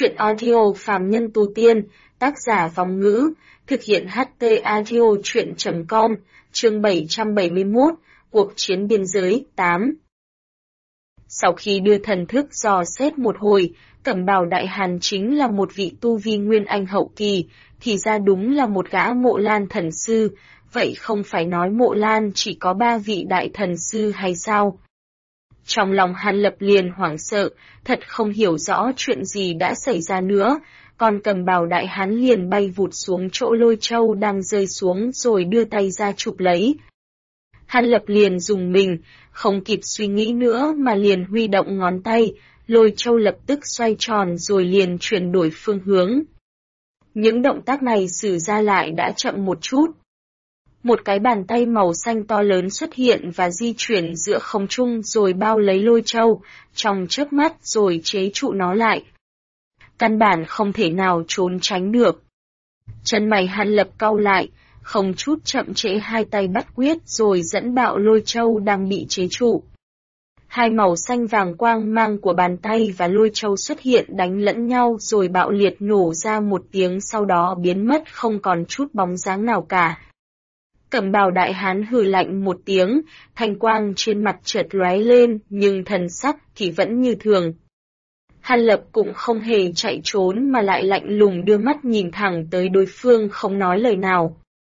Chuyện audio phàm nhân tu tiên, tác giả Vong Ngữ, thực hiện HT audio chuyện.com, chương 771, cuộc chiến biên giới, 8. Sau khi đưa thần thức dò xét một hồi, Cẩm Bào Đại Hàn chính là một vị tu vi nguyên anh hậu kỳ, thì ra đúng là một gã Mộ Lan thần sư, vậy không phải nói Mộ Lan chỉ có 3 vị đại thần sư hay sao? Trong lòng Hàn Lập liền hoảng sợ, thật không hiểu rõ chuyện gì đã xảy ra nữa, còn Cẩm Bào Đại Hán liền bay vụt xuống chỗ Lôi Châu đang rơi xuống rồi đưa tay ra chụp lấy. Hàn Lập liền dùng mình, không kịp suy nghĩ nữa mà liền huy động ngón tay, Lôi Châu lập tức xoay tròn rồi liền chuyển đổi phương hướng. Những động tác này xử ra lại đã chậm một chút. Một cái bàn tay màu xanh to lớn xuất hiện và di chuyển giữa không trung rồi bao lấy Lôi Châu, trong chớp mắt rồi chế trụ nó lại. Căn bản không thể nào trốn tránh được. Chân mày Hàn Lập cau lại, không chút chậm trễ hai tay bắt quyết rồi dẫn bạo Lôi Châu đang bị chế trụ. Hai màu xanh vàng quang mang của bàn tay và Lôi Châu xuất hiện đánh lẫn nhau rồi bạo liệt nổ ra một tiếng, sau đó biến mất không còn chút bóng dáng nào cả. Cẩm Bào Đại Hán hừ lạnh một tiếng, thanh quang trên mặt chợt lóe lên, nhưng thần sắc thì vẫn như thường. Hàn Lập cũng không hề chạy trốn mà lại lạnh lùng đưa mắt nhìn thẳng tới đối phương, không nói lời nào.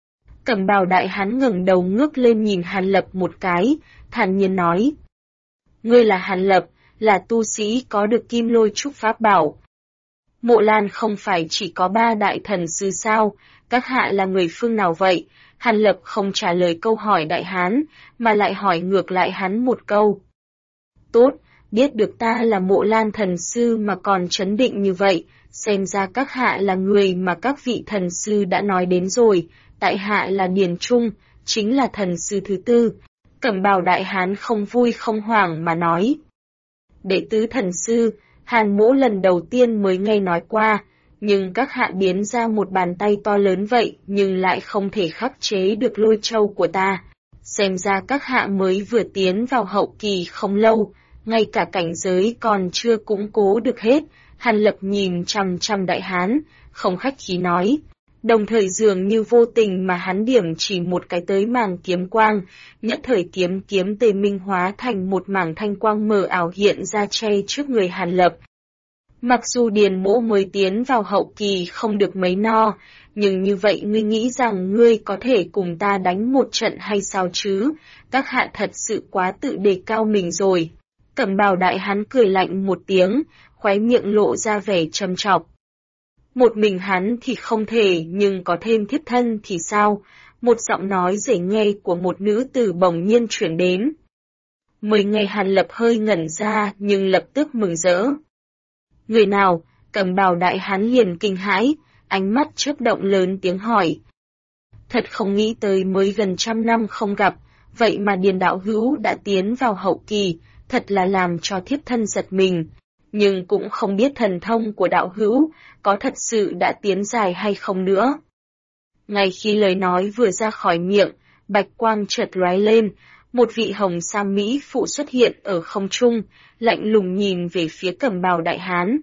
Cẩm Bào Đại Hán ngẩng đầu ngước lên nhìn Hàn Lập một cái, thản nhiên nói: "Ngươi là Hàn Lập, là tu sĩ có được Kim Lôi Trúc pháp bảo. Mộ Lan không phải chỉ có 3 đại thần sư sao, các hạ là người phương nào vậy?" Hàn Lập không trả lời câu hỏi Đại Hán, mà lại hỏi ngược lại hắn một câu. "Tốt, biết được ta là Mộ Lan thần sư mà còn trấn định như vậy, xem ra các hạ là người mà các vị thần sư đã nói đến rồi, tại hạ là Điền Trung, chính là thần sư thứ 4. Cẩm Bào Đại Hán không vui không hoảng mà nói: "Đệ tứ thần sư, Hàn Mỗ lần đầu tiên mới nghe nói qua, nhưng các hạ biến ra một bàn tay to lớn vậy nhưng lại không thể khắc chế được Lôi Châu của ta. Xem ra các hạ mới vừa tiến vào hậu kỳ không lâu, ngay cả cảnh giới còn chưa củng cố được hết." Hàn Lập nhìn chằm chằm Đại Hán, không khách khí nói, đồng thời dường như vô tình mà hắn điểm chỉ một cái tới màng kiếm quang, nhất thời kiếm tề minh hóa thành một mảng thanh quang mờ ảo hiện ra che trước người Hàn Lập. "Mặc dù Điền Mỗ mới tiến vào hậu kỳ không được mấy no, nhưng như vậy ngươi nghĩ rằng ngươi có thể cùng ta đánh một trận hay sao chứ? Các hạ thật sự quá tự đề cao mình rồi." Cẩm Bào Đại Hán cười lạnh một tiếng, khóe miệng lộ ra vẻ trầm trọc. "Một mình hắn thì không thể, nhưng có thêm thiếp thân thì sao?" Một giọng nói dễ nghe của một nữ tử bỗng nhiên chuyển đến. Mới nghe Hàn Lập hơi ngẩn ra nhưng lập tức mừng rỡ. "Người nào?" Cẩm Bào Đại Hán liền kinh hãi, ánh mắt chớp động lớn tiếng hỏi. Thật không nghĩ tới mới gần 100 năm không gặp, vậy mà Điền đạo hữu đã tiến vào hậu kỳ, thật là làm cho thiếp thân giật mình. Nhưng cũng không biết thần thông của đạo hữu có thật sự đã tiến dài hay không nữa. Ngay khi lời nói vừa ra khỏi miệng, bạch quang chợt lóe lên, một vị hồng sam mỹ phụ xuất hiện ở không trung, lạnh lùng nhìn về phía Cẩm Bào Đại Hán.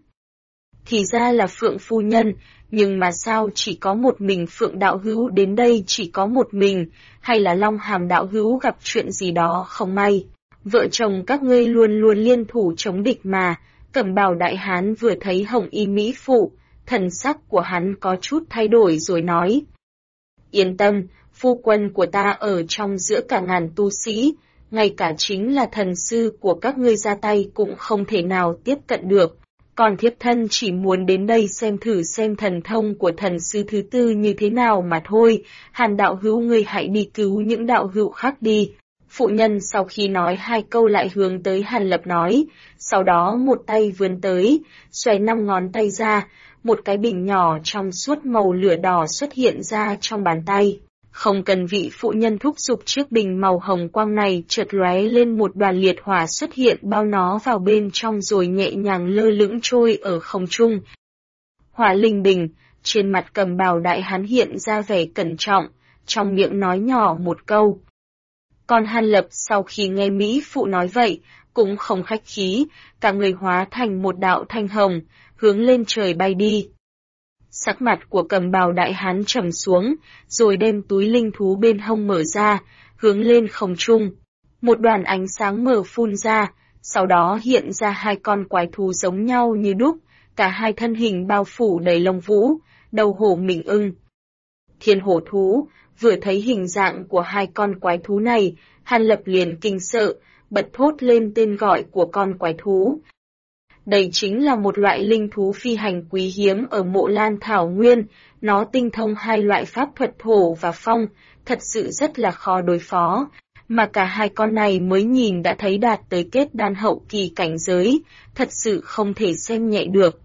Thì ra là Phượng phu nhân, nhưng mà sao chỉ có một mình Phượng đạo hữu đến đây, chỉ có một mình, hay là Long Hàm đạo hữu gặp chuyện gì đó không may? Vợ chồng các ngươi luôn luôn liên thủ chống địch mà. Cẩm Bào Đại Hán vừa thấy hồng y mỹ phụ, thần sắc của hắn có chút thay đổi rồi nói: "Yên tâm, phu quân của ta ở trong giữa cả ngàn tu sĩ, ngay cả chính là thần sư của các ngươi ra tay cũng không thể nào tiếp cận được. Còn thiếp thân chỉ muốn đến đây xem thử xem thần thông của thần sư thứ 4 như thế nào mà thôi. Hàn đạo hữu ngươi hãy đi cứu những đạo hữu khác đi." Phụ nhân sau khi nói 2 câu lại hướng tới Hàn Lập nói, sau đó một tay vươn tới, xoay 5 ngón tay ra, một cái bình nhỏ trong suốt màu lửa đỏ xuất hiện ra trong bàn tay. Không cần vị phụ nhân thúc giục, chiếc bình màu hồng quang này chợt lóe lên một đoàn liệt hỏa xuất hiện bao nó vào bên trong rồi nhẹ nhàng lơ lửng trôi ở không trung. Hỏa linh bình, trên mặt Cẩm Bào Đại Hán hiện ra vẻ cẩn trọng, trong miệng nói nhỏ một câu. Còn Hàn Lập sau khi nghe Mỹ phụ nói vậy, cũng không khách khí, cả người hóa thành một đạo thanh hồng, hướng lên trời bay đi. Sắc mặt của Cầm Bào đại hán trầm xuống, rồi đem túi linh thú bên hông mở ra, hướng lên không trung. Một đoàn ánh sáng mờ phun ra, sau đó hiện ra hai con quái thú giống nhau như đúc, cả hai thân hình bao phủ đầy lông vũ, đầu hổ mình ưng. Thiên hổ thú, vừa thấy hình dạng của hai con quái thú này, Hàn Lập liền kinh sợ, bật thốt lên tên gọi của con quái thú. Đây chính là một loại linh thú phi hành quý hiếm ở Mộ Lan Thảo Nguyên, nó tinh thông hai loại pháp thuật thổ và phong, thật sự rất là khó đối phó, mà cả hai con này mới nhìn đã thấy đạt tới kết đan hậu kỳ cảnh giới, thật sự không thể xem nhẹ được.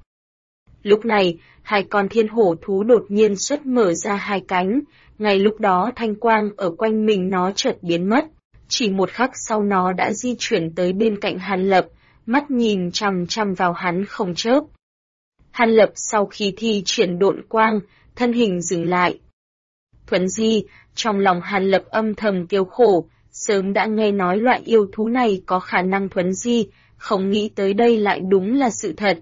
Lúc này, hai con thiên hổ thú đột nhiên xuất mở ra hai cánh, ngay lúc đó thanh quang ở quanh mình nó chợt biến mất, chỉ một khắc sau nó đã di chuyển tới bên cạnh Hàn Lập, mắt nhìn chằm chằm vào hắn không chớp. Hàn Lập sau khi thi triển độn quang, thân hình dừng lại. Thuấn di, trong lòng Hàn Lập âm thầm kêu khổ, sớm đã nghe nói loại yêu thú này có khả năng thuấn di, không nghĩ tới đây lại đúng là sự thật.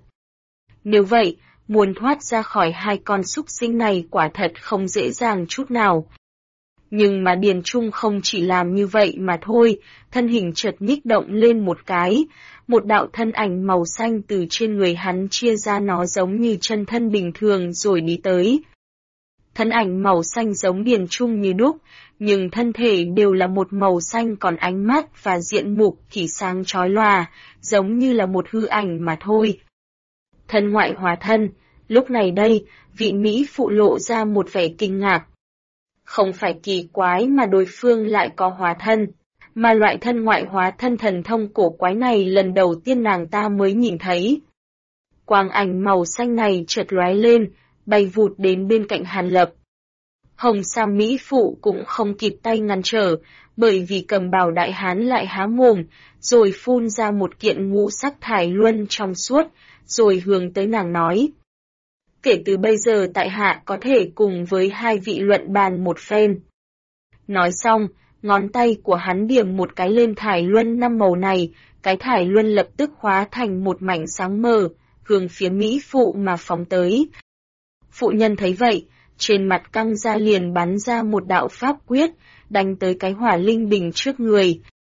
Nếu vậy, muốn thoát ra khỏi hai con súc sinh này quả thật không dễ dàng chút nào. Nhưng mà Điền Trung không chỉ làm như vậy mà thôi, thân hình chợt nhích động lên một cái, một đạo thân ảnh màu xanh từ trên người hắn chia ra, nó giống như chân thân bình thường rồi đi tới. Thân ảnh màu xanh giống Điền Trung như đúc, nhưng thân thể đều là một màu xanh, còn ánh mắt và diện mục thì sáng chói lòa, giống như là một hư ảnh mà thôi. Thân ngoại hóa thân, lúc này đây, vị Mỹ phụ lộ ra một vẻ kinh ngạc. Không phải kỳ quái mà đối phương lại có hóa thân, mà loại thân ngoại hóa thân thần thông cổ quái này lần đầu tiên nàng ta mới nhìn thấy. Quang ảnh màu xanh này chợt lóe lên, bay vụt đến bên cạnh Hàn Lập. Hồng Sam Mỹ phụ cũng không kịp tay ngăn trở, bởi vì Cầm Bào đại hán lại há mồm, rồi phun ra một kiện ngũ sắc thải luân trong suốt, rồi hướng tới nàng nói. Kể từ bây giờ tại hạ có thể cùng với hai vị luận bàn một phen. Nói xong, ngón tay của hắn điểm một cái lên thải luân 5 màu này, cái thải luân lập tức hóa thành một mảnh sáng mờ, hướng phía Mỹ phụ mà phóng tới. Phụ nhân thấy vậy, trên mặt căng ra liền bắn ra một đạo pháp quyết, đánh tới cái hỏa linh bình trước người.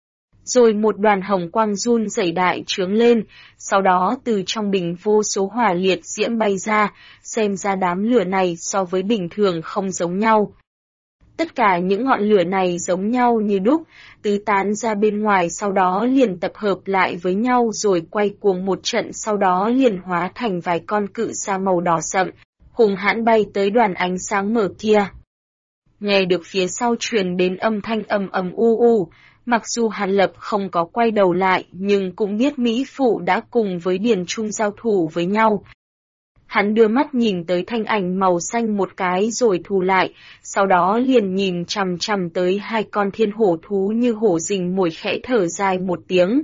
Rồi một đoàn hồng quang run rẩy đại trướng lên, sau đó từ trong bình vô số hỏa liệt diễm bay ra, xem ra đám lửa này so với bình thường không giống nhau. Tất cả những ngọn lửa này giống nhau như đúc, tứ tán ra bên ngoài, sau đó liền tập hợp lại với nhau rồi quay cuồng một trận, sau đó liền hóa thành vài con cự sa màu đỏ sậm, hùng hãn bay tới đoàn ánh sáng mở kia. Nghe được phía sau truyền đến âm thanh ầm ầm u u, mặc dù Hàn Lập không có quay đầu lại nhưng cũng biết Mỹ phụ đã cùng với Điền Trung giao thủ với nhau. Hắn đưa mắt nhìn tới thanh ảnh màu xanh một cái rồi thu lại, sau đó liền nhìn chằm chằm tới hai con thiên hổ thú như hổ rình mồi, khẽ thở dài một tiếng.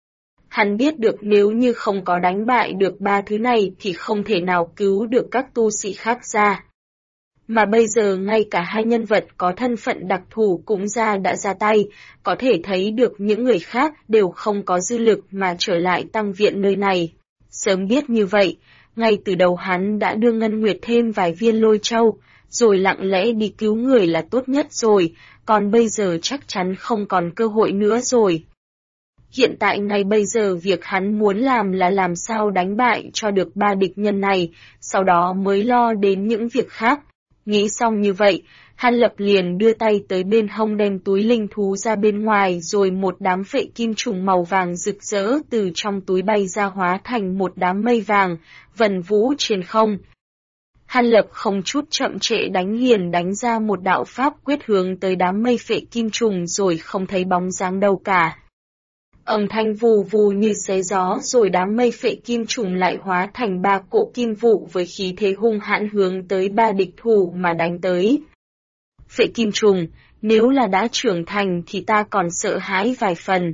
Hắn biết được nếu như không có đánh bại được ba thứ này thì không thể nào cứu được các tu sĩ khác ra. Mà bây giờ ngay cả hai nhân vật có thân phận đặc thù cũng đã ra tay, có thể thấy được những người khác đều không có dư lực mà trở lại tăng viện nơi này. Sớm biết như vậy, ngay từ đầu hắn đã đưa Ngân Nguyệt thêm vài viên lôi châu, rồi lặng lẽ đi cứu người là tốt nhất rồi, còn bây giờ chắc chắn không còn cơ hội nữa rồi. Hiện tại ngay bây giờ việc hắn muốn làm là làm sao đánh bại cho được ba địch nhân này, sau đó mới lo đến những việc khác. Nghĩ xong như vậy, Hàn Lập liền đưa tay tới bên hông đem túi linh thú ra bên ngoài, rồi một đám phệ kim trùng màu vàng rực rỡ từ trong túi bay ra, hóa thành một đám mây vàng, vần vũ trên không. Hàn Lập không chút chậm trễ liền đánh ra một đạo pháp quyết hướng tới đám mây phệ kim trùng, rồi không thấy bóng dáng đâu cả. Âm thanh vù vù như xé gió, rồi đám mây phệ kim trùng lại hóa thành ba cỗ kim vụ với khí thế hung hãn hướng tới ba địch thủ mà đánh tới. Phệ kim trùng, nếu là đã trưởng thành thì ta còn sợ hãi vài phần.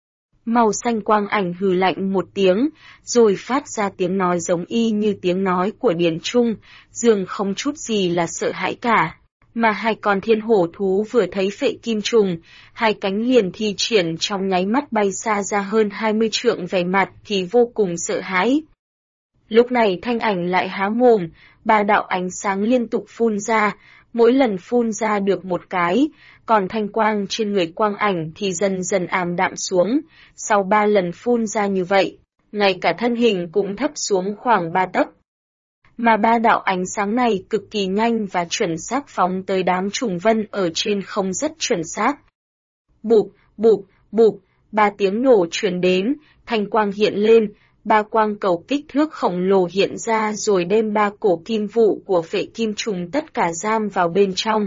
Màu xanh quang ảnh hừ lạnh một tiếng, rồi phát ra tiếng nói giống y như tiếng nói của Điền Trung, dường không chút gì là sợ hãi cả. Mà hai con thiên hổ thú vừa thấy phệ kim trùng, hai cánh liền thi triển trong nháy mắt bay xa ra hơn 20 trượng, vẻ mặt thì vô cùng sợ hãi. Lúc này Thanh Ảnh lại há mồm, 3 đạo ánh sáng liên tục phun ra, mỗi lần phun ra được một cái, còn thanh quang trên người Quang Ảnh thì dần dần ảm đạm xuống, sau 3 lần phun ra như vậy, ngay cả thân hình cũng thấp xuống khoảng 3 tấc. Mà 3 đạo ánh sáng này cực kỳ nhanh và chuẩn xác phóng tới đám trùng vân ở trên không rất chuẩn xác. Bụp, bụp, bụp, 3 tiếng nổ truyền đến, thanh quang hiện lên, 3 quang cầu kích thước khổng lồ hiện ra rồi đem 3 cổ kim vụ của phệ kim trùng tất cả giam vào bên trong.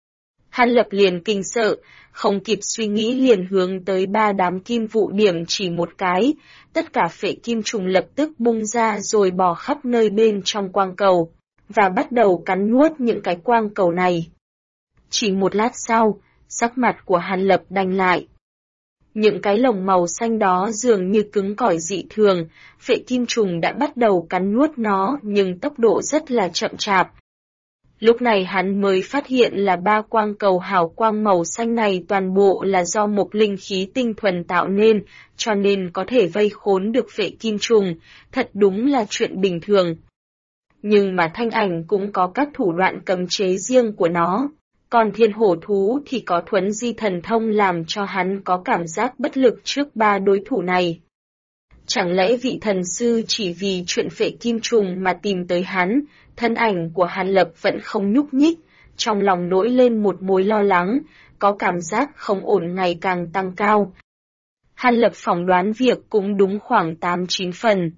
Hàn Lập liền kinh sợ, không kịp suy nghĩ liền hướng tới 3 đám kim vụ điểm chỉ một cái, tất cả phệ kim trùng lập tức bung ra rồi bò khắp nơi bên trong quang cầu, và bắt đầu cắn nuốt những cái quang cầu này. Chỉ một lát sau, sắc mặt của Hàn Lập đanh lại. Những cái lồng màu xanh đó dường như cứng cỏi dị thường, phệ kim trùng đã bắt đầu cắn nuốt nó nhưng tốc độ rất là chậm chạp. Lúc này hắn mới phát hiện là 3 quang cầu hào quang màu xanh này toàn bộ là do một linh khí tinh thuần tạo nên, cho nên có thể vây khốn được phệ kim trùng, thật đúng là chuyện bình thường. Nhưng mà Thanh Ảnh cũng có các thủ đoạn cấm chế riêng của nó, còn thiên hổ thú thì có thuấn di thần thông làm cho hắn có cảm giác bất lực trước 3 đối thủ này. Chẳng lẽ vị thần sư chỉ vì chuyện phệ kim trùng mà tìm tới hắn? Thân ảnh của Hàn Lập vẫn không nhúc nhích, trong lòng nổi lên một mối lo lắng, có cảm giác không ổn ngày càng tăng cao. Hàn Lập phỏng đoán việc cũng đúng khoảng 8-9 phần.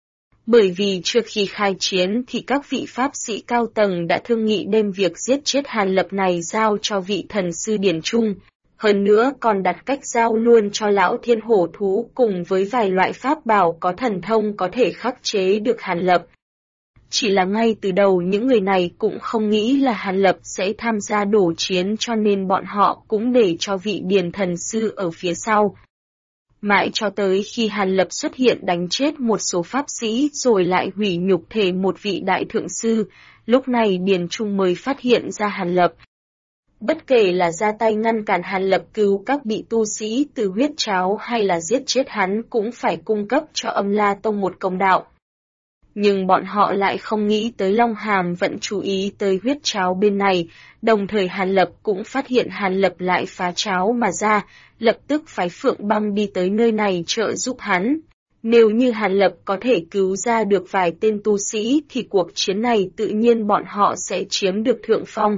Bởi vì trước khi khai chiến thì các vị pháp sĩ cao tầng đã thương nghị đem việc giết chết Hàn Lập này giao cho vị thần sư Điển Trung, hơn nữa còn đặt cách giao luôn cho lão thiên hổ thú cùng với vài loại pháp bảo có thần thông có thể khắc chế được Hàn Lập. Chỉ là ngay từ đầu những người này cũng không nghĩ là Hàn Lập sẽ tham gia đổ chiến cho nên bọn họ cũng để cho vị điền thần sư ở phía sau. Mãi cho tới khi Hàn Lập xuất hiện đánh chết một số pháp sĩ rồi lại hủy nhục thể một vị đại thượng sư, lúc này Điền Trung mới phát hiện ra Hàn Lập. Bất kể là ra tay ngăn cản Hàn Lập cứu các vị tu sĩ từ huyết tráo hay là giết chết hắn cũng phải cung cấp cho Âm La Tông một công đạo. Nhưng bọn họ lại không nghĩ tới Long Hàm vẫn chú ý tới huyết tráo bên này, đồng thời Hàn Lập cũng phát hiện Hàn Lập lại phá tráo mà ra, lập tức phái Phượng Băng đi tới nơi này trợ giúp hắn. Nếu như Hàn Lập có thể cứu ra được vài tên tu sĩ thì cuộc chiến này tự nhiên bọn họ sẽ chiếm được thượng phong.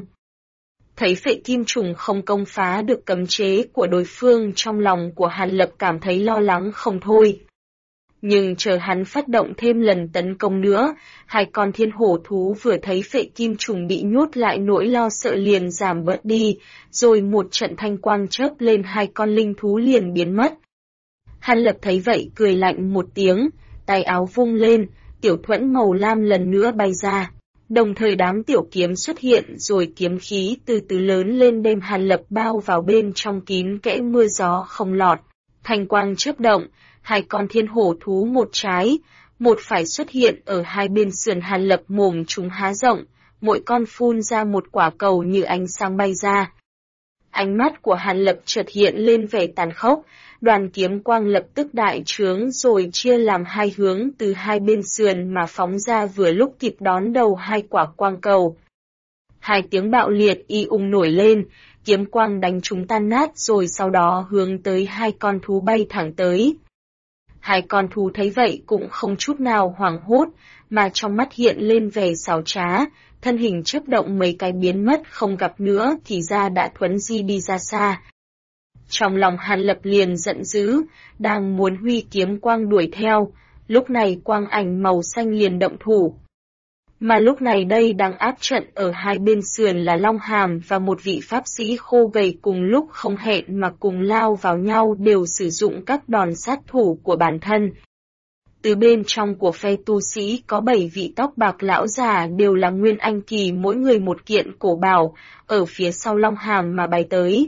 Thấy phệ kim trùng không công phá được cấm chế của đối phương, trong lòng của Hàn Lập cảm thấy lo lắng không thôi. Nhưng chờ hắn phát động thêm lần tấn công nữa, 2 con thiên hổ thú vừa thấy phệ kim trùng bị nhốt lại nỗi lo sợ liền giảm bớt đi, rồi một trận thanh quang chớp lên 2 con linh thú liền biến mất. Hàn Lập thấy vậy cười lạnh một tiếng, tay áo vung lên, tiểu thuẫn màu lam lần nữa bay ra. Đồng thời đám tiểu kiếm xuất hiện rồi kiếm khí từ từ lớn lên đem Hàn Lập bao vào bên trong kín kẽ mưa gió không lọt. Thanh quang chớp động, 2 con thiên hổ thú một trái, một phải xuất hiện ở hai bên sườn Hàn Lập, mồm chúng há rộng, mỗi con phun ra một quả cầu như ánh sáng bay ra. Ánh mắt của Hàn Lập chợt hiện lên vẻ tàn khốc, đoàn kiếm quang lập tức đại trướng rồi chia làm 2 hướng từ hai bên sườn mà phóng ra vừa lúc kịp đón đầu 2 quả quang cầu. 2 tiếng bạo liệt y ung nổi lên, kiếm quang đánh chúng tan nát rồi sau đó hướng tới 2 con thú bay thẳng tới. 2 con thú thấy vậy cũng không chút nào hoảng hốt, mà trong mắt hiện lên vẻ xảo trá, thân hình chớp động mấy cái biến mất không gặp nữa thì ra đã thuấn di đi ra xa. Trong lòng Hàn Lập liền giận dữ, đang muốn huy kiếm quang đuổi theo, lúc này quang ảnh màu xanh liền động thủ. Mà lúc này đây đang áp trận ở hai bên sườn là Long Hàm và một vị pháp sĩ khô gầy cùng lúc không hẹn mà cùng lao vào nhau, đều sử dụng các đòn sát thủ của bản thân. Từ bên trong của phe tu sĩ có 7 vị tóc bạc lão già đều là nguyên anh kỳ, mỗi người một kiện cổ bảo, ở phía sau Long Hàm mà bay tới.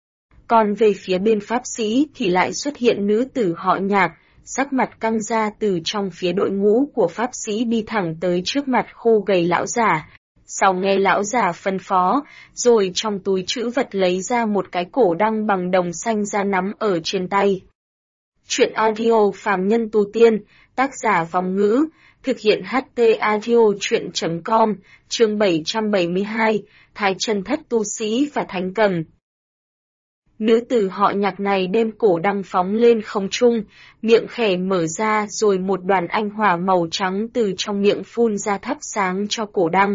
Còn về phía bên pháp sĩ thì lại xuất hiện nữ tử họ Nhạc, sắc mặt căng ra từ trong phía đội ngũ của pháp sĩ đi thẳng tới trước mặt khô gầy lão già. Sau nghe lão già phân phó, rồi trong túi trữ vật lấy ra một cái cổ đăng bằng đồng xanh ra nắm ở trên tay. Truyện audio phàm nhân tu tiên, tác giả Vong Ngữ, thực hiện HT Audio truyện.com, chương 772, Thái Chân Thất tu sĩ và thánh cầm. Nữ tử họ Nhạc này đem cổ đăng phóng lên không trung, miệng khẽ mở ra rồi một đoàn anh hỏa màu trắng từ trong miệng phun ra thắp sáng cho cổ đăng.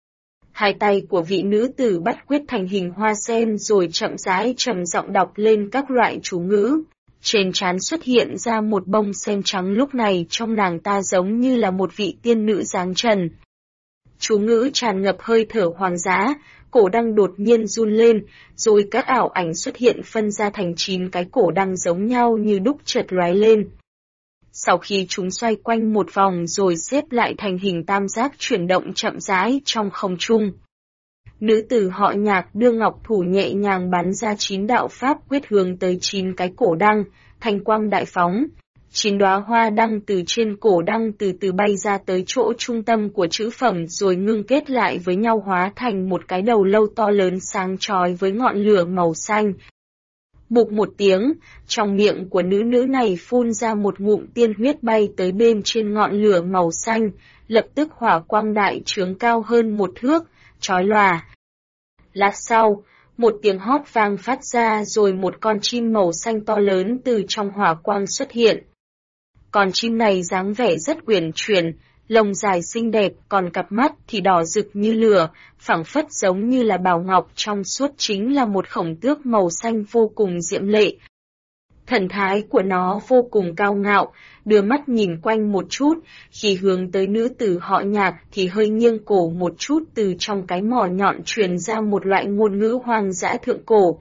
Hai tay của vị nữ tử bắt quyết thành hình hoa sen rồi chậm rãi trầm giọng đọc lên các loại chú ngữ. Trên trán xuất hiện ra một bông sen trắng, lúc này trong nàng ta giống như là một vị tiên nữ dáng trần. Chú ngữ tràn ngập hơi thở hoàng giá, cổ đăng đột nhiên run lên, rồi các ảo ảnh xuất hiện phân ra thành 9 cái cổ đăng giống nhau như đúc chợt lóe lên. Sau khi chúng xoay quanh một vòng rồi xếp lại thành hình tam giác chuyển động chậm rãi trong không trung. Nữ tử họ Nhạc đưa ngọc thủ nhẹ nhàng bắn ra 9 đạo pháp quyết hướng tới 9 cái cổ đăng, thanh quang đại phóng. 9 đóa hoa đăng từ trên cổ đăng từ từ bay ra tới chỗ trung tâm của chữ phẩm rồi ngưng kết lại với nhau hóa thành một cái đầu lâu to lớn sáng chói với ngọn lửa màu xanh. Bụp một tiếng, trong miệng của nữ này phun ra một ngụm tiên huyết bay tới bên trên ngọn lửa màu xanh, lập tức hỏa quang đại trướng cao hơn 1 thước, chói lòa. Lát sau, một tiếng hót vang phát ra rồi một con chim màu xanh to lớn từ trong hỏa quang xuất hiện. Con chim này dáng vẻ rất uyển chuyển, lông dài xinh đẹp, còn cặp mắt thì đỏ rực như lửa, phảng phất giống như là bảo ngọc trong suốt, chính là một khổng tước màu xanh vô cùng diễm lệ. Thần thái của nó vô cùng cao ngạo, đưa mắt nhìn quanh một chút, khi hướng tới nữ tử họ Nhạc thì hơi nghiêng cổ một chút, từ trong cái mỏ nhọn truyền ra một loại ngôn ngữ hoang dã thượng cổ.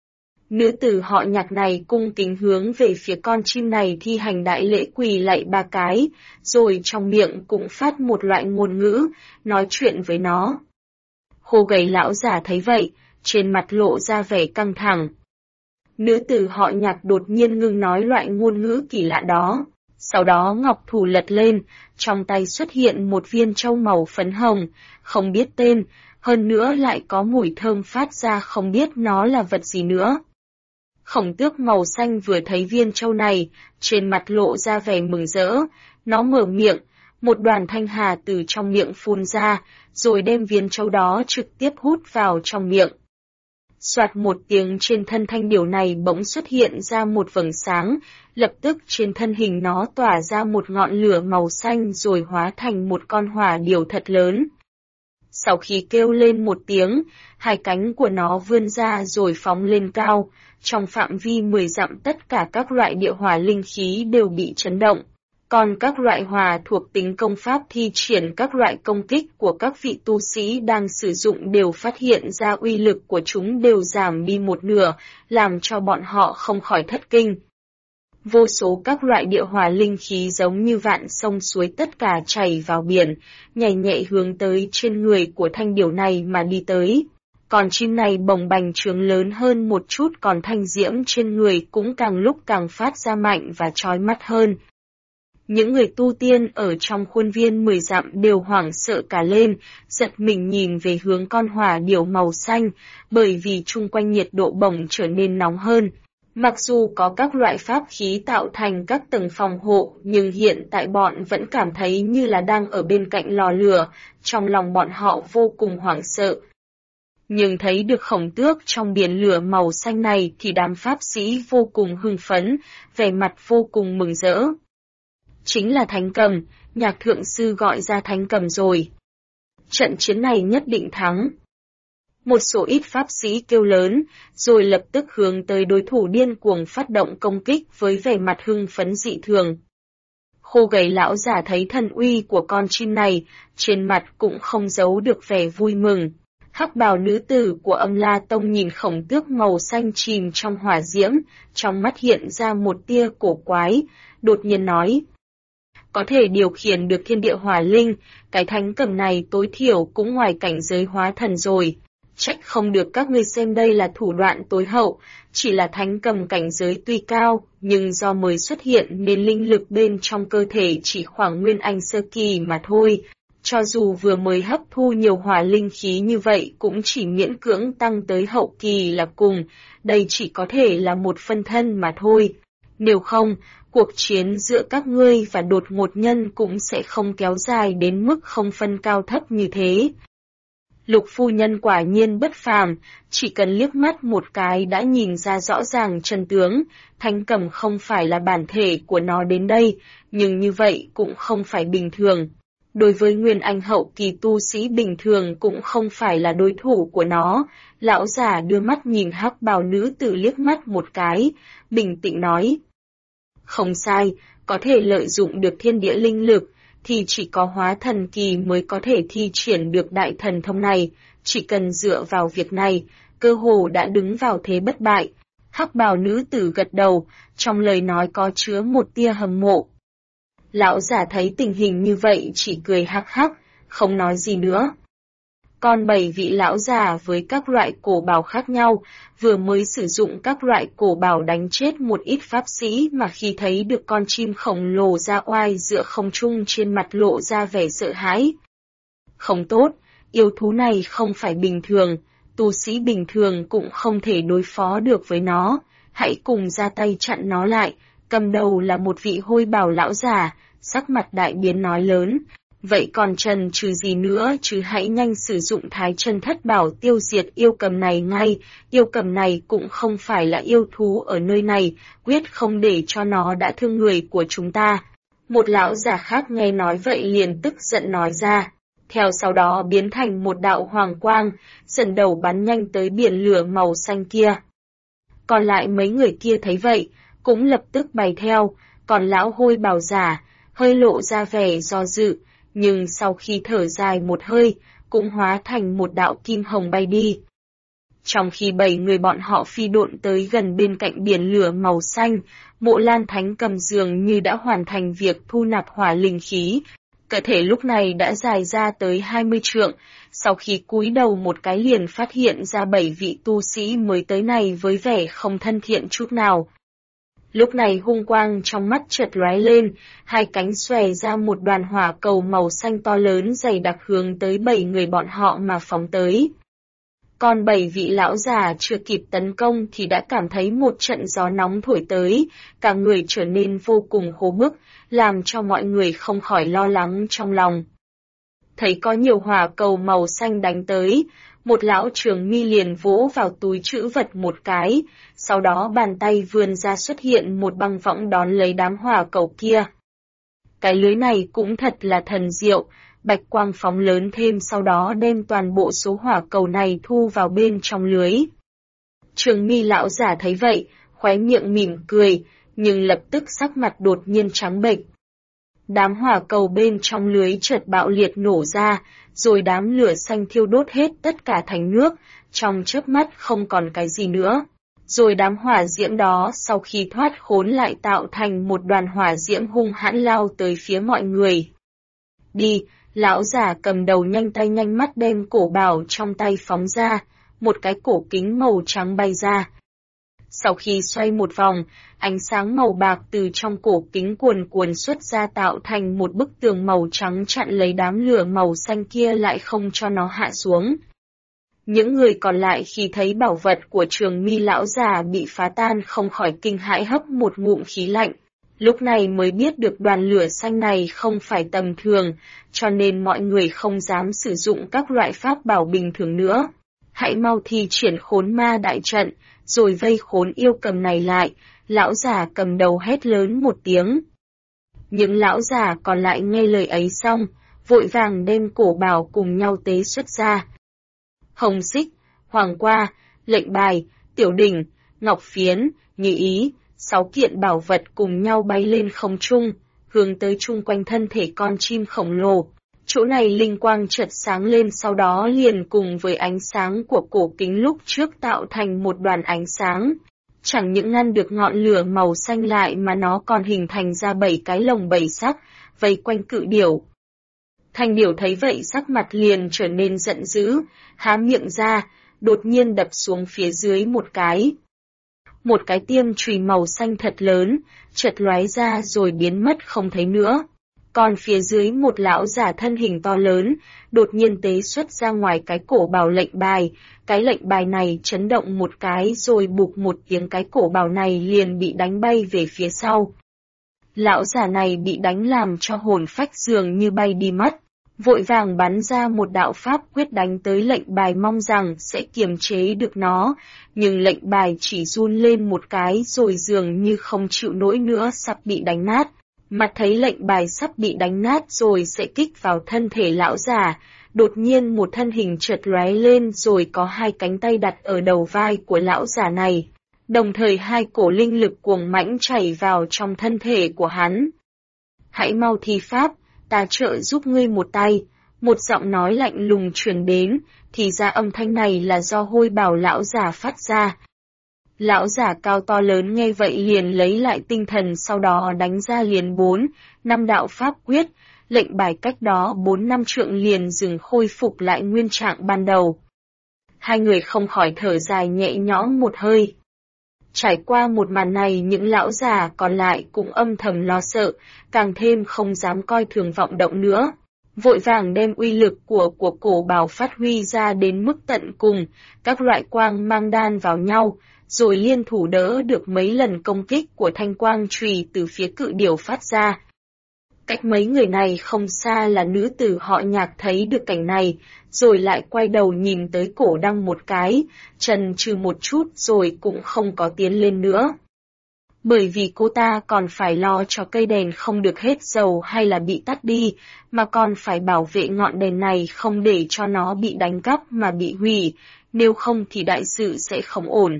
Nữ tử họ Nhạc này cung kính hướng về phía con chim này thi hành đại lễ quỳ lạy 3 cái, rồi trong miệng cũng phát một loại ngôn ngữ, nói chuyện với nó. Khô gầy lão già thấy vậy, trên mặt lộ ra vẻ căng thẳng. Nữ tử họ Nhạc đột nhiên ngưng nói loại ngôn ngữ kỳ lạ đó. Sau đó ngọc thủ lật lên, trong tay xuất hiện một viên châu màu phấn hồng, không biết tên, hơn nữa lại có mùi thơm phát ra, không biết nó là vật gì nữa. Khổng tước màu xanh vừa thấy viên châu này, trên mặt lộ ra vẻ mừng rỡ, nó mở miệng, một đoàn thanh hà từ trong miệng phun ra, rồi đem viên châu đó trực tiếp hút vào trong miệng. Soạt một tiếng, trên thân thanh điểu này bỗng xuất hiện ra một vầng sáng, lập tức trên thân hình nó tỏa ra một ngọn lửa màu xanh rồi hóa thành một con hỏa điểu thật lớn. Sau khi kêu lên một tiếng, hai cánh của nó vươn ra rồi phóng lên cao, trong phạm vi 10 dặm tất cả các loại địa hỏa linh khí đều bị chấn động. Còn các loại hỏa thuộc tính công pháp thi triển các loại công kích của các vị tu sĩ đang sử dụng đều phát hiện ra uy lực của chúng đều giảm đi một nửa, làm cho bọn họ không khỏi thất kinh. Vô số các loại địa hỏa linh khí giống như vạn sông suối tất cả chảy vào biển, nhảy nhẹ hướng tới trên người của thanh điểu này mà đi tới. Còn chim này bồng bềnh trướng lớn hơn một chút, còn thanh diễm trên người cũng càng lúc càng phát ra mạnh và chói mắt hơn. Những người tu tiên ở trong khuôn viên 10 dặm đều hoảng sợ cả lên, giật mình nhìn về hướng con hỏa điểu màu xanh, bởi vì chung quanh nhiệt độ bỏng trở nên nóng hơn. Mặc dù có các loại pháp khí tạo thành các tầng phòng hộ, nhưng hiện tại bọn vẫn cảm thấy như là đang ở bên cạnh lò lửa, trong lòng bọn họ vô cùng hoảng sợ. Nhưng thấy được khổng tước trong biển lửa màu xanh này thì đám pháp sĩ vô cùng hưng phấn, vẻ mặt vô cùng mừng rỡ. Chính là thánh cầm, Nhạc thượng sư gọi ra thánh cầm rồi. Trận chiến này nhất định thắng. Một số ít pháp sĩ kêu lớn, rồi lập tức hướng tới đối thủ điên cuồng phát động công kích với vẻ mặt hưng phấn dị thường. Khô gầy lão già thấy thần uy của con chim này, trên mặt cũng không giấu được vẻ vui mừng. Hắc bào nữ tử của Âm La Tông nhìn khổng tước màu xanh chìm trong hỏa diễm, trong mắt hiện ra một tia cổ quái, đột nhiên nói. Có thể điều khiển được thiên địa hỏa linh, cái thánh cầm này tối thiểu cũng ngoài cảnh giới hóa thần rồi. Trách không được các ngươi xem đây là thủ đoạn tối hậu, chỉ là thánh cầm cảnh giới tuy cao, nhưng do mới xuất hiện nên linh lực bên trong cơ thể chỉ khoảng nguyên anh sơ kỳ mà thôi. Cho dù vừa mới hấp thu nhiều hỏa linh khí như vậy cũng chỉ miễn cưỡng tăng tới hậu kỳ là cùng, đây chỉ có thể là một phân thân mà thôi. Nếu không, cuộc chiến giữa các ngươi và đột ngột nhân cũng sẽ không kéo dài đến mức không phân cao thấp như thế. Lục phu nhân quả nhiên bất phàm, chỉ cần liếc mắt một cái đã nhìn ra rõ ràng chân tướng, Thánh Cầm không phải là bản thể của nó đến đây, nhưng như vậy cũng không phải bình thường. Đối với Nguyên Anh hậu kỳ tu sĩ bình thường cũng không phải là đối thủ của nó, lão già đưa mắt nhìn hắc bào nữ tử liếc mắt một cái, bình tĩnh nói. Không sai, có thể lợi dụng được thiên địa linh lực, thì chỉ có hóa thần kỳ mới có thể thi triển được đại thần thông này, chỉ cần dựa vào việc này, cơ hồ đã đứng vào thế bất bại. Hắc bào nữ tử gật đầu, trong lời nói có chứa một tia hâm mộ. Lão giả thấy tình hình như vậy chỉ cười hắc hắc, không nói gì nữa. Còn 7 vị lão già với các loại cổ bào khác nhau, vừa mới sử dụng các loại cổ bào đánh chết một ít pháp sĩ mà khi thấy được con chim khổng lồ ra oai giữa không trung trên mặt lộ ra vẻ sợ hãi. Không tốt, yêu thú này không phải bình thường, tu sĩ bình thường cũng không thể đối phó được với nó, hãy cùng ra tay chặn nó lại. Cầm đầu là một vị hôi bào lão già, sắc mặt đại biến nói lớn. Vậy còn chần chừ gì nữa chứ, hãy nhanh sử dụng Thái Chân Thất Bảo tiêu diệt yêu cầm này ngay, yêu cầm này cũng không phải là yêu thú ở nơi này, quyết không để cho nó đã thương người của chúng ta. Một lão già khác nghe nói vậy liền tức giận nói ra, theo sau đó biến thành một đạo hoàng quang, dần đầu bắn nhanh tới biển lửa màu xanh kia. Còn lại mấy người kia thấy vậy, cũng lập tức bày theo, còn lão hôi bào giả, hơi lộ ra vẻ do dự, nhưng sau khi thở dài một hơi, cũng hóa thành một đạo kim hồng bay đi. Trong khi 7 người bọn họ phi độn tới gần bên cạnh biển lửa màu xanh, Mộ Lan Thánh Cầm dường như đã hoàn thành việc thu nạp hỏa linh khí, cơ thể lúc này đã dài ra tới 20 trượng, sau khi cúi đầu một cái liền phát hiện ra 7 vị tu sĩ mới tới này với vẻ không thân thiện chút nào. Lúc này hung quang trong mắt chợt lóe lên, hai cánh xòe ra một đoàn hỏa cầu màu xanh to lớn dày đặc hướng tới 7 người bọn họ mà phóng tới. Còn 7 vị lão già chưa kịp tấn công thì đã cảm thấy một trận gió nóng thổi tới, cả người trở nên vô cùng khô bức, làm cho mọi người không khỏi lo lắng trong lòng. Thấy có nhiều hỏa cầu màu xanh đánh tới, một lão trường mi liền vỗ vào túi trữ vật một cái, sau đó bàn tay vươn ra xuất hiện một băng võng đón lấy đám hỏa cầu kia. Cái lưới này cũng thật là thần diệu, bạch quang phóng lớn thêm sau đó đem toàn bộ số hỏa cầu này thu vào bên trong lưới. Trường mi lão giả thấy vậy, khóe miệng mỉm cười, nhưng lập tức sắc mặt đột nhiên trắng bệch. Đám hỏa cầu bên trong lưới chợt bạo liệt nổ ra, rồi đám lửa xanh thiêu đốt hết tất cả thành nước, trong chớp mắt không còn cái gì nữa. Rồi đám hỏa diễm đó sau khi thoát khốn lại tạo thành một đoàn hỏa diễm hung hãn lao tới phía mọi người. Đi, lão già cầm đầu nhanh tay nhanh mắt đem cổ bảo trong tay phóng ra, một cái cổ kính màu trắng bay ra. Sau khi xoay một vòng, ánh sáng màu bạc từ trong cổ kính cuồn cuộn xuất ra tạo thành một bức tường màu trắng chặn lấy đám lửa màu xanh kia lại không cho nó hạ xuống. Những người còn lại khi thấy bảo vật của Trường mi lão già bị phá tan không khỏi kinh hãi hấp một ngụm khí lạnh. Lúc này mới biết được đoàn lửa xanh này không phải tầm thường, cho nên mọi người không dám sử dụng các loại pháp bảo bình thường nữa. Hãy mau thi triển khốn ma đại trận, rồi vây khốn yêu cầm này lại, lão già cầm đầu hét lớn một tiếng. Những lão già còn lại nghe lời ấy xong, vội vàng đem cổ bảo cùng nhau tế xuất ra. Hồng xích, hoàng qua, lệnh bài, tiểu đỉnh, ngọc phiến, như ý, 6 kiện bảo vật cùng nhau bay lên không trung, hướng tới chung quanh thân thể con chim khổng lồ. Chỗ này linh quang chợt sáng lên sau đó liền cùng với ánh sáng của cổ kính lúc trước tạo thành một đoàn ánh sáng. Chẳng những ngăn được ngọn lửa màu xanh lại mà nó còn hình thành ra 7 cái lồng 7 sắc, vây quanh cự điểu. Thanh điểu thấy vậy sắc mặt liền trở nên giận dữ, há miệng ra, đột nhiên đập xuống phía dưới một cái. Một cái tiêm chùy màu xanh thật lớn, chợt lóe ra rồi biến mất không thấy nữa. Còn phía dưới một lão giả thân hình to lớn, đột nhiên tế xuất ra ngoài cái cổ bảo lệnh bài, cái lệnh bài này chấn động một cái rồi bụp một tiếng cái cổ bảo này liền bị đánh bay về phía sau. Lão già này bị đánh làm cho hồn phách dường như bay đi mất, vội vàng bắn ra một đạo pháp quyết đánh tới lệnh bài mong rằng sẽ kiềm chế được nó, nhưng lệnh bài chỉ run lên một cái rồi dường như không chịu nổi nữa sắp bị đánh nát. Mà thấy lệnh bài sắp bị đánh nát rồi sẽ kích vào thân thể lão già, đột nhiên một thân hình chợt lóe lên rồi có hai cánh tay đặt ở đầu vai của lão già này. Đồng thời hai cổ linh lực cuồng mãnh chảy vào trong thân thể của hắn. Hãy mau thi pháp, ta trợ giúp ngươi một tay, một giọng nói lạnh lùng truyền đến, thì ra âm thanh này là do Hôi Bảo lão già phát ra. Lão già cao to lớn nghe vậy liền lấy lại tinh thần, sau đó đánh ra liền 4-5 đạo pháp quyết, lệnh bài cách đó 4-5 trượng liền dừng khôi phục lại nguyên trạng ban đầu. Hai người không khỏi thở dài nhẹ nhõm một hơi. Trải qua một màn này, những lão già còn lại cũng âm thầm lo sợ, càng thêm không dám coi thường vọng động nữa. Vội vàng đem uy lực của cổ bào phát huy ra đến mức tận cùng, các loại quang mang đan vào nhau, rồi liên thủ đỡ được mấy lần công kích của thanh quang chùy từ phía cự điểu phát ra. Cách mấy người này không xa là nữ tử họ Nhạc thấy được cảnh này, rồi lại quay đầu nhìn tới Cổ Đăng một cái, chần chừ một chút rồi cũng không có tiến lên nữa. Bởi vì cô ta còn phải lo cho cây đèn không được hết dầu hay là bị tắt đi, mà còn phải bảo vệ ngọn đèn này không để cho nó bị đánh cắp mà bị hủy, nếu không thì đại sự sẽ không ổn.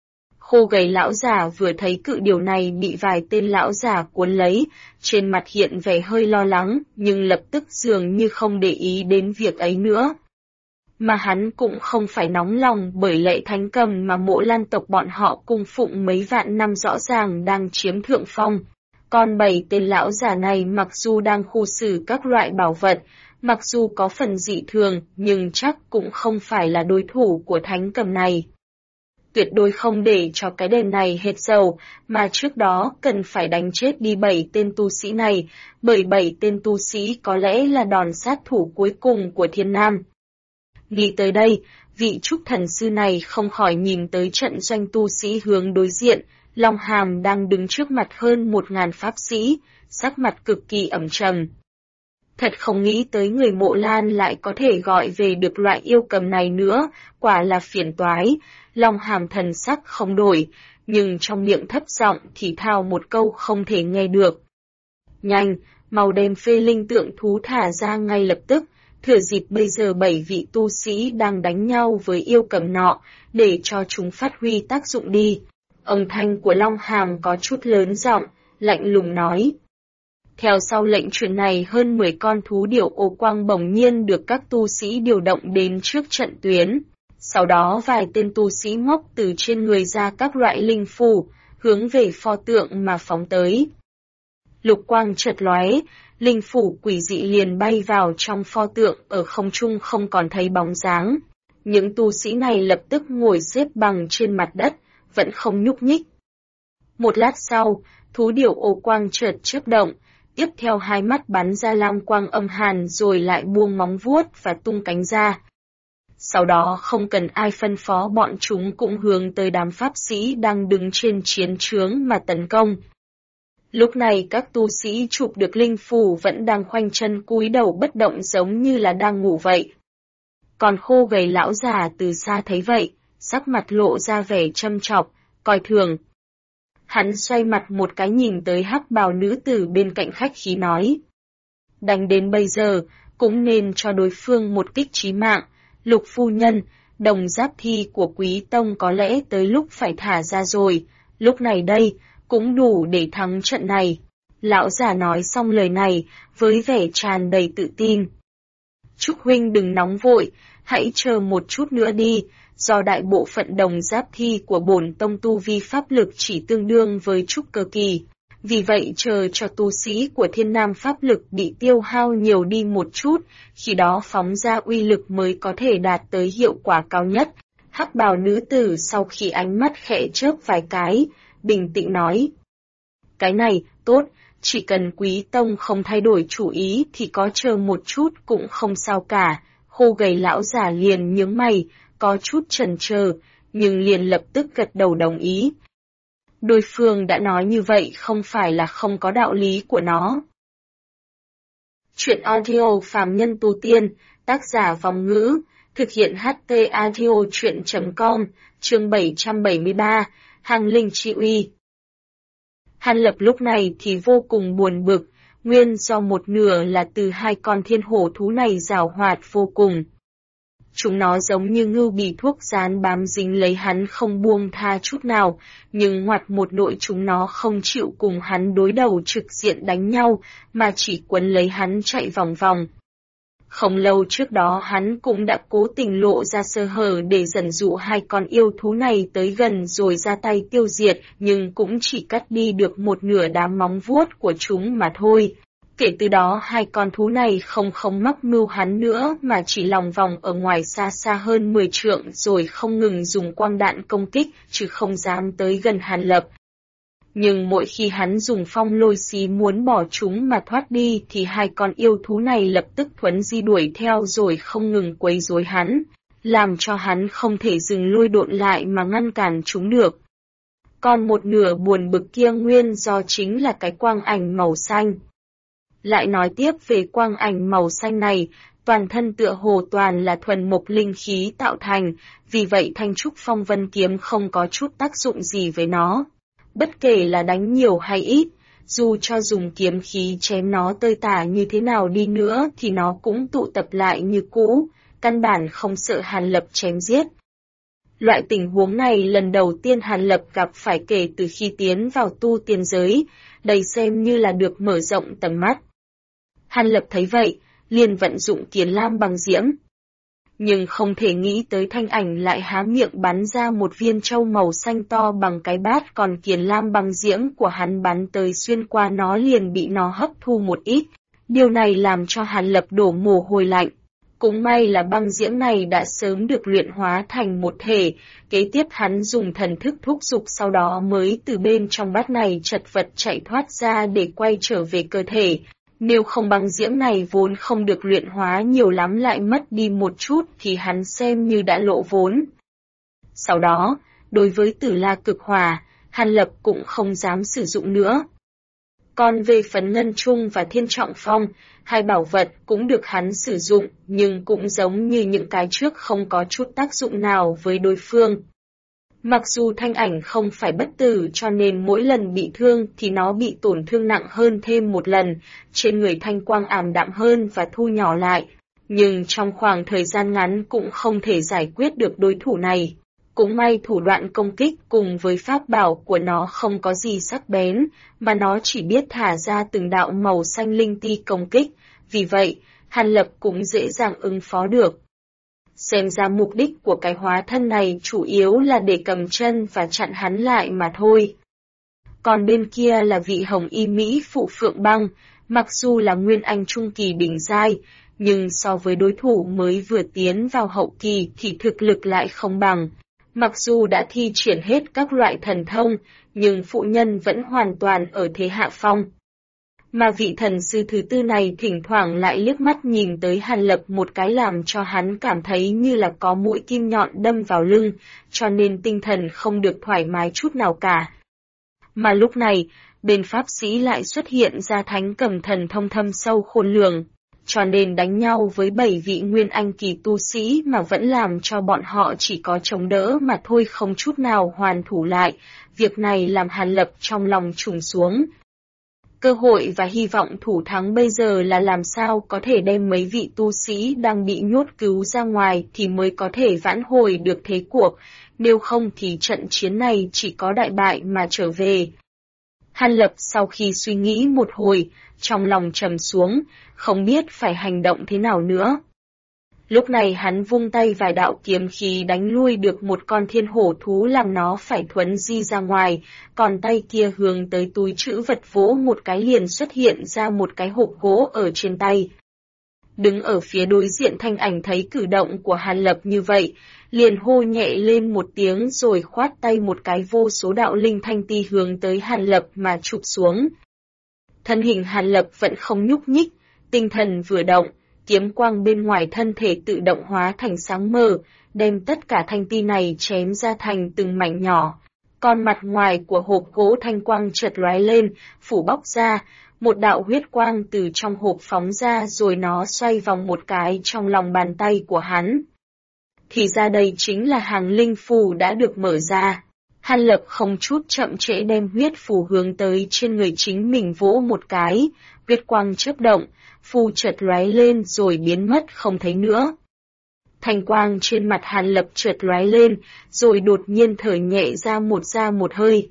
Khô gầy lão già vừa thấy cự điểu này bị vài tên lão già cuốn lấy, trên mặt hiện vẻ hơi lo lắng, nhưng lập tức dường như không để ý đến việc ấy nữa. Mà hắn cũng không phải nóng lòng, bởi Lệ Thánh Cầm mà Mộ Lan tộc bọn họ cung phụng mấy vạn năm rõ ràng đang chiếm thượng phong. Còn 7 tên lão già này mặc dù đang khu xử các loại bảo vật, mặc dù có phần dị thường, nhưng chắc cũng không phải là đối thủ của Thánh Cầm này. Tuyệt đối không để cho cái đèn này hết dầu, mà trước đó cần phải đánh chết đi 7 tên tu sĩ này, bởi 7 tên tu sĩ có lẽ là đòn sát thủ cuối cùng của Thiên Nam. Nghĩ tới đây, vị trúc thần sư này không khỏi nhìn tới trận doanh tu sĩ hướng đối diện, Long Hàm đang đứng trước mặt hơn 1000 pháp sĩ, sắc mặt cực kỳ ẩm trầm. Thật không nghĩ tới người Mộ Lan lại có thể gọi về được loại yêu cầm này nữa, quả là phiền toái. Long Hàm thần sắc không đổi, nhưng trong miệng thấp giọng thì thào một câu không thể nghe được. Nhanh, mau đem phê linh tượng thú thả ra ngay lập tức, thừa dịp bây giờ 7 vị tu sĩ đang đánh nhau với yêu cầm nọ, để cho chúng phát huy tác dụng đi. Âm thanh của Long Hàm có chút lớn giọng, lạnh lùng nói. Theo sau lệnh truyền này, hơn 10 con thú điểu ô quang bỗng nhiên được các tu sĩ điều động đến trước trận tuyến. Sau đó vài tên tu sĩ móc từ trên người ra các loại linh phù, hướng về pho tượng mà phóng tới. Lục quang chợt lóe, linh phủ quỷ dị liền bay vào trong pho tượng, ở không trung không còn thấy bóng dáng. Những tu sĩ này lập tức ngồi xếp bằng trên mặt đất, vẫn không nhúc nhích. Một lát sau, thú điểu ô quang chợt chớp động, tiếp theo hai mắt bắn ra lam quang âm hàn rồi lại buông móng vuốt và tung cánh ra. Sau đó không cần ai phân phó, bọn chúng cũng hướng tới đám pháp sĩ đang đứng trên chiến trướng mà tấn công. Lúc này các tu sĩ chụp được linh phù vẫn đang khoanh chân cúi đầu bất động giống như là đang ngủ vậy. Còn khô gầy lão già từ xa thấy vậy, sắc mặt lộ ra vẻ châm chọc, coi thường. Hắn xoay mặt một cái nhìn tới hắc bào nữ tử bên cạnh khách khí nói. Đánh đến bây giờ, cũng nên cho đối phương một kích chí mạng. Lục phu nhân, đồng giáp thi của Quý Tông có lẽ tới lúc phải thả ra rồi, lúc này đây, cũng đủ để thắng trận này. Lão già nói xong lời này, với vẻ tràn đầy tự tin. Trúc huynh đừng nóng vội, hãy chờ một chút nữa đi, do đại bộ phận đồng giáp thi của bổn tông tu vi pháp lực chỉ tương đương với trúc cơ kỳ. Vì vậy chờ cho tu sĩ của Thiên Nam pháp lực bị tiêu hao nhiều đi một chút, khi đó phóng ra uy lực mới có thể đạt tới hiệu quả cao nhất. Hắc bào nữ tử sau khi ánh mắt khẽ chớp vài cái, bình tĩnh nói. Cái này, tốt, chỉ cần Quý Tông không thay đổi chủ ý thì có chờ một chút cũng không sao cả. Khô gầy lão già liền nhướng mày, có chút chần chờ, nhưng liền lập tức gật đầu đồng ý. Đối phương đã nói như vậy không phải là không có đạo lý của nó. Chuyện audio Phàm Nhân Tu Tiên, tác giả Vòng Ngữ, thực hiện HT Audio Chuyện.com, chương 773, Hàng Linh Chi Uy. Hàn Lập lúc này thì vô cùng buồn bực, nguyên do một nửa là từ hai con thiên hổ thú này giàu hoạt vô cùng. Chúng nó giống như ngưu bì thuốc dán bám dính lấy hắn không buông tha chút nào, nhưng ngoặt một đội chúng nó không chịu cùng hắn đối đầu trực diện đánh nhau, mà chỉ quấn lấy hắn chạy vòng vòng. Không lâu trước đó hắn cũng đã cố tình lộ ra sơ hở để dẫn dụ hai con yêu thú này tới gần rồi ra tay tiêu diệt, nhưng cũng chỉ cắt đi được một nửa đám móng vuốt của chúng mà thôi. Kể từ đó hai con thú này không mắc mưu hắn nữa mà chỉ lòng vòng ở ngoài xa hơn 10 trượng rồi không ngừng dùng quang đạn công kích chứ không dám tới gần Hàn Lập. Nhưng mỗi khi hắn dùng phong lôi xí muốn bỏ chúng mà thoát đi thì hai con yêu thú này lập tức thuấn di đuổi theo rồi không ngừng quấy rối hắn, làm cho hắn không thể dừng lôi độn lại mà ngăn cản chúng được. Còn một nửa buồn bực kia nguyên do chính là cái quang ảnh màu xanh. Lại nói tiếp về quang ảnh màu xanh này, toàn thân tựa hồ toàn là thuần mộc linh khí tạo thành, vì vậy thanh trúc phong vân kiếm không có chút tác dụng gì với nó. Bất kể là đánh nhiều hay ít, dù cho dùng kiếm khí chém nó tơi tả như thế nào đi nữa thì nó cũng tụ tập lại như cũ, căn bản không sợ Hàn Lập chém giết. Loại tình huống này lần đầu tiên Hàn Lập gặp phải kể từ khi tiến vào tu tiên giới, đây xem như là được mở rộng tầm mắt. Hàn Lập thấy vậy, liền vận dụng Kiền Lam băng diễm. Nhưng không thể nghĩ tới thanh ảnh lại há miệng bắn ra một viên châu màu xanh to bằng cái bát, còn Kiền Lam băng diễm của hắn bắn tới xuyên qua nó liền bị nó hấp thu một ít. Điều này làm cho Hàn Lập đổ mồ hôi lạnh. Cũng may là băng diễm này đã sớm được luyện hóa thành một thể, kế tiếp hắn dùng thần thức thúc giục sau đó mới từ bên trong bát này chật vật chạy thoát ra để quay trở về cơ thể. Nếu không băng diễm này vốn không được luyện hóa nhiều lắm lại mất đi một chút thì hắn xem như đã lộ vốn. Sau đó, đối với Tử La Cực Hỏa, Hàn Lập cũng không dám sử dụng nữa. Còn về Phấn Ngân Trung và Thiên Trọng Phong, hai bảo vật cũng được hắn sử dụng nhưng cũng giống như những cái trước không có chút tác dụng nào với đối phương. Mặc dù thanh ảnh không phải bất tử cho nên mỗi lần bị thương thì nó bị tổn thương nặng hơn thêm một lần, trên người thanh quang ảm đạm hơn và thu nhỏ lại, nhưng trong khoảng thời gian ngắn cũng không thể giải quyết được đối thủ này. Cũng may thủ đoạn công kích cùng với pháp bảo của nó không có gì sắc bén, mà nó chỉ biết thả ra từng đạo màu xanh linh ti công kích, vì vậy, Hàn Lập cũng dễ dàng ứng phó được. Xem ra mục đích của cái hóa thân này chủ yếu là để cầm chân và chặn hắn lại mà thôi. Còn bên kia là vị hồng y Mỹ phụ Phượng Băng, mặc dù là nguyên anh trung kỳ đỉnh giai, nhưng so với đối thủ mới vừa tiến vào hậu kỳ thì thực lực lại không bằng. Mặc dù đã thi triển hết các loại thần thông, nhưng phụ nhân vẫn hoàn toàn ở thế hạ phong. Mà vị thần sư thứ tư này thỉnh thoảng lại liếc mắt nhìn tới Hàn Lập một cái làm cho hắn cảm thấy như là có mũi kim nhọn đâm vào lưng, cho nên tinh thần không được thoải mái chút nào cả. Mà lúc này, bên pháp sĩ lại xuất hiện ra thánh cầm thần thông thâm sâu khôn lường, cho nên đánh nhau với 7 vị nguyên anh kỳ tu sĩ mà vẫn làm cho bọn họ chỉ có chống đỡ mà thôi không chút nào hoàn thủ lại, việc này làm Hàn Lập trong lòng trùng xuống. Cơ hội và hy vọng thủ thắng bây giờ là làm sao có thể đem mấy vị tu sĩ đang bị nhốt cứu ra ngoài thì mới có thể vãn hồi được thế cuộc, nếu không thì trận chiến này chỉ có đại bại mà trở về. Hàn Lập sau khi suy nghĩ một hồi, trong lòng trầm xuống, không biết phải hành động thế nào nữa. Lúc này hắn vung tay vài đạo kiếm khí đánh lui được một con thiên hổ thú làm nó phải thuấn di ra ngoài, còn tay kia hướng tới túi trữ vật vỗ một cái liền xuất hiện ra một cái hộp gỗ ở trên tay. Đứng ở phía đối diện thanh ảnh thấy cử động của Hàn Lập như vậy, liền hô nhẹ lên một tiếng rồi khoát tay một cái vô số đạo linh thanh ti hướng tới Hàn Lập mà chụp xuống. Thân hình Hàn Lập vẫn không nhúc nhích, tinh thần vừa động, kiếm quang bên ngoài thân thể tự động hóa thành sáng mờ, đem tất cả thanh ti này chém ra thành từng mảnh nhỏ. Còn mặt ngoài của hộp gỗ thanh quang chợt lóe lên, phủ bóc ra, một đạo huyết quang từ trong hộp phóng ra rồi nó xoay vòng một cái trong lòng bàn tay của hắn. Thì ra đây chính là hàng linh phù đã được mở ra. Hàn Lập không chút chậm trễ đem huyết phù hướng tới trên người chính mình vỗ một cái, huyết quang chớp động, phù chợt lóe lên rồi biến mất không thấy nữa. Thanh quang trên mặt Hàn Lập chợt lóe lên, rồi đột nhiên thở nhẹ ra một hơi.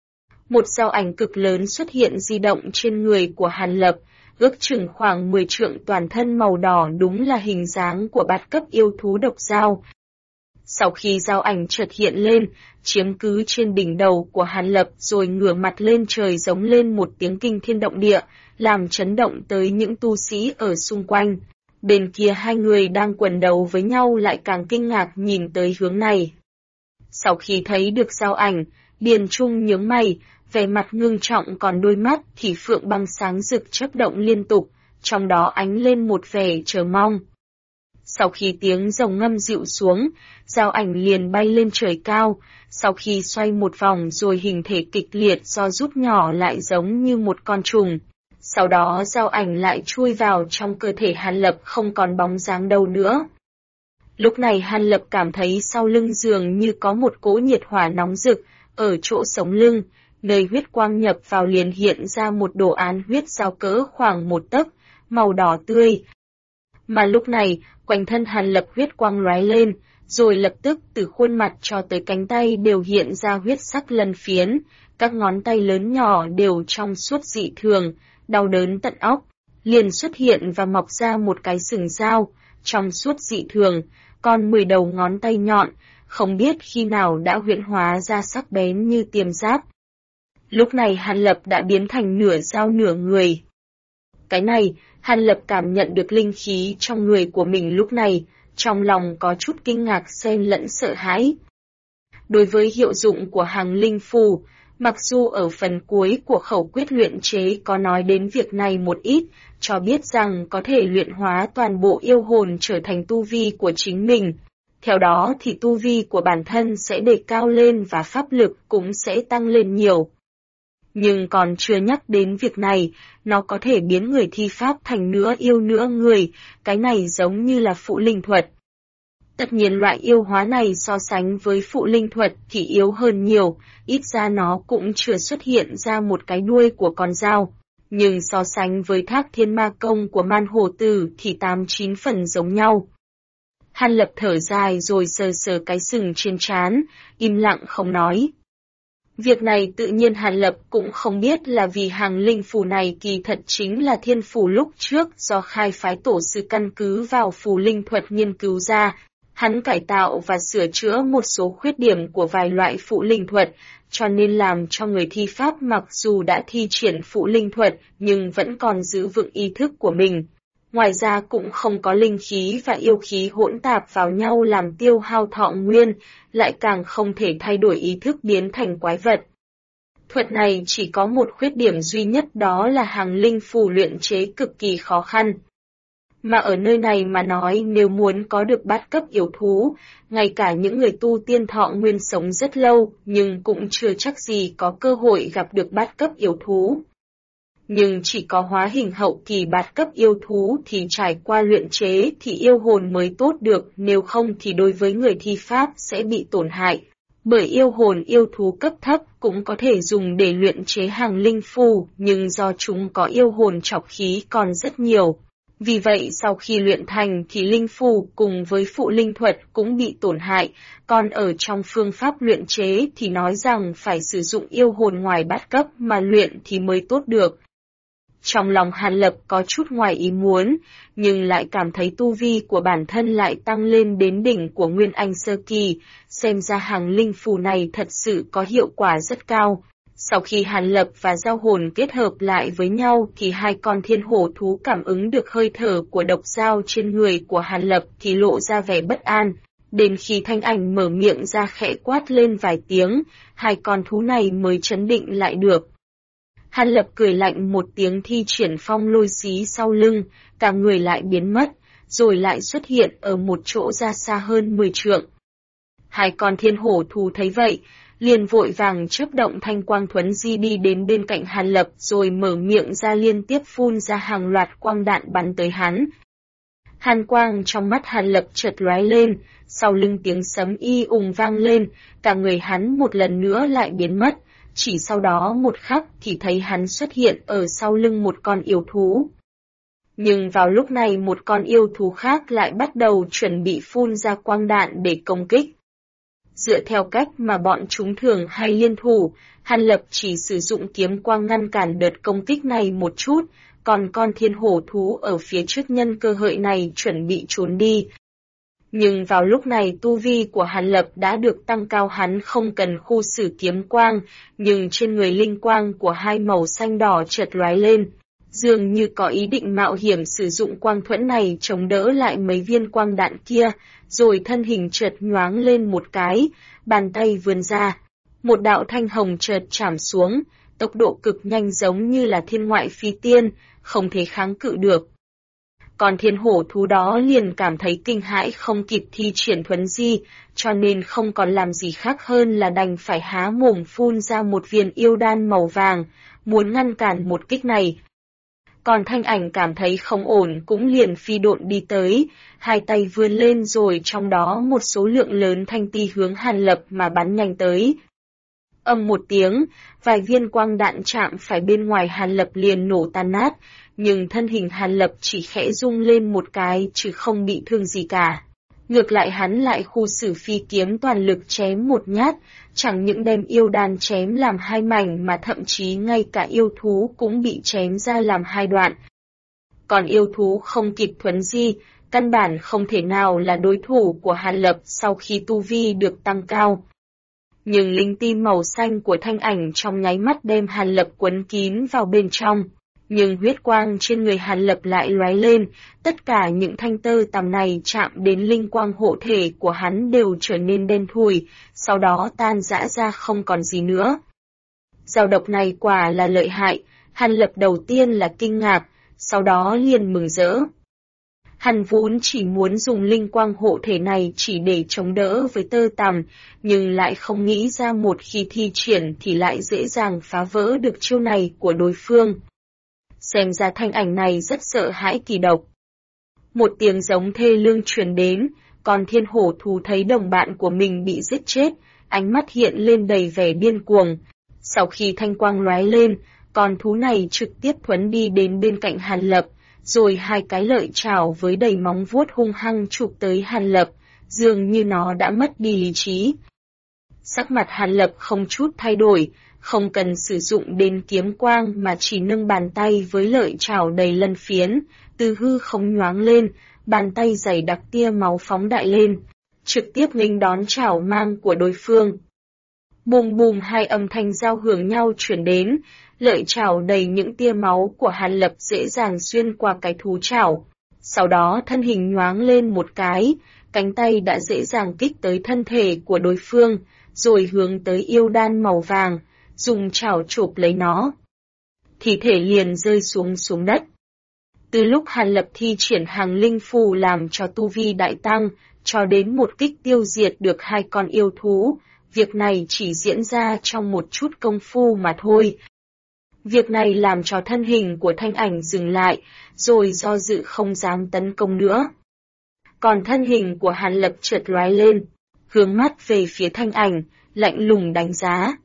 Một dao ảnh cực lớn xuất hiện di động trên người của Hàn Lập, ước chừng khoảng 10 trượng, toàn thân màu đỏ, đúng là hình dáng của bát cấp yêu thú độc dao. Sau khi dao ảnh chợt hiện lên, chiếm cứ trên đỉnh đầu của Hàn Lập rồi ngửa mặt lên trời giống lên một tiếng kinh thiên động địa, làm chấn động tới những tu sĩ ở xung quanh. Bên kia hai người đang quần đầu với nhau lại càng kinh ngạc nhìn tới hướng này. Sau khi thấy được dao ảnh, Điền Trung nhướng mày, vẻ mặt ngưng trọng, còn đôi mắt thì phượng băng sáng rực chớp động liên tục, trong đó ánh lên một vẻ chờ mong. Sau khi tiếng rồng ngâm dịu xuống, dao ảnh liền bay lên trời cao, sau khi xoay một vòng rồi hình thể kịch liệt do rút nhỏ lại giống như một con trùng. Sau đó dao ảnh lại chui vào trong cơ thể Hàn Lập, không còn bóng dáng đâu nữa. Lúc này Hàn Lập cảm thấy sau lưng dường như có một cỗ nhiệt hỏa nóng rực, ở chỗ sống lưng, nơi huyết quang nhập vào liền hiện ra một đồ án huyết dao cỡ khoảng 1 tấc, màu đỏ tươi. Mà lúc này, quanh thân Hàn Lập huyết quang lóe lên, rồi lập tức từ khuôn mặt cho tới cánh tay đều hiện ra huyết sắc lân phiến, các ngón tay lớn nhỏ đều trong suốt dị thường, đau đớn tận óc, liền xuất hiện và mọc ra một cái sừng dao, trong suốt dị thường, còn 10 đầu ngón tay nhọn, không biết khi nào đã huyễn hóa ra sắc bén như tiêm giáp. Lúc này Hàn Lập đã biến thành nửa dao nửa người. Cái này, Hàn Lập cảm nhận được linh khí trong người của mình lúc này, trong lòng có chút kinh ngạc xen lẫn sợ hãi. Đối với hiệu dụng của hàng linh phù, mặc dù ở phần cuối của khẩu quyết luyện chế có nói đến việc này một ít, cho biết rằng có thể luyện hóa toàn bộ yêu hồn trở thành tu vi của chính mình. Theo đó thì tu vi của bản thân sẽ đề cao lên và pháp lực cũng sẽ tăng lên nhiều. Nhưng còn chưa nhắc đến việc này, nó có thể biến người thi pháp thành nửa yêu nửa người, cái này giống như là phụ linh thuật. Tất nhiên loại yêu hóa này so sánh với phụ linh thuật thì yếu hơn nhiều, ít ra nó cũng chưa xuất hiện ra một cái đuôi của con dao. Nhưng so sánh với Thác Thiên Ma Công của Man Hồ Tử thì 8-9 phần giống nhau. Hàn Lập thở dài rồi sờ sờ cái sừng trên trán, im lặng không nói. Việc này tự nhiên Hàn Lập cũng không biết là vì hàng linh phù này kỳ thật chính là thiên phù lúc trước do khai phái tổ sư căn cứ vào phù linh thuật nghiên cứu ra. Hắn cải tạo và sửa chữa một số khuyết điểm của vài loại phụ linh thuật, cho nên làm cho người thi pháp mặc dù đã thi triển phụ linh thuật nhưng vẫn còn giữ vững ý thức của mình. Ngoài ra cũng không có linh khí và yêu khí hỗn tạp vào nhau làm tiêu hao thọ nguyên, lại càng không thể thay đổi ý thức biến thành quái vật. Thuật này chỉ có một khuyết điểm duy nhất, đó là hàng linh phù luyện chế cực kỳ khó khăn. Mà ở nơi này mà nói, nếu muốn có được bát cấp yêu thú, ngay cả những người tu tiên thọ nguyên sống rất lâu nhưng cũng chưa chắc gì có cơ hội gặp được bát cấp yêu thú. Nhưng chỉ có hóa hình hậu kỳ bát cấp yêu thú thì trải qua luyện chế thì yêu hồn mới tốt được, nếu không thì đối với người thi pháp sẽ bị tổn hại. Bởi yêu hồn yêu thú cấp thấp cũng có thể dùng để luyện chế hàng linh phù, nhưng do chúng có yêu hồn trọc khí còn rất nhiều. Vì vậy sau khi luyện thành thì linh phù cùng với phụ linh thuật cũng bị tổn hại, còn ở trong phương pháp luyện chế thì nói rằng phải sử dụng yêu hồn ngoài bát cấp mà luyện thì mới tốt được. Trong lòng Hàn Lập có chút ngoài ý muốn, nhưng lại cảm thấy tu vi của bản thân lại tăng lên đến đỉnh của Nguyên Anh Sơ Kỳ, xem ra hàng linh phù này thật sự có hiệu quả rất cao. Sau khi Hàn Lập và giao hồn kết hợp lại với nhau thì hai con thiên hổ thú cảm ứng được hơi thở của độc dao trên người của Hàn Lập thì lộ ra vẻ bất an. Đến khi thanh ảnh mở miệng ra khẽ quát lên vài tiếng, hai con thú này mới trấn định lại được. Hàn Lập cười lạnh một tiếng thi triển phong lôi xí sau lưng, cả người lại biến mất, rồi lại xuất hiện ở một chỗ ra xa hơn 10 trượng. Hai con thiên hổ thú thấy vậy, liền vội vàng chớp động thanh quang thuấn di đi đến bên cạnh Hàn Lập rồi mở miệng ra liên tiếp phun ra hàng loạt quang đạn bắn tới hắn. Hàn quang trong mắt Hàn Lập chợt lóe lên, sau lưng tiếng sấm y ùng vang lên, cả người hắn một lần nữa lại biến mất, chỉ sau đó một khắc thì thấy hắn xuất hiện ở sau lưng một con yêu thú. Nhưng vào lúc này một con yêu thú khác lại bắt đầu chuẩn bị phun ra quang đạn để công kích. Dựa theo cách mà bọn chúng thường hay liên thủ, Hàn Lập chỉ sử dụng kiếm quang ngăn cản đợt công kích này một chút, còn con thiên hổ thú ở phía trước nhân cơ hội này chuẩn bị trốn đi. Nhưng vào lúc này tu vi của Hàn Lập đã được tăng cao, hắn không cần khu xử kiếm quang, nhưng trên người linh quang của hai màu xanh đỏ chợt lóe lên. Dường như có ý định mạo hiểm sử dụng quang thuẫn này chống đỡ lại mấy viên quang đạn kia, rồi thân hình chợt nhoáng lên một cái, bàn tay vươn ra. Một đạo thanh hồng chợt chạm xuống, tốc độ cực nhanh giống như là thiên ngoại phi tiên, không thể kháng cự được. Còn thiên hổ thú đó liền cảm thấy kinh hãi không kịp thi triển thuấn di, cho nên không còn làm gì khác hơn là đành phải há mồm phun ra một viên yêu đan màu vàng, muốn ngăn cản một kích này. Còn Thanh Ảnh cảm thấy không ổn cũng liền phi độn đi tới, hai tay vươn lên rồi trong đó một số lượng lớn thanh ti hướng Hàn Lập mà bắn nhanh tới. Ầm một tiếng, vài viên quang đạn chạm phải bên ngoài Hàn Lập liền nổ tan nát, nhưng thân hình Hàn Lập chỉ khẽ rung lên một cái chứ không bị thương gì cả. Ngược lại hắn lại khu xử phi kiếm toàn lực chém một nhát, chẳng những đem yêu đan chém làm hai mảnh mà thậm chí ngay cả yêu thú cũng bị chém ra làm hai đoạn. Còn yêu thú không kịp thuấn di, căn bản không thể nào là đối thủ của Hàn Lập sau khi tu vi được tăng cao. Nhưng linh tim màu xanh của Thanh Ảnh trong nháy mắt đem Hàn Lập quấn kín vào bên trong. Nhưng huyết quang trên người Hàn Lập lại lóe lên, tất cả những thanh tơ tằm này chạm đến linh quang hộ thể của hắn đều trở nên đen thui, sau đó tan rã ra không còn gì nữa. Dao độc này quả là lợi hại, Hàn Lập đầu tiên là kinh ngạc, sau đó liền mừng rỡ. Hắn vốn chỉ muốn dùng linh quang hộ thể này chỉ để chống đỡ với tơ tằm, nhưng lại không nghĩ ra một khi thi triển thì lại dễ dàng phá vỡ được chiêu này của đối phương. Xem ra Thanh Ảnh này rất sợ hãi kỳ độc. Một tiếng giống thê lương truyền đến, còn thiên hổ thú thấy đồng bạn của mình bị giết chết, ánh mắt hiện lên đầy vẻ điên cuồng. Sau khi thanh quang lóe lên, con thú này trực tiếp thuấn đi đến bên cạnh Hàn Lập, rồi hai cái lợi chảo với đầy móng vuốt hung hăng chụp tới Hàn Lập, dường như nó đã mất đi lý trí. Sắc mặt Hàn Lập không chút thay đổi, không cần sử dụng đến kiếm quang mà chỉ nâng bàn tay với lợi chảo đầy lân phiến, từ hư không nhoáng lên, bàn tay dày đặc tia máu phóng đại lên, trực tiếp nghênh đón chảo mang của đối phương. Bùm bùm hai âm thanh giao hưởng nhau chuyển đến, lợi chảo đầy những tia máu của Hàn Lập dễ dàng xuyên qua cái thú chảo. Sau đó thân hình nhoáng lên một cái, cánh tay đã dễ dàng kích tới thân thể của đối phương, rồi hướng tới yêu đan màu vàng, dùng chảo chộp lấy nó. Thi thể liền rơi xuống đất. Từ lúc Hàn Lập thi triển hàng linh phù làm cho tu vi đại tăng, cho đến một kích tiêu diệt được hai con yêu thú, việc này chỉ diễn ra trong một chút công phu mà thôi. Việc này làm cho thân hình của Thanh Ảnh dừng lại, rồi do dự không dám tấn công nữa. Còn thân hình của Hàn Lập chợt lóe lên, hướng mắt về phía Thanh Ảnh, lạnh lùng đánh giá.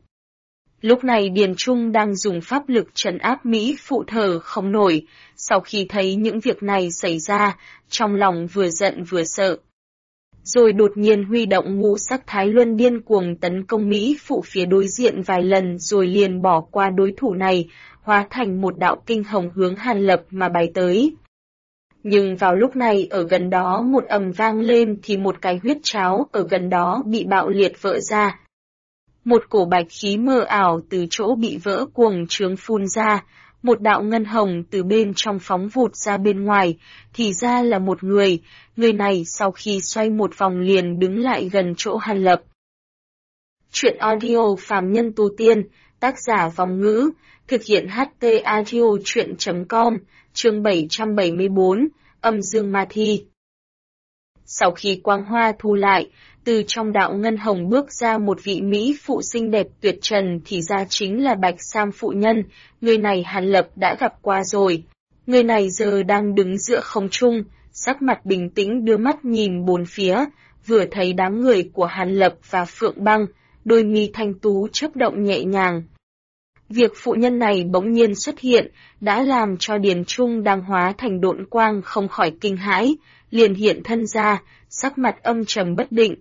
Lúc này Điền Trung đang dùng pháp lực trấn áp Mỹ phụ thở không nổi, sau khi thấy những việc này xảy ra, trong lòng vừa giận vừa sợ. Rồi đột nhiên huy động ngũ sắc Thái Luân điên cuồng tấn công Mỹ phụ phía đối diện vài lần rồi liền bỏ qua đối thủ này, hóa thành một đạo kinh hồng hướng Hàn Lập mà bay tới. Nhưng vào lúc này ở gần đó một ầm vang lên thì một cái huyết tráo ở gần đó bị bạo liệt vỡ ra. Một cổ bạch khí mờ ảo từ chỗ bị vỡ cuồng trướng phun ra, một đạo ngân hồng từ bên trong phóng vụt ra bên ngoài, thì ra là một người này sau khi xoay một vòng liền đứng lại gần chỗ Hàn Lập. Chuyện audio phàm nhân tu tiên, tác giả Vong Ngữ, thực hiện HT Audio Chuyện.com, chương 774, âm dương ma thi. Sau khi quang hoa thu lại, từ trong đạo ngân hồng bước ra một vị mỹ phụ xinh đẹp tuyệt trần, thì ra chính là Bạch Sam phụ nhân. Người này Hàn Lập đã gặp qua rồi. Người này giờ đang đứng giữa không trung, sắc mặt bình tĩnh đưa mắt nhìn bốn phía, vừa thấy đám người của Hàn Lập và Phượng Băng, đôi mi thanh tú chớp động nhẹ nhàng. Việc phụ nhân này bỗng nhiên xuất hiện, đã làm cho Điền Trung đang hóa thành độn quang không khỏi kinh hãi, liền hiện thân ra, sắc mặt âm trầm bất định.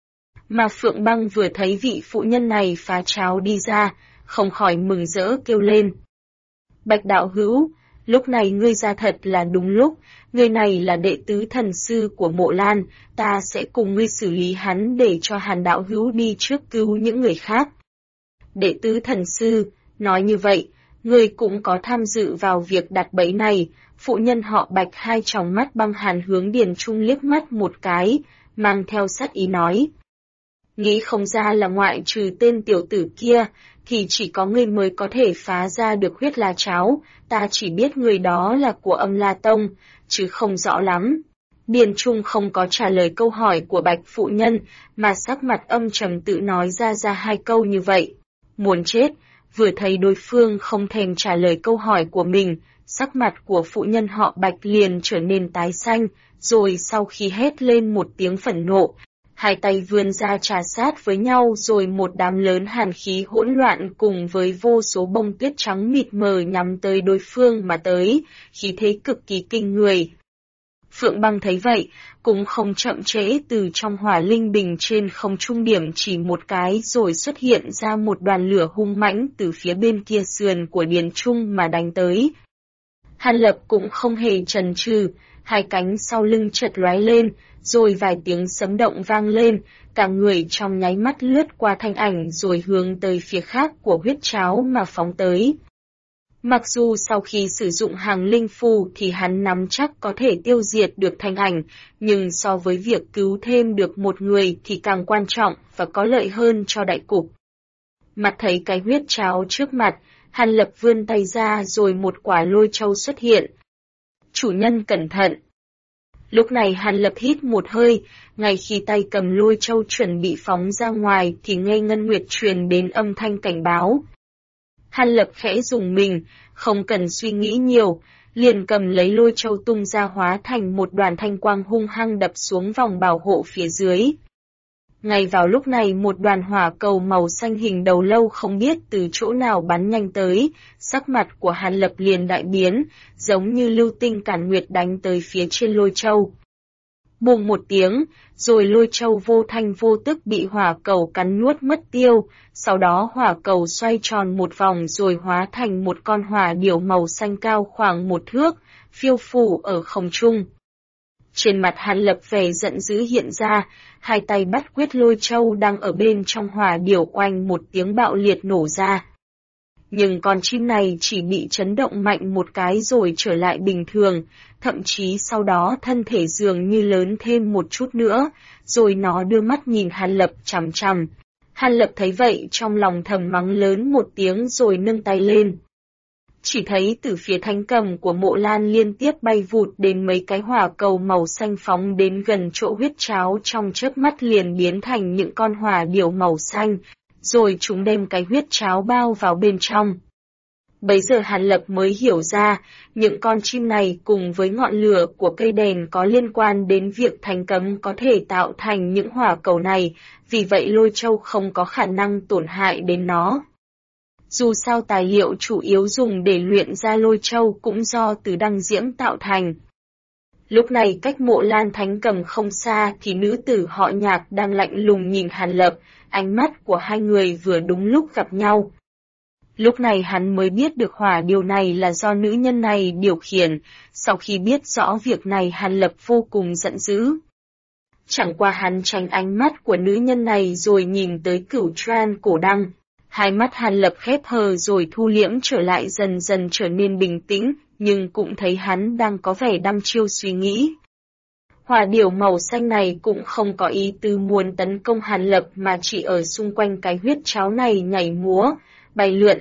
Mà Phượng Băng vừa thấy vị phụ nhân này phá tráo đi ra, không khỏi mừng rỡ kêu lên. Bạch đạo hữu, lúc này ngươi ra thật là đúng lúc, người này là đệ tứ thần sư của Mộ Lan, ta sẽ cùng ngươi xử lý hắn để cho Hàn đạo hữu đi trước cứu những người khác. Đệ tứ thần sư, nói như vậy, ngươi cũng có tham dự vào việc đặt bẫy này. Phụ nhân họ Bạch hai tròng mắt băng hàn hướng Điền Trung liếc mắt một cái, mang theo sát ý nói. Nghĩ không ra là ngoại trừ tên tiểu tử kia, thì chỉ có ngươi mới có thể phá ra được huyết la cháo, ta chỉ biết người đó là của Âm La Tông, chứ không rõ lắm. Điền Trung không có trả lời câu hỏi của Bạch phụ nhân, mà sắc mặt âm trầm tự nói ra hai câu như vậy. Muốn chết, vừa thấy đối phương không thèm trả lời câu hỏi của mình, sắc mặt của phụ nhân họ Bạch liền trở nên tái xanh, rồi sau khi hét lên một tiếng phẫn nộ, hai tay vươn ra trà sát với nhau, rồi một đám lớn hàn khí hỗn loạn cùng với vô số bông tuyết trắng mịt mờ nhắm tới đối phương mà tới, khí thế cực kỳ kinh người. Phượng Băng thấy vậy, cũng không chậm trễ, từ trong hỏa linh bình trên không trung điểm chỉ một cái rồi xuất hiện ra một đoàn lửa hung mãnh từ phía bên kia sườn của Điền Trung mà đánh tới. Hàn Lập cũng không hề chần chừ, hai cánh sau lưng chợt lóe lên, rồi vài tiếng sấm động vang lên, cả người trong nháy mắt lướt qua thanh ảnh rồi hướng tới phía khác của huyết tráo mà phóng tới. Mặc dù sau khi sử dụng hàng linh phù thì hắn nắm chắc có thể tiêu diệt được thanh ảnh, nhưng so với việc cứu thêm được một người thì càng quan trọng và có lợi hơn cho đại cục. Mặt thấy cái huyết tráo trước mặt, Hàn Lập vươn tay ra rồi một quả lôi châu xuất hiện. Chủ nhân cẩn thận! Lúc này Hàn Lập hít một hơi, ngay khi tay cầm lôi châu chuẩn bị phóng ra ngoài thì nghe Ngân Nguyệt truyền đến âm thanh cảnh báo. Hàn Lập khẽ dùng mình, không cần suy nghĩ nhiều, liền cầm lấy lôi châu tung ra hóa thành một đoàn thanh quang hung hăng đập xuống vòng bảo hộ phía dưới. Ngay vào lúc này một đoàn hỏa cầu màu xanh hình đầu lâu không biết từ chỗ nào bắn nhanh tới, sắc mặt của Hàn Lập liền đại biến, giống như lưu tinh cản nguyệt đánh tới phía trên lôi châu. Bùng một tiếng, rồi lôi châu vô thanh vô tức bị hỏa cầu cắn nuốt mất tiêu, sau đó hỏa cầu xoay tròn một vòng rồi hóa thành một con hỏa điểu màu xanh cao khoảng 1 thước, phiêu phù ở không trung. Trên mặt Hàn Lập vẻ giận dữ hiện ra, hai tay bắt quyết lôi châu đang ở bên trong hỏa điểu oanh một tiếng bạo liệt nổ ra. Nhưng con chim này chỉ bị chấn động mạnh một cái rồi trở lại bình thường, thậm chí sau đó thân thể dường như lớn thêm một chút nữa, rồi nó đưa mắt nhìn Hàn Lập chằm chằm. Hàn Lập thấy vậy trong lòng thầm mắng lớn một tiếng rồi nâng tay lên. Chỉ thấy từ phía thánh cầm của Mộ Lan liên tiếp bay vụt đến mấy cái hỏa cầu màu xanh phóng đến gần chỗ huyết tráo, trong chớp mắt liền biến thành những con hỏa điểu màu xanh, rồi chúng đem cái huyết tráo bao vào bên trong. Bấy giờ Hàn Lập mới hiểu ra, những con chim này cùng với ngọn lửa của cây đèn có liên quan đến việc thánh cấm có thể tạo thành những hỏa cầu này, vì vậy lôi châu không có khả năng tổn hại đến nó. Dù sao tài liệu chủ yếu dùng để luyện ra lôi châu cũng do từ đăng diễm tạo thành. Lúc này cách Mộ Lan thánh cầm không xa thì nữ tử họ Nhạc đang lạnh lùng nhìn Hàn Lập, ánh mắt của hai người vừa đúng lúc gặp nhau. Lúc này hắn mới biết được hỏa điều này là do nữ nhân này điều khiển, sau khi biết rõ việc này Hàn Lập vô cùng giận dữ. Chẳng qua hắn tránh ánh mắt của nữ nhân này rồi nhìn tới Cửu Tran cổ đăng. Hai mắt Hàn Lập khép hờ rồi thu liễm trở lại, dần dần trở nên bình tĩnh, nhưng cũng thấy hắn đang có vẻ đăm chiêu suy nghĩ. Hỏa điểu màu xanh này cũng không có ý tư muốn tấn công Hàn Lập mà chỉ ở xung quanh cái huyết tráo này nhảy múa, bay lượn.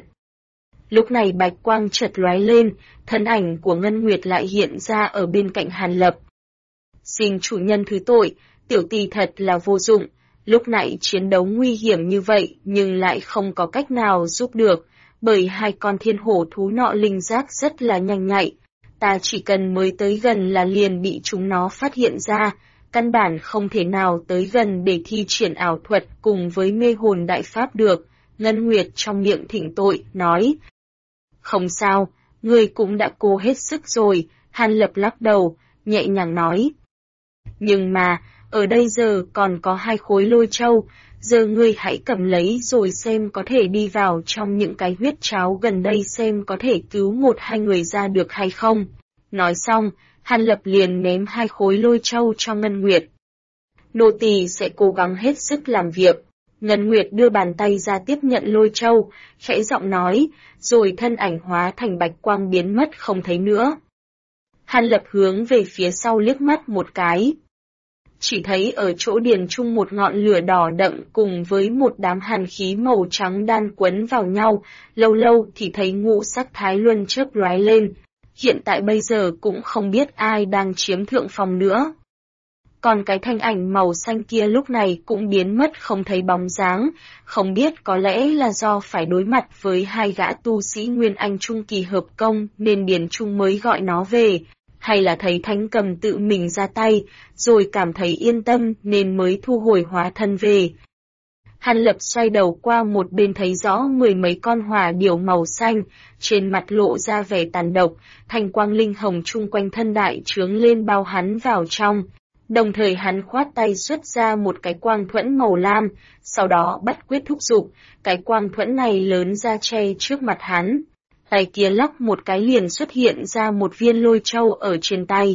Lúc này bạch quang chợt lóe lên, thân ảnh của Ngân Nguyệt lại hiện ra ở bên cạnh Hàn Lập. Xin chủ nhân thứ tội, tiểu tỳ thật là vô dụng, lúc nãy chiến đấu nguy hiểm như vậy nhưng lại không có cách nào giúp được, bởi hai con thiên hổ thú nọ linh giác rất là nhanh nhạy. Ta chỉ cần mới tới gần là liền bị chúng nó phát hiện ra, căn bản không thể nào tới gần để thi triển ảo thuật cùng với mê hồn đại pháp được. Ngân Nguyệt trong miệng thỉnh tội, nói. Không sao, ngươi cũng đã cố hết sức rồi, Hàn Lập lắc đầu, nhẹ nhàng nói. Nhưng mà, ở đây giờ còn có 2 khối lôi châu, giờ ngươi hãy cầm lấy rồi xem có thể đi vào trong những cái huyết cháo gần đây xem có thể cứu 1-2 người ra được hay không. Nói xong, Hàn Lập liền ném 2 khối lôi châu cho Ngân Nguyệt. Nô tỳ sẽ cố gắng hết sức làm việc. Ngân Nguyệt đưa bàn tay ra tiếp nhận lôi châu, khẽ giọng nói, rồi thân ảnh hóa thành bạch quang biến mất không thấy nữa. Hàn Lập hướng về phía sau liếc mắt một cái. Chỉ thấy ở chỗ điền trung một ngọn lửa đỏ đậm cùng với một đám hàn khí màu trắng đan quấn vào nhau, lâu lâu thì thấy ngũ sắc thái luân chớp lóe lên. Hiện tại bây giờ cũng không biết ai đang chiếm thượng phòng nữa. Còn cái thanh ảnh màu xanh kia lúc này cũng biến mất không thấy bóng dáng, không biết có lẽ là do phải đối mặt với 2 gã tu sĩ Nguyên Anh Trung kỳ hợp công nên Điền Trung mới gọi nó về, hay là thấy Thánh Cầm tự mình ra tay, rồi cảm thấy yên tâm nên mới thu hồi hóa thân về. Hàn Lập xoay đầu qua một bên thấy rõ 10 mấy con hỏa điểu màu xanh, trên mặt lộ ra vẻ tàn độc, thanh quang linh hồng chung quanh thân đại trướng lên bao hắn vào trong. Đồng thời hắn khoát tay xuất ra một cái quang thuẫn màu lam, sau đó bắt quyết thúc giục, cái quang thuẫn này lớn ra che trước mặt hắn. Tay kia lắc một cái liền xuất hiện ra một viên lôi châu ở trên tay.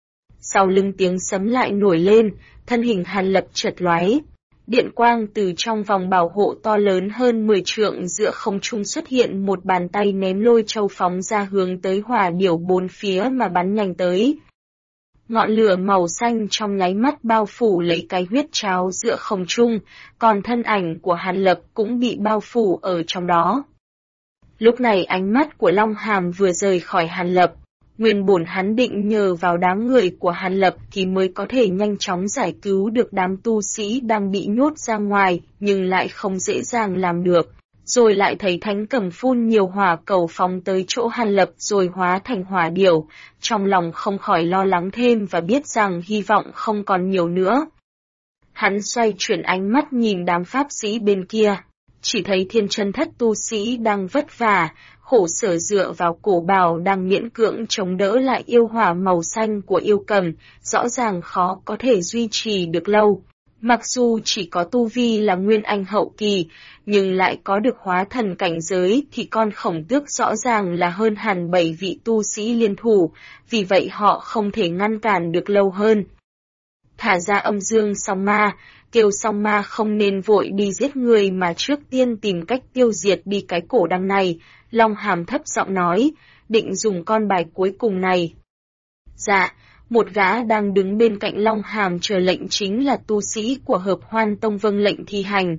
Sau lưng tiếng sấm lại nổi lên, thân hình Hàn Lập chợt lóe. Điện quang từ trong vòng bảo hộ to lớn hơn 10 trượng giữa không trung xuất hiện một bàn tay ném lôi châu phóng ra hướng tới hỏa điểu 4 phía mà bắn nhanh tới. Ngọn lửa màu xanh trong nháy mắt bao phủ lấy cái huyết cháo giữa không trung, còn thân ảnh của Hàn Lập cũng bị bao phủ ở trong đó. Lúc này ánh mắt của Long Hàm vừa rời khỏi Hàn Lập, nguyên bổn hắn định nhờ vào đám người của Hàn Lập thì mới có thể nhanh chóng giải cứu được đám tu sĩ đang bị nhốt ra ngoài, nhưng lại không dễ dàng làm được. Rồi lại thấy Thánh Cầm phun nhiều hỏa cầu phóng tới chỗ Hàn Lập rồi hóa thành hỏa điểu, trong lòng không khỏi lo lắng thêm và biết rằng hy vọng không còn nhiều nữa. Hắn xoay chuyển ánh mắt nhìn đám pháp sĩ bên kia, chỉ thấy Thiên Chân Thất tu sĩ đang vất vả, khổ sở dựa vào cổ bào đang miễn cưỡng chống đỡ lại yêu hỏa màu xanh của yêu cầm, rõ ràng khó có thể duy trì được lâu. Mặc dù chỉ có tu vi là Nguyên Anh hậu kỳ, nhưng lại có được hóa thần cảnh giới thì con khổng tước rõ ràng là hơn hẳn 7 vị tu sĩ liên thủ, vì vậy họ không thể ngăn cản được lâu hơn. Thả ra âm dương song ma, kêu song ma không nên vội đi giết người mà trước tiên tìm cách tiêu diệt đi cái cổ đăng này, Long Hàm thấp giọng nói, định dùng con bài cuối cùng này. Dạ. Một gã đang đứng bên cạnh Long Hàm chờ lệnh chính là tu sĩ của Hợp Hoan Tông vâng lệnh thi hành.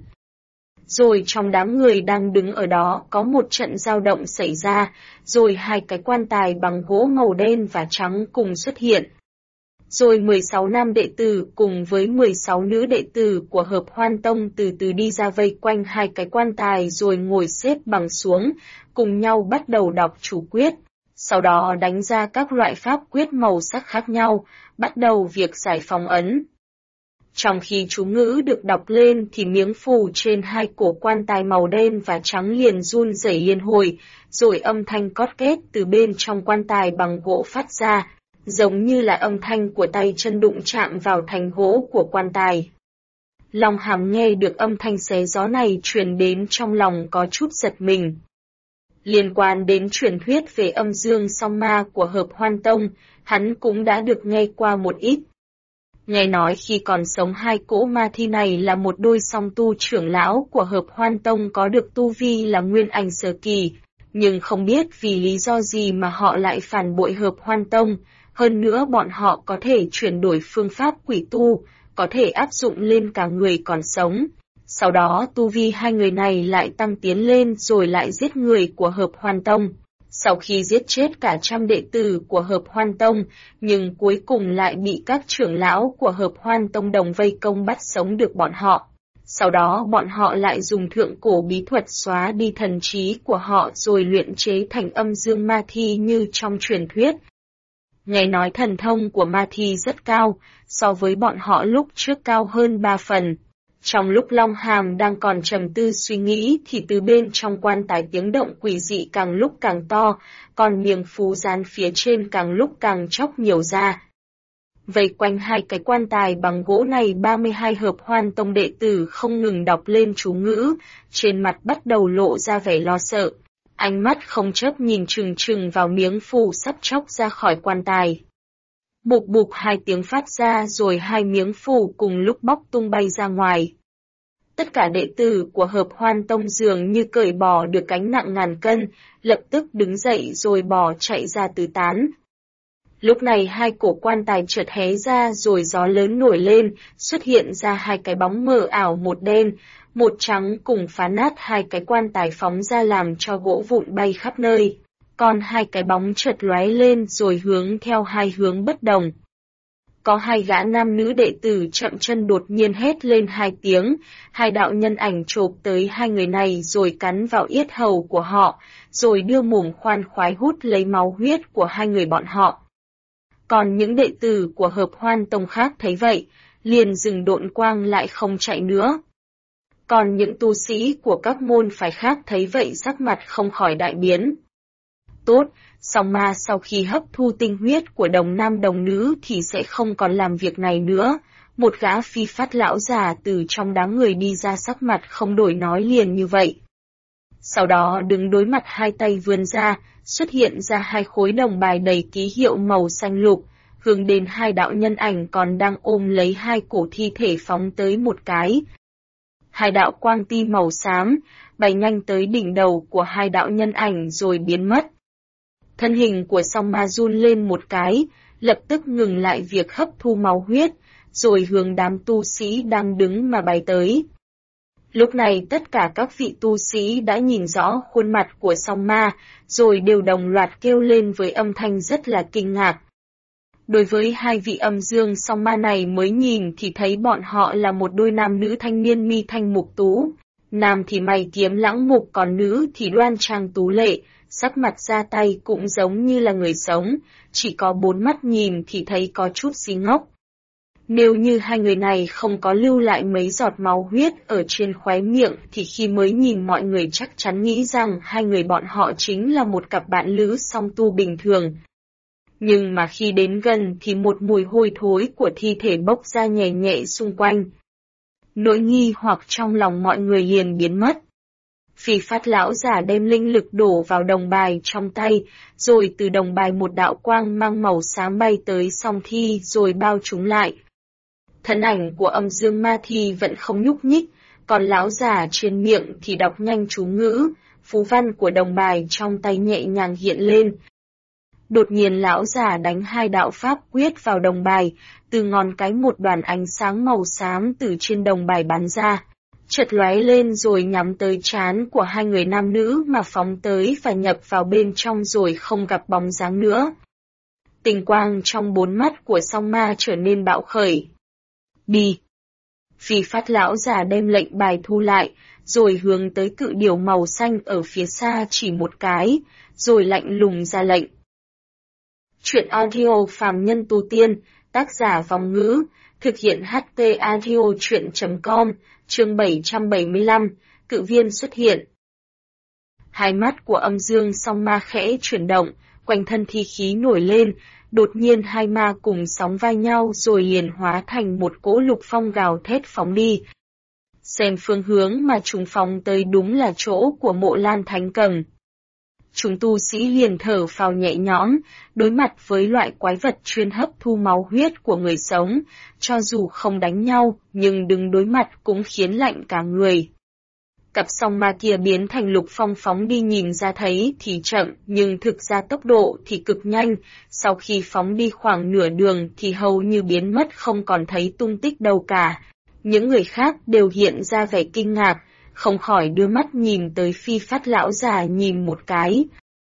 Rồi trong đám người đang đứng ở đó có một trận dao động xảy ra, rồi 2 cái quan tài bằng gỗ màu đen và trắng cùng xuất hiện. Rồi 16 nam đệ tử cùng với 16 nữ đệ tử của Hợp Hoan Tông từ từ đi ra vây quanh 2 cái quan tài rồi ngồi xếp bằng xuống, cùng nhau bắt đầu đọc chú quyết. Sau đó đánh ra các loại pháp quyết màu sắc khác nhau, bắt đầu việc giải phóng ấn. Trong khi chú ngữ được đọc lên thì miếng phù trên 2 cổ quan tài màu đen và trắng liền run rẩy liên hồi, rồi âm thanh cót két từ bên trong quan tài bằng gỗ phát ra, giống như là âm thanh của tay chân đụng chạm vào thành gỗ của quan tài. Long Hàm nghe được âm thanh xé gió này truyền đến trong lòng có chút giật mình. Liên quan đến truyền thuyết về âm dương song ma của Hợp Hoan Tông, hắn cũng đã được nghe qua một ít. Nghe nói khi còn sống 2 cỗ ma thi này là một đôi song tu trưởng lão của Hợp Hoan Tông có được tu vi là Nguyên Anh sơ kỳ, nhưng không biết vì lý do gì mà họ lại phản bội Hợp Hoan Tông, hơn nữa bọn họ có thể chuyển đổi phương pháp quỷ tu, có thể áp dụng lên cả người còn sống. Sau đó tu vi 2 người này lại tăng tiến lên rồi lại giết người của Hợp Hoan Tông. Sau khi giết chết cả trăm đệ tử của Hợp Hoan Tông, nhưng cuối cùng lại bị các trưởng lão của Hợp Hoan Tông đồng vây công bắt sống được bọn họ. Sau đó bọn họ lại dùng thượng cổ bí thuật xóa đi thần trí của họ rồi luyện chế thành âm dương ma thi như trong truyền thuyết. Nghe nói thần thông của ma thi rất cao, so với bọn họ lúc trước cao hơn 3 phần. Trong lúc Long Hàm đang còn trầm tư suy nghĩ thì từ bên trong quan tài tiếng động quỷ dị càng lúc càng to, còn miệng phú gián phía trên càng lúc càng chóc nhiều ra. Vây quanh hai cái quan tài bằng gỗ này 32 Hợp Hoan Tông đệ tử không ngừng đọc lên chú ngữ, trên mặt bắt đầu lộ ra vẻ lo sợ. Ánh mắt không chớp nhìn chừng chừng vào miếng phù sắp chóc ra khỏi quan tài. Bụp bụp hai tiếng phát ra rồi hai miếng phù cùng lúc bóc tung bay ra ngoài. Tất cả đệ tử của Hợp Hoan Tông dường như cởi bỏ được gánh nặng ngàn cân, lập tức đứng dậy rồi bỏ chạy ra tứ tán. Lúc này hai cổ quan tài chợt hé ra rồi gió lớn nổi lên, xuất hiện ra hai cái bóng mờ ảo một đen, một trắng cùng phá nát hai cái quan tài phóng ra làm cho gỗ vụn bay khắp nơi. Còn hai cái bóng chợt lóe lên rồi hướng theo hai hướng bất đồng. Có hai gã nam nữ đệ tử chậm chân đột nhiên hét lên hai tiếng, hai đạo nhân ảnh chộp tới hai người này rồi cắn vào yết hầu của họ, rồi đưa mồm khoan khoái hút lấy máu huyết của hai người bọn họ. Còn những đệ tử của Hợp Hoan Tông khác thấy vậy, liền dừng độn quang lại không chạy nữa. Còn những tu sĩ của các môn phái khác thấy vậy sắc mặt không khỏi đại biến. Tốt, song ma sau khi hấp thu tinh huyết của đồng nam đồng nữ thì sẽ không còn làm việc này nữa. Một gã phi phát lão già từ trong đám người đi ra sắc mặt không đổi nói liền như vậy. Sau đó đứng đối mặt hai tay vươn ra, xuất hiện ra hai khối đồng bài đầy ký hiệu màu xanh lục, hướng đến hai đạo nhân ảnh còn đang ôm lấy hai cổ thi thể phóng tới một cái. Hai đạo quang ti màu xám, bay nhanh tới đỉnh đầu của hai đạo nhân ảnh rồi biến mất. Thân hình của song ma run lên một cái, lập tức ngừng lại việc hấp thu máu huyết, rồi hướng đám tu sĩ đang đứng mà bay tới. Lúc này tất cả các vị tu sĩ đã nhìn rõ khuôn mặt của song ma, rồi đều đồng loạt kêu lên với âm thanh rất là kinh ngạc. Đối với hai vị âm dương song ma này mới nhìn thì thấy bọn họ là một đôi nam nữ thanh niên mi thanh mục tú. Nam thì mày kiếm lãng mục còn nữ thì đoan trang tú lệ, sắc mặt da tay cũng giống như là người sống, chỉ có 4 mắt nhìn thì thấy có chút xí ngốc. Nếu như hai người này không có lưu lại mấy giọt máu huyết ở trên khóe miệng thì khi mới nhìn mọi người chắc chắn nghĩ rằng hai người bọn họ chính là một cặp bạn lữ song tu bình thường. Nhưng mà khi đến gần thì một mùi hôi thối của thi thể bốc ra nhẹ nhẹ xung quanh. Nỗi nghi hoặc trong lòng mọi người liền biến mất. Phi phát lão giả đem linh lực đổ vào đồng bài trong tay, rồi từ đồng bài một đạo quang mang màu xám bay tới song thi rồi bao chúng lại. Thân ảnh của âm dương ma thi vẫn không nhúc nhích, còn lão giả trên miệng thì đọc nhanh chú ngữ, phú văn của đồng bài trong tay nhẹ nhàng hiện lên. Đột nhiên lão giả đánh hai đạo pháp quyết vào đồng bài, từ ngón cái một đoàn ánh sáng màu xám từ trên đồng bài bắn ra, chợt lóe lên rồi nhắm tới trán của hai người nam nữ mà phóng tới và nhập vào bên trong rồi không gặp bóng dáng nữa. Tình quang trong 4 mắt của song ma trở nên bạo khởi. Đi! Phi phát lão già đem lệnh bài thu lại, rồi hướng tới cự điểu màu xanh ở phía xa chỉ một cái, rồi lạnh lùng ra lệnh. Chuyện audio phàm nhân tu tiên, tác giả Vong Ngữ, thực hiện HT audio chuyện.com, chương 775, cự viên xuất hiện. Hai mắt của âm dương song ma khẽ chuyển động, quanh thân thi khí nổi lên, đột nhiên hai ma cùng sóng vai nhau rồi liền hóa thành một cỗ lục phong gào thét phóng đi. Xem phương hướng mà chúng phóng tới đúng là chỗ của Mộ Lan Thánh Cầm. Chúng tu sĩ liền thở phào nhẹ nhõm, đối mặt với loại quái vật chuyên hấp thu máu huyết của người sống, cho dù không đánh nhau, nhưng đứng đối mặt cũng khiến lạnh cả người. Cặp song ma kia biến thành lục phong phóng đi nhìn ra thấy thì chậm, nhưng thực ra tốc độ thì cực nhanh, sau khi phóng đi khoảng nửa đường thì hầu như biến mất không còn thấy tung tích đâu cả. Những người khác đều hiện ra vẻ kinh ngạc, không khỏi đưa mắt nhìn tới phi phát lão già nhìn một cái.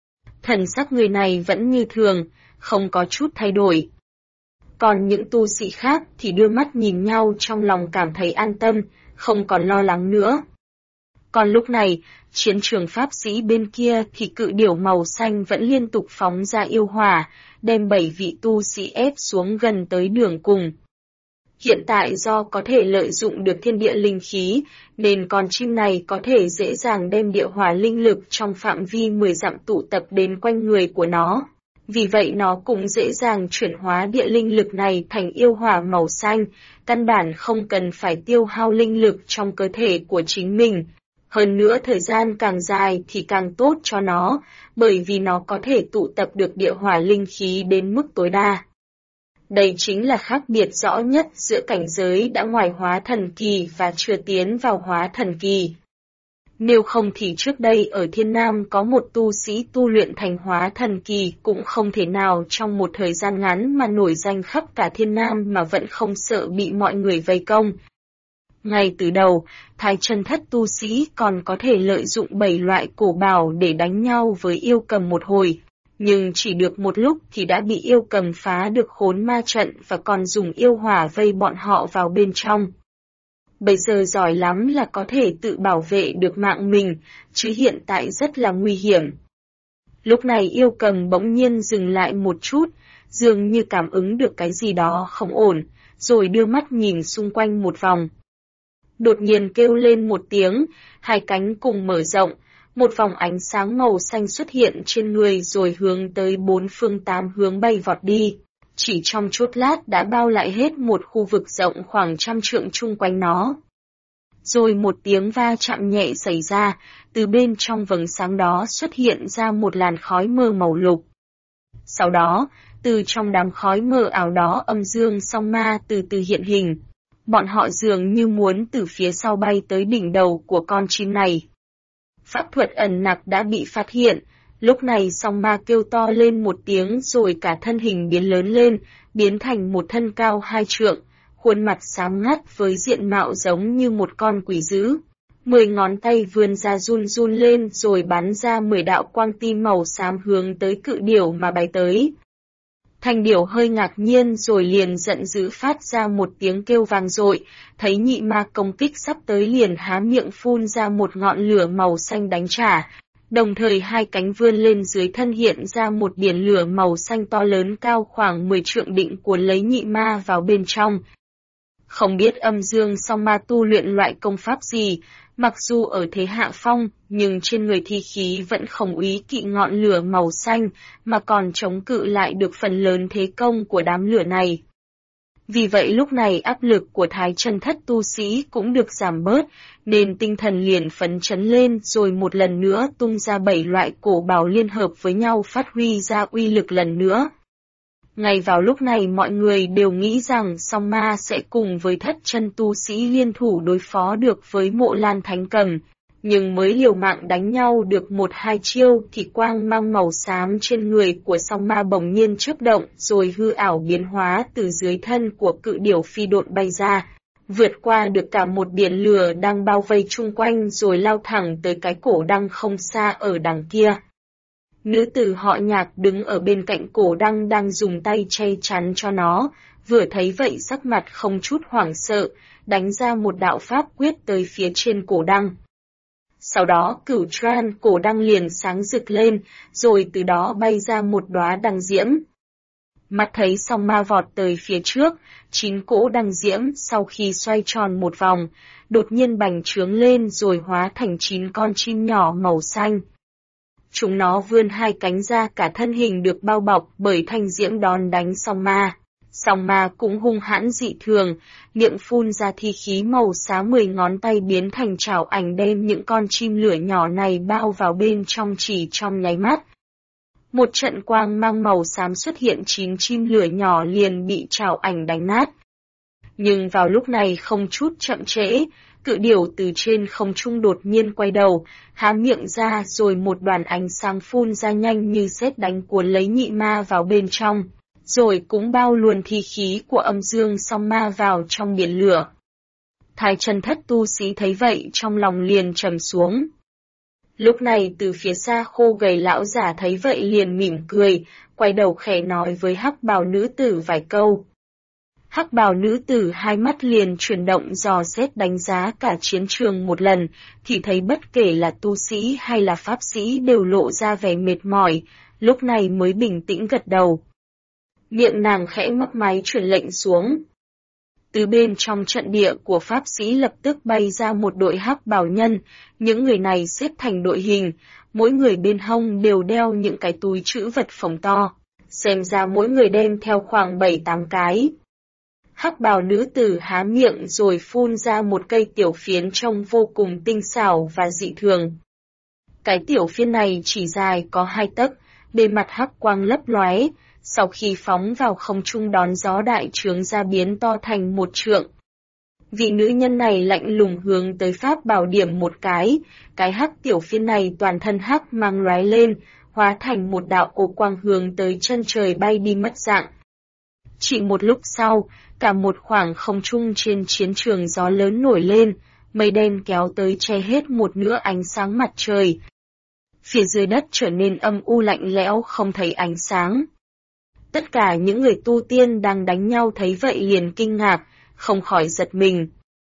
Thần sắc người này vẫn như thường, không có chút thay đổi. Còn những tu sĩ khác thì đưa mắt nhìn nhau trong lòng cảm thấy an tâm, không còn lo lắng nữa. Còn lúc này, chiến trường pháp sĩ bên kia thì cự điểu màu xanh vẫn liên tục phóng ra yêu hỏa, đem 7 vị tu sĩ ép xuống gần tới đường cùng. Hiện tại do có thể lợi dụng được thiên địa linh khí, nên con chim này có thể dễ dàng đem địa hỏa linh lực trong phạm vi 10 dặm tụ tập đến quanh người của nó. Vì vậy nó cũng dễ dàng chuyển hóa địa linh lực này thành yêu hỏa màu xanh, căn bản không cần phải tiêu hao linh lực trong cơ thể của chính mình. Hơn nữa thời gian càng dài thì càng tốt cho nó, bởi vì nó có thể tụ tập được địa hỏa linh khí đến mức tối đa. Đây chính là khác biệt rõ nhất giữa cảnh giới đã ngoài hóa thần kỳ và chưa tiến vào hóa thần kỳ. Nếu không thì trước đây ở Thiên Nam có một tu sĩ tu luyện thành hóa thần kỳ cũng không thể nào trong một thời gian ngắn mà nổi danh khắp cả Thiên Nam mà vẫn không sợ bị mọi người vây công. Ngay từ đầu, Thái Chân Thất tu sĩ còn có thể lợi dụng 7 loại cổ bảo để đánh nhau với yêu cầm một hồi, nhưng chỉ được một lúc thì đã bị yêu cầm phá được khốn ma trận và còn dùng yêu hỏa vây bọn họ vào bên trong. Bây giờ giỏi lắm là có thể tự bảo vệ được mạng mình, chứ hiện tại rất là nguy hiểm. Lúc này yêu cầm bỗng nhiên dừng lại một chút, dường như cảm ứng được cái gì đó không ổn, rồi đưa mắt nhìn xung quanh một vòng. Đột nhiên kêu lên một tiếng, hai cánh cùng mở rộng, một vòng ánh sáng màu xanh xuất hiện trên người rồi hướng tới 4 phương 8 hướng bay vọt đi. Chỉ trong chốc lát đã bao lại hết một khu vực rộng khoảng 100 trượng chung quanh nó. Rồi một tiếng va chạm nhẹ xảy ra, từ bên trong vầng sáng đó xuất hiện ra một làn khói mờ màu lục. Sau đó, từ trong đám khói mờ ảo đó âm dương song ma từ từ hiện hình. Bọn họ dường như muốn từ phía sau bay tới đỉnh đầu của con chim này. Pháp thuật ẩn nặc đã bị phát hiện, lúc này song ma kêu to lên một tiếng rồi cả thân hình biến lớn lên, biến thành một thân cao 2 trượng, khuôn mặt xám ngắt với diện mạo giống như một con quỷ dữ. 10 ngón tay vươn ra run run lên rồi bắn ra 10 đạo quang tim màu xám hướng tới cự điểu mà bay tới. Thanh điểu hơi ngạc nhiên rồi liền giận dữ phát ra một tiếng kêu vang dội, thấy nhị ma công kích sắp tới liền há miệng phun ra một ngọn lửa màu xanh đánh trả, đồng thời hai cánh vươn lên dưới thân hiện ra một biển lửa màu xanh to lớn cao khoảng 10 trượng định cuốn lấy nhị ma vào bên trong. Không biết âm dương song ma tu luyện loại công pháp gì, mặc dù ở thế hạ phong, nhưng trên người thi khí vẫn không úy kỵ ngọn lửa màu xanh, mà còn chống cự lại được phần lớn thế công của đám lửa này. Vì vậy lúc này áp lực của Thái Chân Thất tu sĩ cũng được giảm bớt, nên tinh thần liền phấn chấn lên rồi một lần nữa tung ra 7 loại cổ bảo liên hợp với nhau phát huy ra uy lực lần nữa. Ngay vào lúc này mọi người đều nghĩ rằng song ma sẽ cùng với Thất Chân tu sĩ liên thủ đối phó được với Mộ Lan Thánh Cầm, nhưng mới liều mạng đánh nhau được 1-2 chiêu thì quang mang màu xám trên người của song ma bỗng nhiên chớp động rồi hư ảo biến hóa từ dưới thân của cự điểu phi độn bay ra, vượt qua được cả một biển lửa đang bao vây chung quanh rồi lao thẳng tới cái cổ đăng không xa ở đằng kia. Nữ tử họ Nhạc đứng ở bên cạnh cổ đăng đang dùng tay che chắn cho nó, vừa thấy vậy sắc mặt không chút hoảng sợ, đánh ra một đạo pháp quyết tới phía trên cổ đăng. Sau đó cửu tran cổ đăng liền sáng rực lên, rồi từ đó bay ra một đóa đăng diễm. Mắt thấy song ma vọt tới phía trước, 9 cỗ đăng diễm sau khi xoay tròn một vòng, đột nhiên bành trướng lên rồi hóa thành 9 con chim nhỏ màu xanh. Chúng nó vươn hai cánh ra cả thân hình được bao bọc bởi thanh diễm đón đánh song ma. Song ma cũng hung hãn dị thường, miệng phun ra thi khí màu xám 10 ngón tay biến thành chảo ảnh đem những con chim lửa nhỏ này bao vào bên trong chỉ trong nháy mắt. Một trận quang mang màu xám xuất hiện 9 chim lửa nhỏ liền bị chảo ảnh đánh nát. Nhưng vào lúc này không chút chậm trễ, cự điểu từ trên không trung đột nhiên quay đầu, há miệng ra rồi một đoàn ánh sáng phun ra nhanh như sét đánh cuốn lấy nhị ma vào bên trong, rồi cũng bao luồn thi khí của âm dương song ma vào trong biển lửa. Thái Chân Thất tu sĩ thấy vậy trong lòng liền trầm xuống. Lúc này từ phía xa khô gầy lão giả thấy vậy liền mỉm cười, quay đầu khẽ nói với hắc bào nữ tử vài câu. Hắc bào nữ tử hai mắt liền chuyển động dò xét đánh giá cả chiến trường một lần, thì thấy bất kể là tu sĩ hay là pháp sĩ đều lộ ra vẻ mệt mỏi, lúc này mới bình tĩnh gật đầu. Miệng nàng khẽ mấp máy truyền lệnh xuống. Từ bên trong trận địa của pháp sĩ lập tức bay ra một đội hắc bào nhân, những người này xếp thành đội hình, mỗi người bên hông đều đeo những cái túi trữ vật phồng to, xem ra mỗi người đem theo khoảng 7-8 cái. Hắc bào nữ tử há miệng rồi phun ra một cây tiểu phiến trông vô cùng tinh xảo và dị thường. Cái tiểu phiến này chỉ dài có 2 tấc, bề mặt hắc quang lấp lóe, sau khi phóng vào không trung đón gió đại trướng ra biến to thành 1 trượng. Vị nữ nhân này lạnh lùng hướng tới pháp bảo điểm một cái hắc tiểu phiến này toàn thân hắc mang lóe lên, hóa thành một đạo cổ quang hướng tới chân trời bay đi mất dạng. Chỉ một lúc sau, cả một khoảng không trung trên chiến trường gió lớn nổi lên, mây đen kéo tới che hết một nửa ánh sáng mặt trời. Phía dưới đất trở nên âm u lạnh lẽo không thấy ánh sáng. Tất cả những người tu tiên đang đánh nhau thấy vậy liền kinh ngạc, không khỏi giật mình.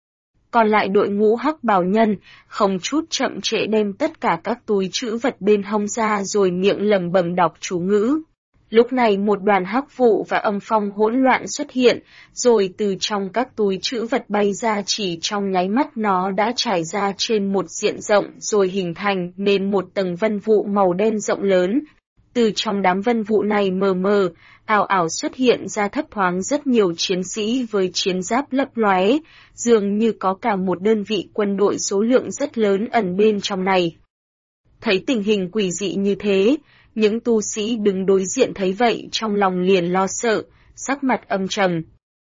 Còn lại đội ngũ hắc bào nhân, không chút chậm trễ đem tất cả các túi trữ vật bên hông ra rồi miệng lẩm bẩm đọc chú ngữ. Lúc này một đoàn hắc vụ và âm phong hỗn loạn xuất hiện, rồi từ trong các túi trữ vật bay ra chỉ trong nháy mắt nó đã trải ra trên một diện rộng rồi hình thành nên một tầng vân vụ màu đen rộng lớn. Từ trong đám vân vụ này mờ mờ, ảo ảo xuất hiện ra thấp thoáng rất nhiều chiến sĩ với chiến giáp lấp lóe, dường như có cả một đơn vị quân đội số lượng rất lớn ẩn bên trong này. Thấy tình hình quỷ dị như thế, những tu sĩ đứng đối diện thấy vậy trong lòng liền lo sợ, sắc mặt âm trầm.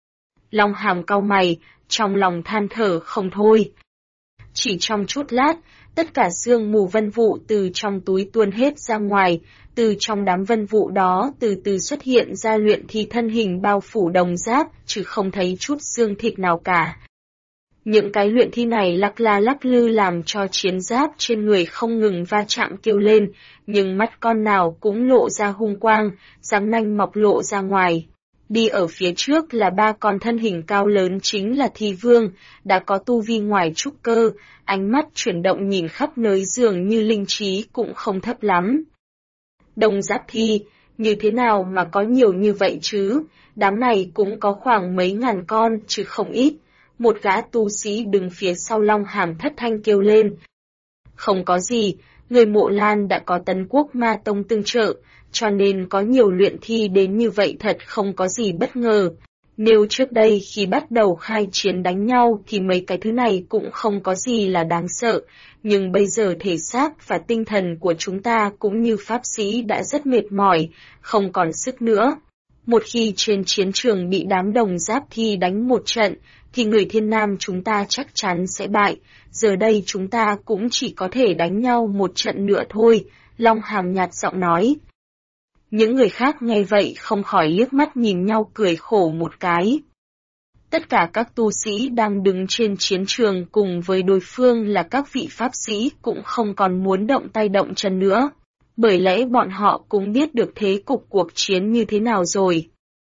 Long Hàm cau mày, trong lòng than thở không thôi. Chỉ trong chút lát, tất cả sương mù vân vụ từ trong túi tuôn hết ra ngoài, từ trong đám vân vụ đó từ từ xuất hiện ra luyện thi thân hình bao phủ đồng giáp, chứ không thấy chút xương thịt nào cả. Những cái luyện thi này lắc la lắc lư làm cho chiến giáp trên người không ngừng va chạm kêu lên, nhưng mắt con nào cũng lộ ra hung quang, răng nanh mọc lộ ra ngoài. Đi ở phía trước là 3 con thân hình cao lớn chính là thi vương, đã có tu vi ngoài trúc cơ, ánh mắt chuyển động nhìn khắp nơi dường như linh trí cũng không thấp lắm. Đồng giáp thi, như thế nào mà có nhiều như vậy chứ, đám này cũng có khoảng mấy ngàn con chứ không ít. Một gã tu sĩ đứng phía sau Long Hàm thất thanh kêu lên. Không có gì, người Mộ Lan đã có Tấn Quốc Ma Tông tương trợ, cho nên có nhiều luyện thi đến như vậy thật không có gì bất ngờ. Nếu trước đây khi bắt đầu khai chiến đánh nhau thì mấy cái thứ này cũng không có gì là đáng sợ, nhưng bây giờ thể xác và tinh thần của chúng ta cũng như pháp sĩ đã rất mệt mỏi, không còn sức nữa. Một khi trên chiến trường bị đám đồng giáp thi đánh một trận, thì người Thiên Nam chúng ta chắc chắn sẽ bại, giờ đây chúng ta cũng chỉ có thể đánh nhau một trận nữa thôi, Long Hàm nhạt giọng nói. Những người khác nghe vậy không khỏi liếc mắt nhìn nhau cười khổ một cái. Tất cả các tu sĩ đang đứng trên chiến trường cùng với đối phương là các vị pháp sĩ cũng không còn muốn động tay động chân nữa, bởi lẽ bọn họ cũng biết được thế cục cuộc chiến như thế nào rồi.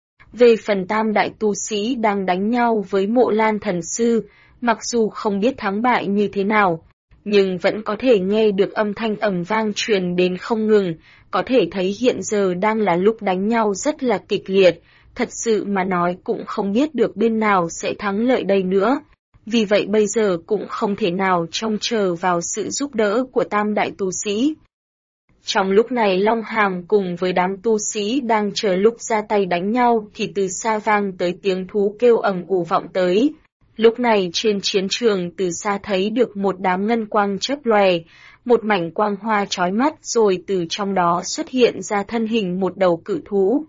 Về phần tam đại tu sĩ đang đánh nhau với Mộ Lan thần sư, mặc dù không biết thắng bại như thế nào, nhưng vẫn có thể nghe được âm thanh ầm vang truyền đến không ngừng, có thể thấy hiện giờ đang là lúc đánh nhau rất là kịch liệt, thật sự mà nói cũng không biết được bên nào sẽ thắng lợi đây nữa. Vì vậy bây giờ cũng không thể nào trông chờ vào sự giúp đỡ của tam đại tu sĩ. Trong lúc này Long Hàm cùng với đám tu sĩ đang chờ lúc ra tay đánh nhau thì từ xa vang tới tiếng thú kêu ầm ủ vọng tới. Lúc này trên chiến trường từ xa thấy được một đám ngân quang chớp lòe, một mảnh quang hoa chói mắt rồi từ trong đó xuất hiện ra thân hình một đầu cự thú.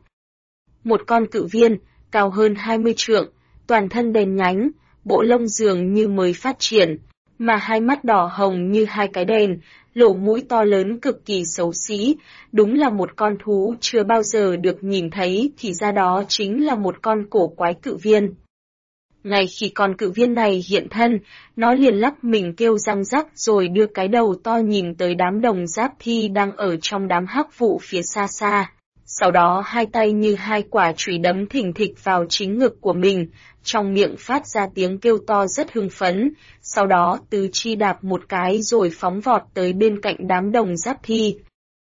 Một con cự viên, cao hơn 20 trượng, toàn thân đen nhánh, bộ lông dường như mới phát triển, mà hai mắt đỏ hồng như hai cái đèn, lỗ mũi to lớn cực kỳ xấu xí, đúng là một con thú chưa bao giờ được nhìn thấy thì ra đó chính là một con cổ quái cự viên. Ngay khi con cự viên này hiện thân, nó liền lắc mình kêu răng rắc rồi đưa cái đầu to nhìn tới đám đồng giáp thi đang ở trong đám hắc vụ phía xa xa. Sau đó hai tay như hai quả chùy đấm thình thịch vào chính ngực của mình, trong miệng phát ra tiếng kêu to rất hưng phấn, sau đó tứ chi đạp một cái rồi phóng vọt tới bên cạnh đám đồng giáp thi.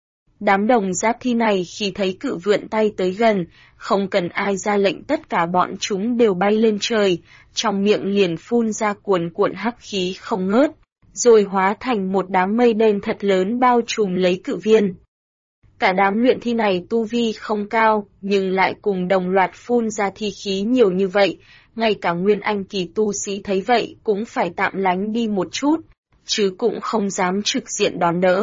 Đám đồng giáp thi này khi thấy cự vượn tay tới gần, không cần ai ra lệnh tất cả bọn chúng đều bay lên trời, trong miệng liền phun ra cuồn cuộn hắc khí không ngớt, rồi hóa thành một đám mây đen thật lớn bao trùm lấy cự viên. Cả đám luyện thi này tu vi không cao, nhưng lại cùng đồng loạt phun ra thi khí nhiều như vậy, ngay cả nguyên anh kỳ tu sĩ thấy vậy cũng phải tạm lánh đi một chút, chứ cũng không dám trực diện đón đỡ.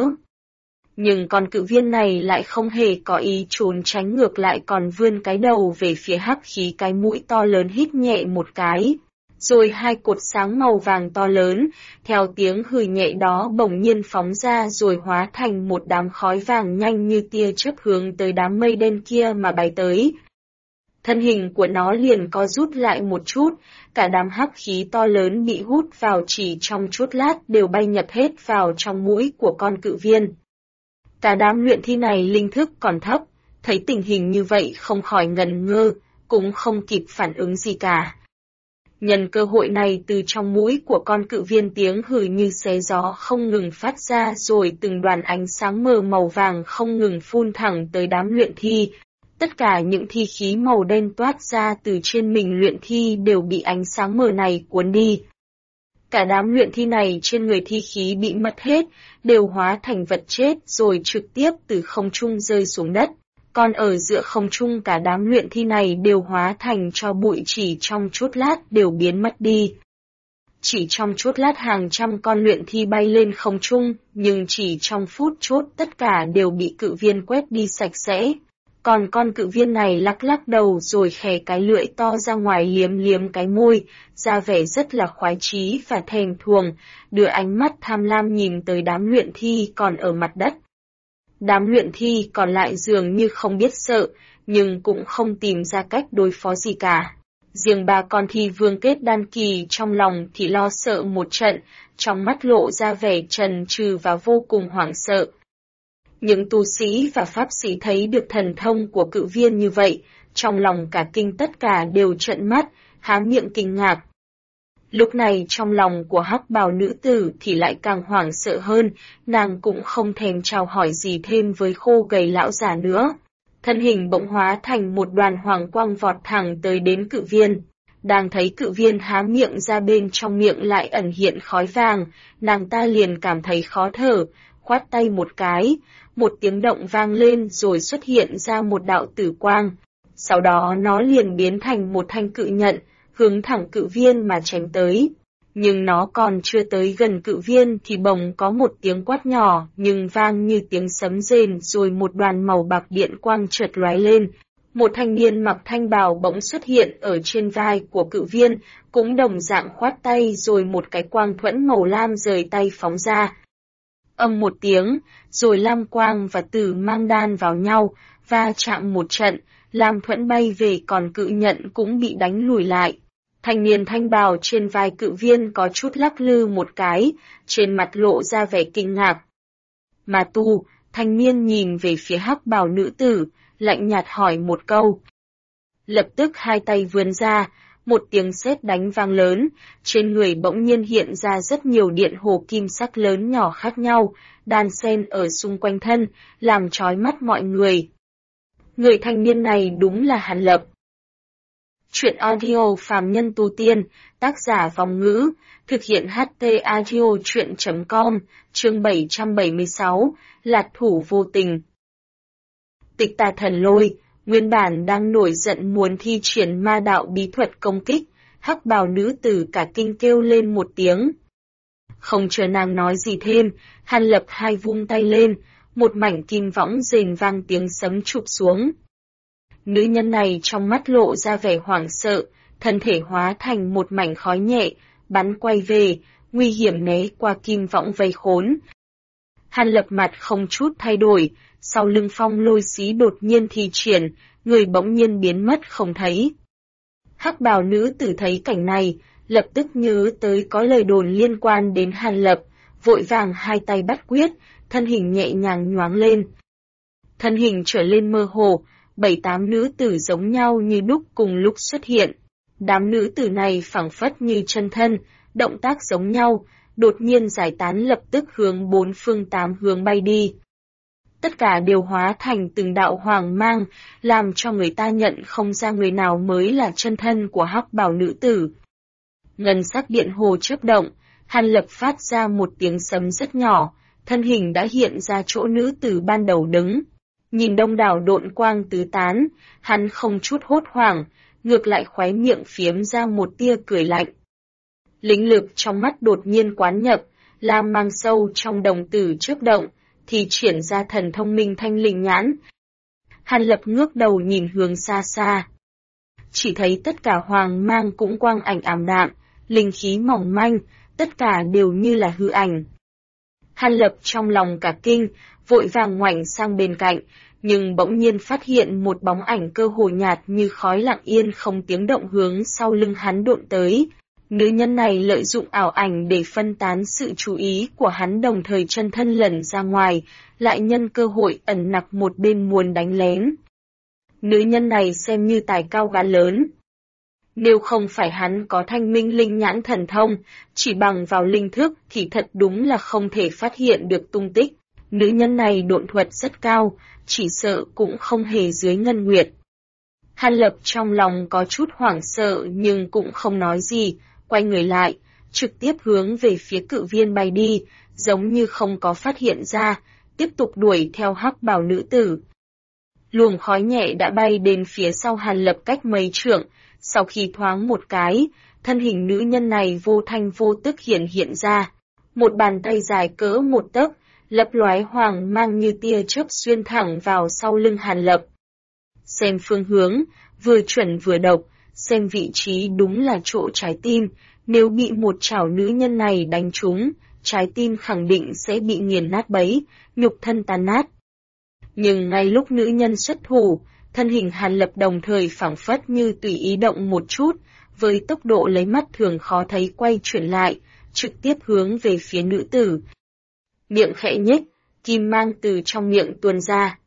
Nhưng con cự viên này lại không hề có ý trốn tránh, ngược lại còn vươn cái đầu về phía hắc khí, cái mũi to lớn hít nhẹ một cái. Rồi hai cột sáng màu vàng to lớn, theo tiếng hừ nhẹ đó bỗng nhiên phóng ra rồi hóa thành một đám khói vàng nhanh như tia chớp hướng tới đám mây đen kia mà bay tới. Thân hình của nó liền co rút lại một chút, cả đám hắc khí to lớn bị hút vào chỉ trong chút lát đều bay nhập hết vào trong mũi của con cự viên. Cả đám luyện thi này linh thức còn thấp, thấy tình hình như vậy không khỏi ngần ngơ, cũng không kịp phản ứng gì cả. Nhân cơ hội này từ trong mũi của con cự viên tiếng hừ như xé gió không ngừng phát ra, rồi từng đoàn ánh sáng mờ màu vàng không ngừng phun thẳng tới đám luyện thi. Tất cả những thi khí màu đen toát ra từ trên mình luyện thi đều bị ánh sáng mờ này cuốn đi. Cả đám luyện thi này trên người thi khí bị mất hết, đều hóa thành vật chết rồi trực tiếp từ không trung rơi xuống đất. Còn ở giữa không trung cả đám luyện thi này đều hóa thành tro bụi, chỉ trong chút lát đều biến mất đi. Chỉ trong chút lát hàng trăm con luyện thi bay lên không trung, nhưng chỉ trong phút chốc tất cả đều bị cự viên quét đi sạch sẽ. Còn con cự viên này lắc lắc đầu rồi khè cái lưỡi to ra ngoài liếm liếm cái môi, ra vẻ rất là khoái chí và thèm thuồng, đưa ánh mắt tham lam nhìn tới đám luyện thi còn ở mặt đất. Đám luyện thi còn lại dường như không biết sợ, nhưng cũng không tìm ra cách đối phó gì cả. Riêng ba con thi vương kết đan kỳ trong lòng thì lo sợ một trận, trong mắt lộ ra vẻ chần chừ và vô cùng hoảng sợ. Những tu sĩ và pháp sĩ thấy được thần thông của cự viên như vậy, trong lòng cả kinh tất cả đều trợn mắt, há miệng kinh ngạc. Lúc này trong lòng của hắc bào nữ tử thì lại càng hoảng sợ hơn, nàng cũng không thèm chào hỏi gì thêm với khô gầy lão già nữa. Thân hình bỗng hóa thành một đoàn hoàng quang vọt thẳng tới đến cự viên. Đang thấy cự viên há miệng ra, bên trong miệng lại ẩn hiện khói vàng, nàng ta liền cảm thấy khó thở, khoát tay một cái, một tiếng động vang lên rồi xuất hiện ra một đạo tử quang. Sau đó nó liền biến thành một thanh cự nhận, hướng thẳng cự viên mà chém tới. Nhưng nó còn chưa tới gần cự viên thì bỗng có một tiếng quát nhỏ nhưng vang như tiếng sấm rền, rồi một đoàn màu bạc điện quang chợt lóe lên. Một thanh niên mặc thanh bào bỗng xuất hiện ở trên vai của cự viên, cũng đồng dạng khoát tay rồi một cái quang thuẫn màu lam rời tay phóng ra. Âm một tiếng, rồi lam quang và tử mang đan vào nhau, va chạm một trận, lam thuẫn bay về còn cự nhận cũng bị đánh lùi lại. Thanh niên thanh bào trên vai cự viên có chút lắc lư một cái, trên mặt lộ ra vẻ kinh ngạc. Mà tu, thanh niên nhìn về phía hắc bào nữ tử, lạnh nhạt hỏi một câu. Lập tức hai tay vươn ra, một tiếng sét đánh vang lớn, trên người bỗng nhiên hiện ra rất nhiều điện hồ kim sắc lớn nhỏ khác nhau, đan xen ở xung quanh thân, làm chói mắt mọi người. Người thanh niên này đúng là Hàn Lập. Chuyện audio phàm nhân tu tiên, tác giả Vong Ngữ, thực hiện HT Audio Chuyện.com, chương 776, Lạt thủ vô tình. Tịch Tà Thần Lôi, nguyên bản đang nổi giận muốn thi triển ma đạo bí thuật công kích, hắc bào nữ tử cả kinh kêu lên một tiếng. Không chờ nàng nói gì thêm, Hàn Lập hai vung tay lên, một mảnh kim võng rền vang tiếng sấm chụp xuống. Nữ nhân này trong mắt lộ ra vẻ hoảng sợ, thân thể hóa thành một mảnh khói nhẹ, bắn quay về, nguy hiểm né qua kim võng vây khốn. Hàn Lập mặt không chút thay đổi, sau lưng phong lôi xí đột nhiên thi triển, người bỗng nhiên biến mất không thấy. Hắc bào nữ tử thấy cảnh này, lập tức nhớ tới có lời đồn liên quan đến Hàn Lập, vội vàng hai tay bắt quyết, thân hình nhẹ nhàng nhoáng lên. Thân hình trở lên mơ hồ, 7-8 nữ tử giống nhau như đúc cùng lúc xuất hiện. Đám nữ tử này phảng phất như chân thân, động tác giống nhau, đột nhiên giải tán lập tức hướng 4 phương 8 hướng bay đi. Tất cả đều hóa thành từng đạo hoàng mang, làm cho người ta nhận không ra người nào mới là chân thân của hắc bào nữ tử. Ngân sắc điện hồ chớp động, Hàn Lập phát ra một tiếng sấm rất nhỏ, thân hình đã hiện ra chỗ nữ tử ban đầu đứng. Nhìn đông đảo độn quang tứ tán, hắn không chút hốt hoảng, ngược lại khóe miệng phiếm ra một tia cười lạnh. Lĩnh lực trong mắt đột nhiên quán nhập, lam mang sâu trong đồng tử chớp động, thì triển ra thần thông minh thanh linh nhãn. Hàn Lập ngước đầu nhìn hướng xa xa. Chỉ thấy tất cả hoàng mang cũng quang ảnh ảm đạm, linh khí mỏng manh, tất cả đều như là hư ảnh. Hàn Lập trong lòng cả kinh, vội vàng ngoảnh sang bên cạnh, nhưng bỗng nhiên phát hiện một bóng ảnh cơ hồ nhạt như khói lặng yên không tiếng động hướng sau lưng hắn độn tới. Nữ nhân này lợi dụng ảo ảnh để phân tán sự chú ý của hắn, đồng thời chân thân lẩn ra ngoài, lại nhân cơ hội ẩn nặc một bên muốn đánh lén. Nữ nhân này xem như tài cao gan lớn. Nếu không phải hắn có thanh minh linh nhãn thần thông, chỉ bằng vào linh thức thì thật đúng là không thể phát hiện được tung tích. Nữ nhân này độn thuật rất cao, chỉ sợ cũng không hề dưới ngân nguyệt. Hàn Lập trong lòng có chút hoảng sợ nhưng cũng không nói gì, quay người lại, trực tiếp hướng về phía cự viên bay đi, giống như không có phát hiện ra, tiếp tục đuổi theo hắc bào nữ tử. Luồng khói nhẹ đã bay đến phía sau Hàn Lập cách mấy trượng, sau khi thoáng một cái, thân hình nữ nhân này vô thanh vô tức hiện ra. Một bàn tay dài cỡ một tấc, lấp lóe hoàng mang như tia chớp xuyên thẳng vào sau lưng Hàn Lập. Xem phương hướng, vừa chuẩn vừa độc, xem vị trí đúng là chỗ trái tim, nếu bị một chảo nữ nhân này đánh trúng, trái tim khẳng định sẽ bị nghiền nát bấy, nhục thân tan nát. Nhưng ngay lúc nữ nhân xuất thủ, thân hình Hàn Lập đồng thời phảng phất như tùy ý động một chút, với tốc độ lấy mắt thường khó thấy quay chuyển lại, trực tiếp hướng về phía nữ tử. Miệng khẽ nhếch, kim mang từ trong miệng tuôn ra.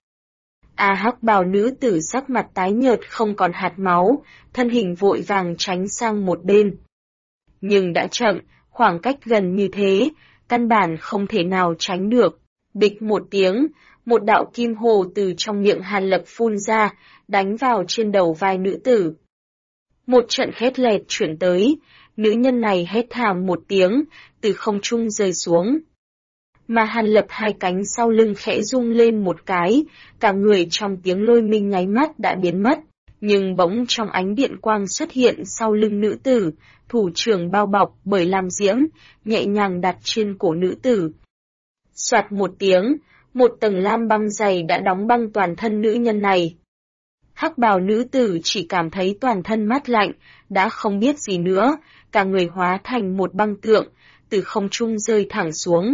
Hắc bào nữ tử sắc mặt tái nhợt không còn hạt máu, thân hình vội vàng tránh sang một bên. Nhưng đã chậm, khoảng cách gần như thế, căn bản không thể nào tránh được. Bịch một tiếng, một đạo kim hồ từ trong miệng Hàn Lập phun ra, đánh vào trên đầu vai nữ tử. Một trận khét lẹt chuyển tới, nữ nhân này hét thảm một tiếng, từ không trung rơi xuống. Mà Hàn Lập hai cánh sau lưng khẽ rung lên một cái, cả người trong tiếng lôi minh nháy mắt đã biến mất, nhưng bỗng trong ánh điện quang xuất hiện sau lưng nữ tử, thủ trưởng bao bọc bởi lam diễm, nhẹ nhàng đặt trên cổ nữ tử. Soạt một tiếng, một tầng lam băng dày đã đóng băng toàn thân nữ nhân này. Hắc bào nữ tử chỉ cảm thấy toàn thân mát lạnh, đã không biết gì nữa, cả người hóa thành một băng tượng, từ không trung rơi thẳng xuống.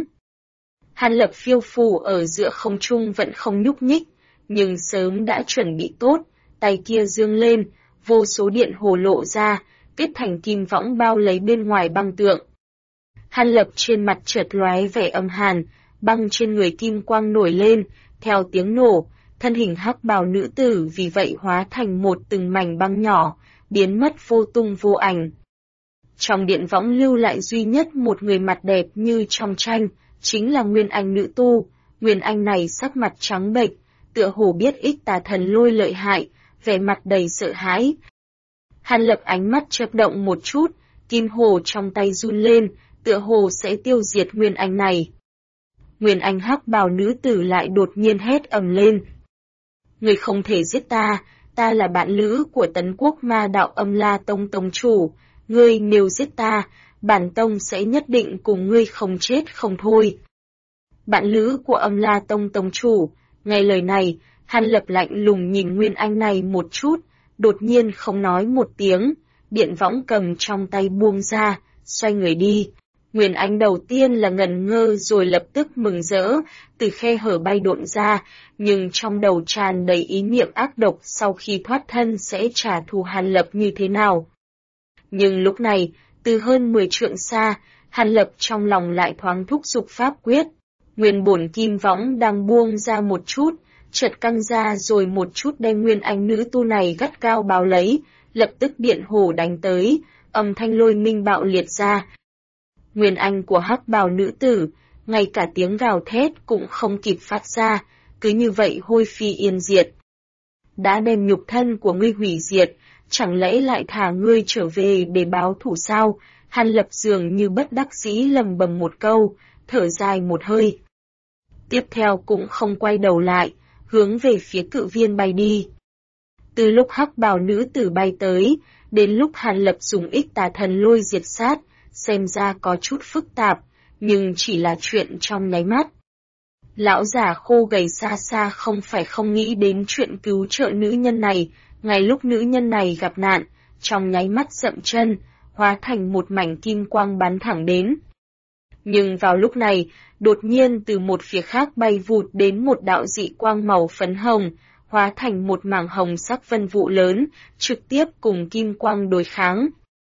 Hàn Lập phiêu phù ở giữa không trung vẫn không nhúc nhích, nhưng sớm đã chuẩn bị tốt, tay kia dương lên, vô số điện hồ lộ ra, kết thành kim võng bao lấy bên ngoài băng tượng. Hàn Lập trên mặt chợt lóe vẻ âm hàn, băng trên người kim quang nổi lên, theo tiếng nổ, thân hình hắc bào nữ tử vì vậy hóa thành một từng mảnh băng nhỏ, biến mất vô tung vô ảnh. Trong điện võng lưu lại duy nhất một người mặt đẹp như trong tranh, chính là Nguyên Anh nữ tu. Nguyên Anh này sắc mặt trắng bệch, tựa hồ biết ích tà thần lôi lợi hại, vẻ mặt đầy sợ hãi. Hàn Lập ánh mắt chớp động một chút, kim hồ trong tay run lên, tựa hồ sẽ tiêu diệt Nguyên Anh này. Nguyên Anh hắc bào nữ tử lại đột nhiên hét ầm lên. Ngươi không thể giết ta, ta là bạn lữ của Tấn Quốc Ma Đạo Âm La Tông tông chủ, ngươi nếu giết ta, bản tông sẽ nhất định cùng ngươi không chết không thôi. Bạn lữ của Âm La Tông tông chủ, nghe lời này, Hàn Lập lạnh lùng nhìn Nguyên Anh này một chút, đột nhiên không nói một tiếng, điện võng cầm trong tay buông ra, xoay người đi. Nguyên Anh đầu tiên là ngẩn ngơ rồi lập tức mừng rỡ, từ khe hở bay độn ra, nhưng trong đầu tràn đầy ý niệm ác độc sau khi thoát thân sẽ trả thù Hàn Lập như thế nào. Nhưng lúc này, từ hơn 10 trượng xa, Hàn Lập trong lòng lại thoáng thúc giục pháp quyết. Nguyên bổn kim võng đang buông ra một chút, chợt căng ra rồi một chút đem nguyên anh nữ tu này gắt cao bao lấy, lập tức điện hổ đánh tới, âm thanh lôi minh bạo liệt ra. Nguyên anh của hắc bào nữ tử, ngay cả tiếng gào thét cũng không kịp phát ra, cứ như vậy hôi phi yên diệt. Đã đem nhục thân của ngươi hủy diệt, chẳng lẽ lại thả ngươi trở về để báo thù sao? Hàn Lập dường như bất đắc dĩ lầm bầm một câu, thở dài một hơi. Tiếp theo cũng không quay đầu lại, hướng về phía cự viên bay đi. Từ lúc hắc bào nữ tử bay tới, đến lúc Hàn Lập dùng ích tà thần lôi diệt sát, xem ra có chút phức tạp, nhưng chỉ là chuyện trong nháy mắt. Lão già khô gầy xa xa không phải không nghĩ đến chuyện cứu trợ nữ nhân này, ngay lúc nữ nhân này gặp nạn, trong nháy mắt dậm chân, hóa thành một mảnh kim quang bắn thẳng đến. Nhưng vào lúc này, đột nhiên từ một phía khác bay vụt đến một đạo dị quang màu phấn hồng, hóa thành một mảng hồng sắc vân vụ lớn, trực tiếp cùng kim quang đối kháng.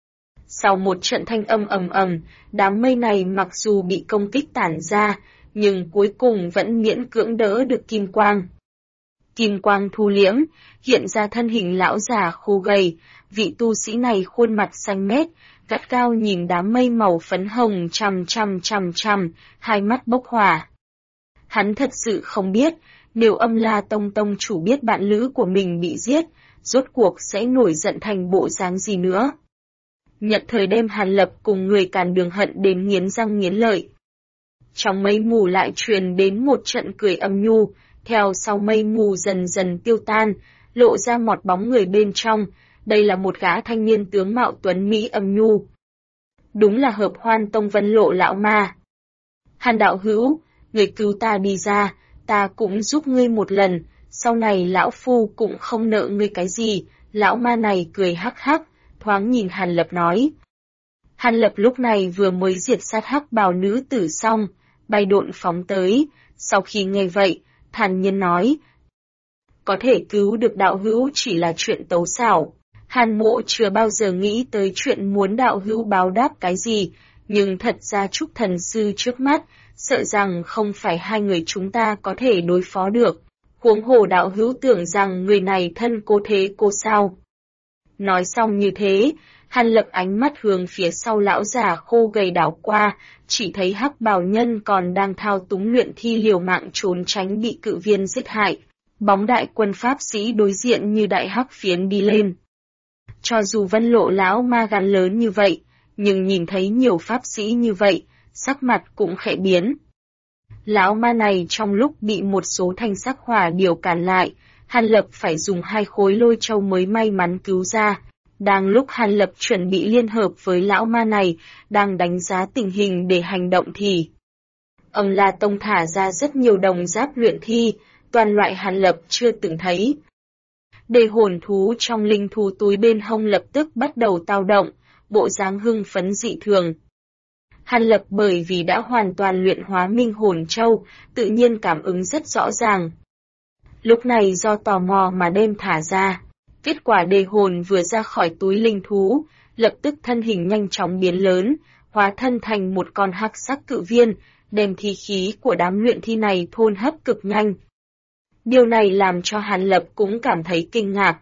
Sau một trận thanh âm ầm ầm, đám mây này mặc dù bị công kích tản ra, nhưng cuối cùng vẫn miễn cưỡng đỡ được kim quang. Kim quang thu liễm, hiện ra thân hình lão già khô gầy, vị tu sĩ này khuôn mặt xanh mét, gắt cao nhìn đám mây màu phấn hồng chằm, hai mắt bốc hỏa. Hắn thật sự không biết, nếu Âm La Tông tông chủ biết bạn lữ của mình bị giết, rốt cuộc sẽ nổi giận thành bộ dáng gì nữa. Nhận thời đem Hàn Lập cùng người càn đường hận đến nghiến răng nghiến lợi. Trong mây mù lại truyền đến một trận cười âm nhu, theo sau mây mù dần dần tiêu tan, lộ ra một bóng người bên trong, đây là một gã thanh niên tướng mạo tuấn mỹ âm nhu. Đúng là Hợp Hoan Tông Vân Lộ lão ma. Hàn đạo hữu, người cứu ta đi ra, ta cũng giúp ngươi một lần, sau này lão phu cũng không nợ ngươi cái gì, lão ma này cười hắc hắc, thoáng nhìn Hàn Lập nói. Hàn Lập lúc này vừa mới diệt sát hắc bào nữ tử xong, bay độn phóng tới, sau khi nghe vậy, thản nhiên nói. Có thể cứu được đạo hữu chỉ là chuyện tấu xảo. Hàn Mộ chưa bao giờ nghĩ tới chuyện muốn đạo hữu báo đáp cái gì, nhưng thật ra Trúc Thần Sư trước mắt, sợ rằng không phải hai người chúng ta có thể đối phó được. Huống hồ đạo hữu tưởng rằng người này thân cô thế cô sao. Nói xong như thế, Hàn Lập ánh mắt hướng phía sau lão già khô gầy đảo qua, chỉ thấy hắc bào nhân còn đang thao túng luyện thi liều mạng trốn tránh bị cự viên giết hại. Bóng đại quân pháp sĩ đối diện như đại hắc phiến đi lên. Cho dù Vân Lộ lão ma gan lớn như vậy, nhưng nhìn thấy nhiều pháp sĩ như vậy, sắc mặt cũng khẽ biến. Lão ma này trong lúc bị một số thanh sắc hỏa điều cản lại, Hàn Lập phải dùng 2 khối lôi châu mới may mắn cứu ra. Đang lúc Hàn Lập chuẩn bị liên hợp với lão ma này, đang đánh giá tình hình để hành động thì Âm La Tông thả ra rất nhiều đồng giáp luyện thi, toàn loại Hàn Lập chưa từng thấy. Đề hồn thú trong linh thú túi bên hông lập tức bắt đầu tao động, bộ dáng hưng phấn dị thường. Hàn Lập bởi vì đã hoàn toàn luyện hóa minh hồn châu, tự nhiên cảm ứng rất rõ ràng. Lúc này do tò mò mà đem thả ra, kết quả đề hồn vừa ra khỏi túi linh thú, lập tức thân hình nhanh chóng biến lớn, hóa thân thành một con hắc sắc cự viên, đem thi khí của đám luyện thi này thôn hấp cực nhanh. Điều này làm cho Hàn Lập cũng cảm thấy kinh ngạc.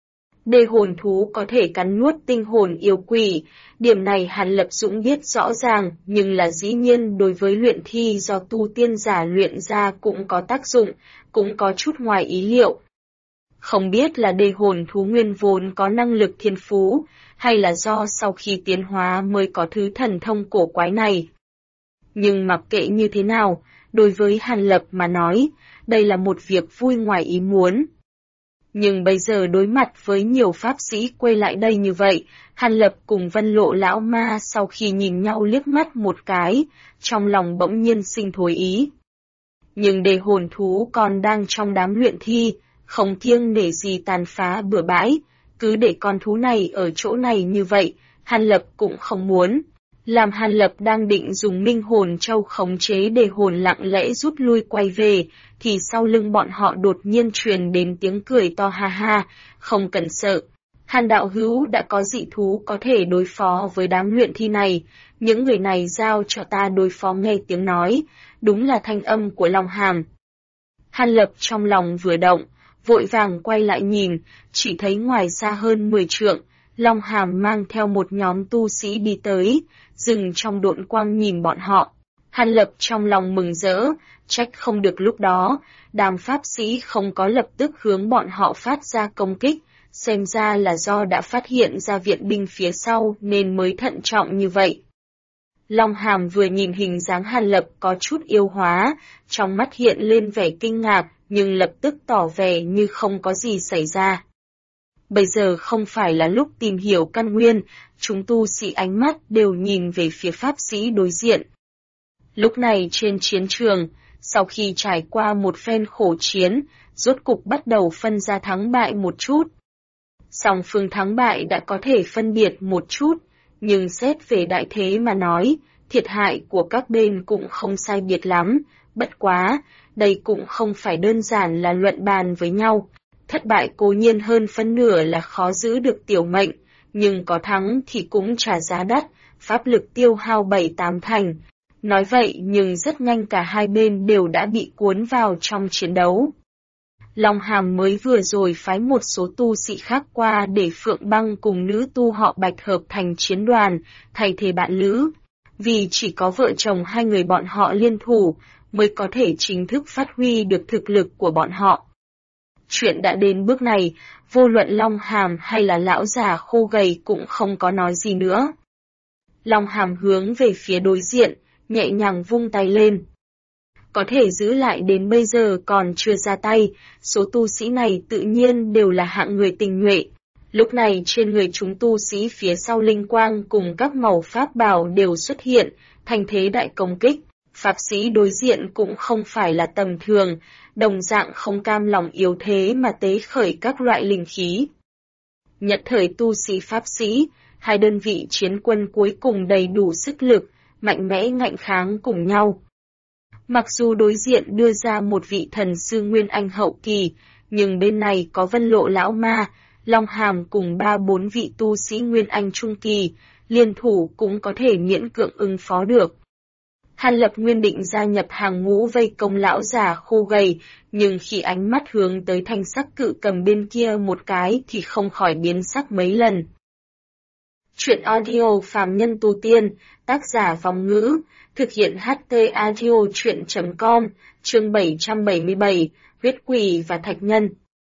Đề hồn thú có thể cắn nuốt tinh hồn yêu quỷ, điểm này Hàn Lập Dũng biết rõ ràng, nhưng là dĩ nhiên đối với luyện thi do tu tiên giả luyện ra cũng có tác dụng, cũng có chút ngoài ý liệu. Không biết là đề hồn thú nguyên vốn có năng lực thiên phú, hay là do sau khi tiến hóa mới có thứ thần thông cổ quái này. Nhưng mặc kệ như thế nào, đối với Hàn Lập mà nói, đây là một việc vui ngoài ý muốn. Nhưng bây giờ đối mặt với nhiều pháp sĩ quay lại đây như vậy, Hàn Lập cùng Vân Lộ lão ma sau khi nhìn nhau liếc mắt một cái, trong lòng bỗng nhiên sinh thối ý. Nhưng đề hồn thú còn đang trong đám luyện thi, không kiêng nể gì tàn phá bừa bãi, cứ để con thú này ở chỗ này như vậy, Hàn Lập cũng không muốn. Làm Hàn Lập đang định dùng minh hồn châu khống chế đề hồn lặng lẽ rút lui quay về, thì sau lưng bọn họ đột nhiên truyền đến tiếng cười to ha ha, không cần sợ. Hàn đạo hữu đã có dị thú có thể đối phó với đám luyện thi này, những người này giao cho ta đối phó. Nghe tiếng nói, đúng là thanh âm của Long Hàm. Hàn Lập trong lòng vừa động, vội vàng quay lại nhìn, chỉ thấy ngoài xa hơn 10 trượng, Long Hàm mang theo một nhóm tu sĩ đi tới, dừng trong độn quang nhìn bọn họ. Hàn Lập trong lòng mừng rỡ, trách không được lúc đó, đám pháp sĩ không có lập tức hướng bọn họ phát ra công kích, xem ra là do đã phát hiện ra viện binh phía sau nên mới thận trọng như vậy. Long Hàm vừa nhìn hình dáng Hàn Lập có chút yêu hóa, trong mắt hiện lên vẻ kinh ngạc, nhưng lập tức tỏ vẻ như không có gì xảy ra. Bây giờ không phải là lúc tìm hiểu căn nguyên, chúng tu sĩ ánh mắt đều nhìn về phía pháp sĩ đối diện. Lúc này trên chiến trường, sau khi trải qua một phen khổ chiến, rốt cục bắt đầu phân ra thắng bại một chút. Song phương thắng bại đã có thể phân biệt một chút, nhưng xét về đại thế mà nói, thiệt hại của các bên cũng không sai biệt lắm, bất quá, đây cũng không phải đơn giản là luận bàn với nhau. Thất bại cố nhiên hơn phân nửa là khó giữ được tiểu mệnh, nhưng có thắng thì cũng trả giá đắt, pháp lực tiêu hao 7-8 thành. Nói vậy nhưng rất nhanh cả hai bên đều đã bị cuốn vào trong chiến đấu. Long Hàm mới vừa rồi phái một số tu sĩ khác qua để Phượng Băng cùng nữ tu họ Bạch hợp thành chiến đoàn, thay thế bạn lữ. Vì chỉ có vợ chồng hai người bọn họ liên thủ, mới có thể chính thức phát huy được thực lực của bọn họ. Chuyện đã đến bước này, vô luận Long Hàm hay là lão già khô gầy cũng không có nói gì nữa. Long Hàm hướng về phía đối diện, nhẹ nhàng vung tay lên. Có thể giữ lại đến bây giờ còn chưa ra tay, số tu sĩ này tự nhiên đều là hạng người tình nhuệ. Lúc này trên người chúng tu sĩ phía sau linh quang cùng các màu pháp bảo đều xuất hiện, thành thế đại công kích. Pháp sĩ đối diện cũng không phải là tầm thường, đồng dạng không cam lòng yếu thế mà tế khởi các loại linh khí. Nhật thời tu sĩ pháp sĩ, hai đơn vị chiến quân cuối cùng đầy đủ sức lực, mạnh mẽ ngạnh kháng cùng nhau. Mặc dù đối diện đưa ra một vị thần sư Nguyên Anh hậu kỳ, nhưng bên này có Vân Lộ lão ma, Long Hàm cùng 3-4 vị tu sĩ Nguyên Anh trung kỳ, liên thủ cũng có thể miễn cưỡng ứng phó được. Hàn Lập nguyên định gia nhập hàng ngũ vây công lão già khô gầy, nhưng khi ánh mắt hướng tới thanh sắc cự cầm bên kia một cái thì không khỏi biến sắc mấy lần. Chuyện audio phàm nhân tu tiên, tác giả Vong Ngữ, thực hiện HT audio chuyện.com, chương 777, huyết quỷ và thạch nhân.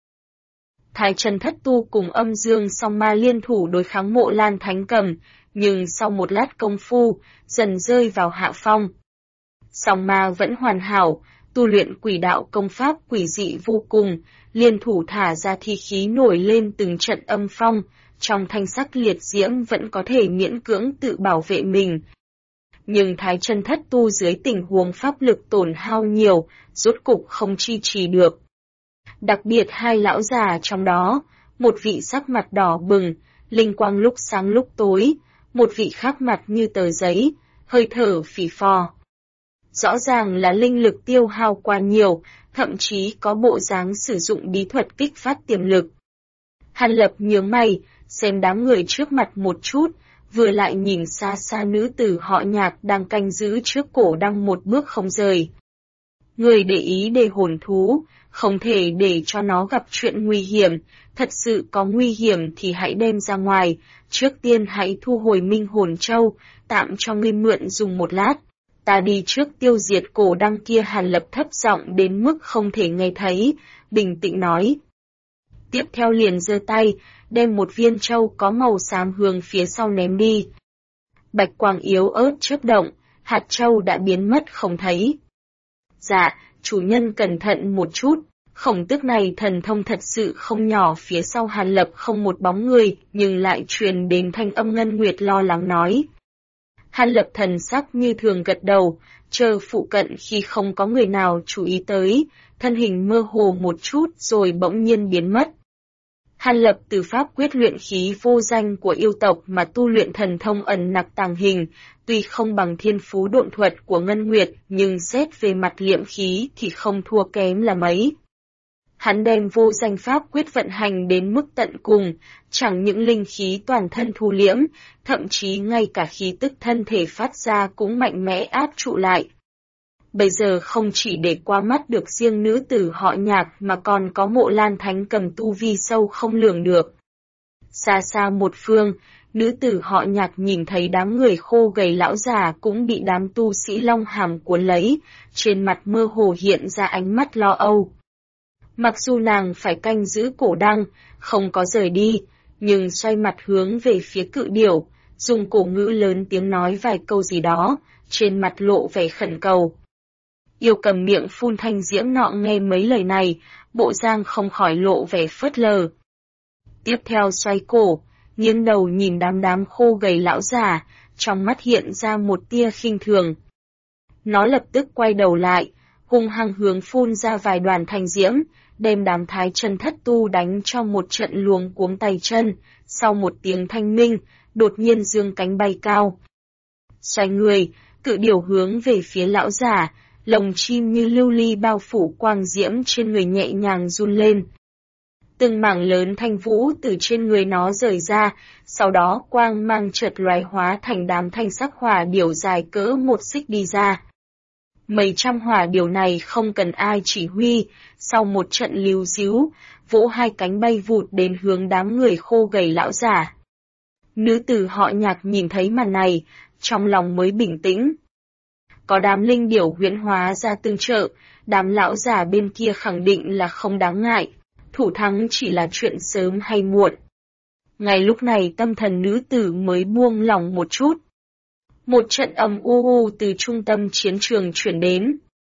Thái Trần Thất Tu cùng Âm Dương Song Ma liên thủ đối kháng Mộ Lan Thánh Cầm, nhưng sau một lát công phu, dần rơi vào hạ phong. Song Ma vẫn hoàn hảo, tu luyện quỷ đạo công pháp quỷ dị vô cùng, liên thủ thả ra thi khí nổi lên từng trận âm phong, trong thanh sắc liệt diễm vẫn có thể miễn cưỡng tự bảo vệ mình. Nhưng Thái Chân Thất Tu dưới tình huống pháp lực tổn hao nhiều, rốt cục không chi trì được. Đặc biệt hai lão già trong đó, một vị sắc mặt đỏ bừng, linh quang lúc sáng lúc tối, một vị khác mặt như tờ giấy, hơi thở phì phò. Rõ ràng là linh lực tiêu hao quá nhiều, thậm chí có bộ dáng sử dụng bí thuật kích phát tiềm lực. Hàn Lập nhướng mày, xem đám người trước mặt một chút, vừa lại nhìn xa xa nữ tử họ Nhạc đang canh giữ trước cổ đăng một bước không rời. Người để ý đề hồn thú, không thể để cho nó gặp chuyện nguy hiểm, thật sự có nguy hiểm thì hãy đem ra ngoài, trước tiên hãy thu hồi Minh Hồn Châu, tạm cho ngươi mượn dùng một lát. Ta đi trước tiêu diệt cổ đăng kia. Hàn Lập thấp giọng đến mức không thể nghe thấy, bình tĩnh nói. Tiếp theo liền giơ tay, đem một viên châu có màu xám hướng phía sau ném đi. Bạch quang yếu ớt chớp động, hạt châu đã biến mất không thấy. Dạ, chủ nhân cẩn thận một chút, khổng tước này thần thông thật sự không nhỏ. Phía sau Hàn Lập không một bóng người, nhưng lại truyền đến thanh âm Ngân Nguyệt lo lắng nói. Hàn Lập thần sắc như thường gật đầu, chờ phụ cận khi không có người nào chú ý tới, thân hình mơ hồ một chút rồi bỗng nhiên biến mất. Hàn Lập từ pháp quyết luyện khí vô danh của yêu tộc mà tu luyện thần thông ẩn nặc tàng hình, tuy không bằng thiên phú độn thuật của Ngân Nguyệt, nhưng xét về mặt liệm khí thì không thua kém là mấy. Hắn đem vô danh pháp quyết vận hành đến mức tận cùng, chẳng những linh khí toàn thân thu liễm, thậm chí ngay cả khí tức thân thể phát ra cũng mạnh mẽ áp trụ lại. Bây giờ không chỉ để qua mắt được riêng nữ tử họ Nhạc mà còn có Mộ Lan Thánh cầm tu vi sâu không lường được. Xa xa một phương, nữ tử họ Nhạc nhìn thấy đám người khô gầy lão già cũng bị đám tu sĩ long hàm cuốn lấy, trên mặt mơ hồ hiện ra ánh mắt lo âu. Mặc dù nàng phải canh giữ cổ đăng, không có rời đi, nhưng xoay mặt hướng về phía cự điểu, dùng cổ ngữ lớn tiếng nói vài câu gì đó, trên mặt lộ vẻ khẩn cầu. Yêu cầm miệng phun thanh diễm nọ nghe mấy lời này, bộ dạng không khỏi lộ vẻ phớt lờ. Tiếp theo xoay cổ, nghiêng đầu nhìn đám khô gầy lão già, trong mắt hiện ra một tia khinh thường. Nó lập tức quay đầu lại, hung hăng hướng phun ra vài đoàn thanh diễm, đem đám thái chân thất tu đánh cho một trận luống cuống tay chân, sau một tiếng thanh minh, đột nhiên dương cánh bay cao. Xoay người, cự điểu hướng về phía lão già, lồng chim như lưu ly bao phủ quang diễm trên người nhẹ nhàng run lên. Từng mảng lớn thanh vũ từ trên người nó rời ra, sau đó quang mang chợt loài hóa thành đám thanh sắc hỏa điểu dài cỡ một xích đi ra. Mấy trăm hỏa điểu này không cần ai chỉ huy, sau một trận líu díu, vỗ hai cánh bay vụt đến hướng đám người khô gầy lão già. Nữ tử họ Nhạc nhìn thấy màn này, trong lòng mới bình tĩnh. Có đám linh điểu huyễn hóa ra tương trợ, đám lão già bên kia khẳng định là không đáng ngại, thủ thắng chỉ là chuyện sớm hay muộn. Ngay lúc này tâm thần nữ tử mới buông lòng một chút. Một trận ầm u từ trung tâm chiến trường chuyển đến.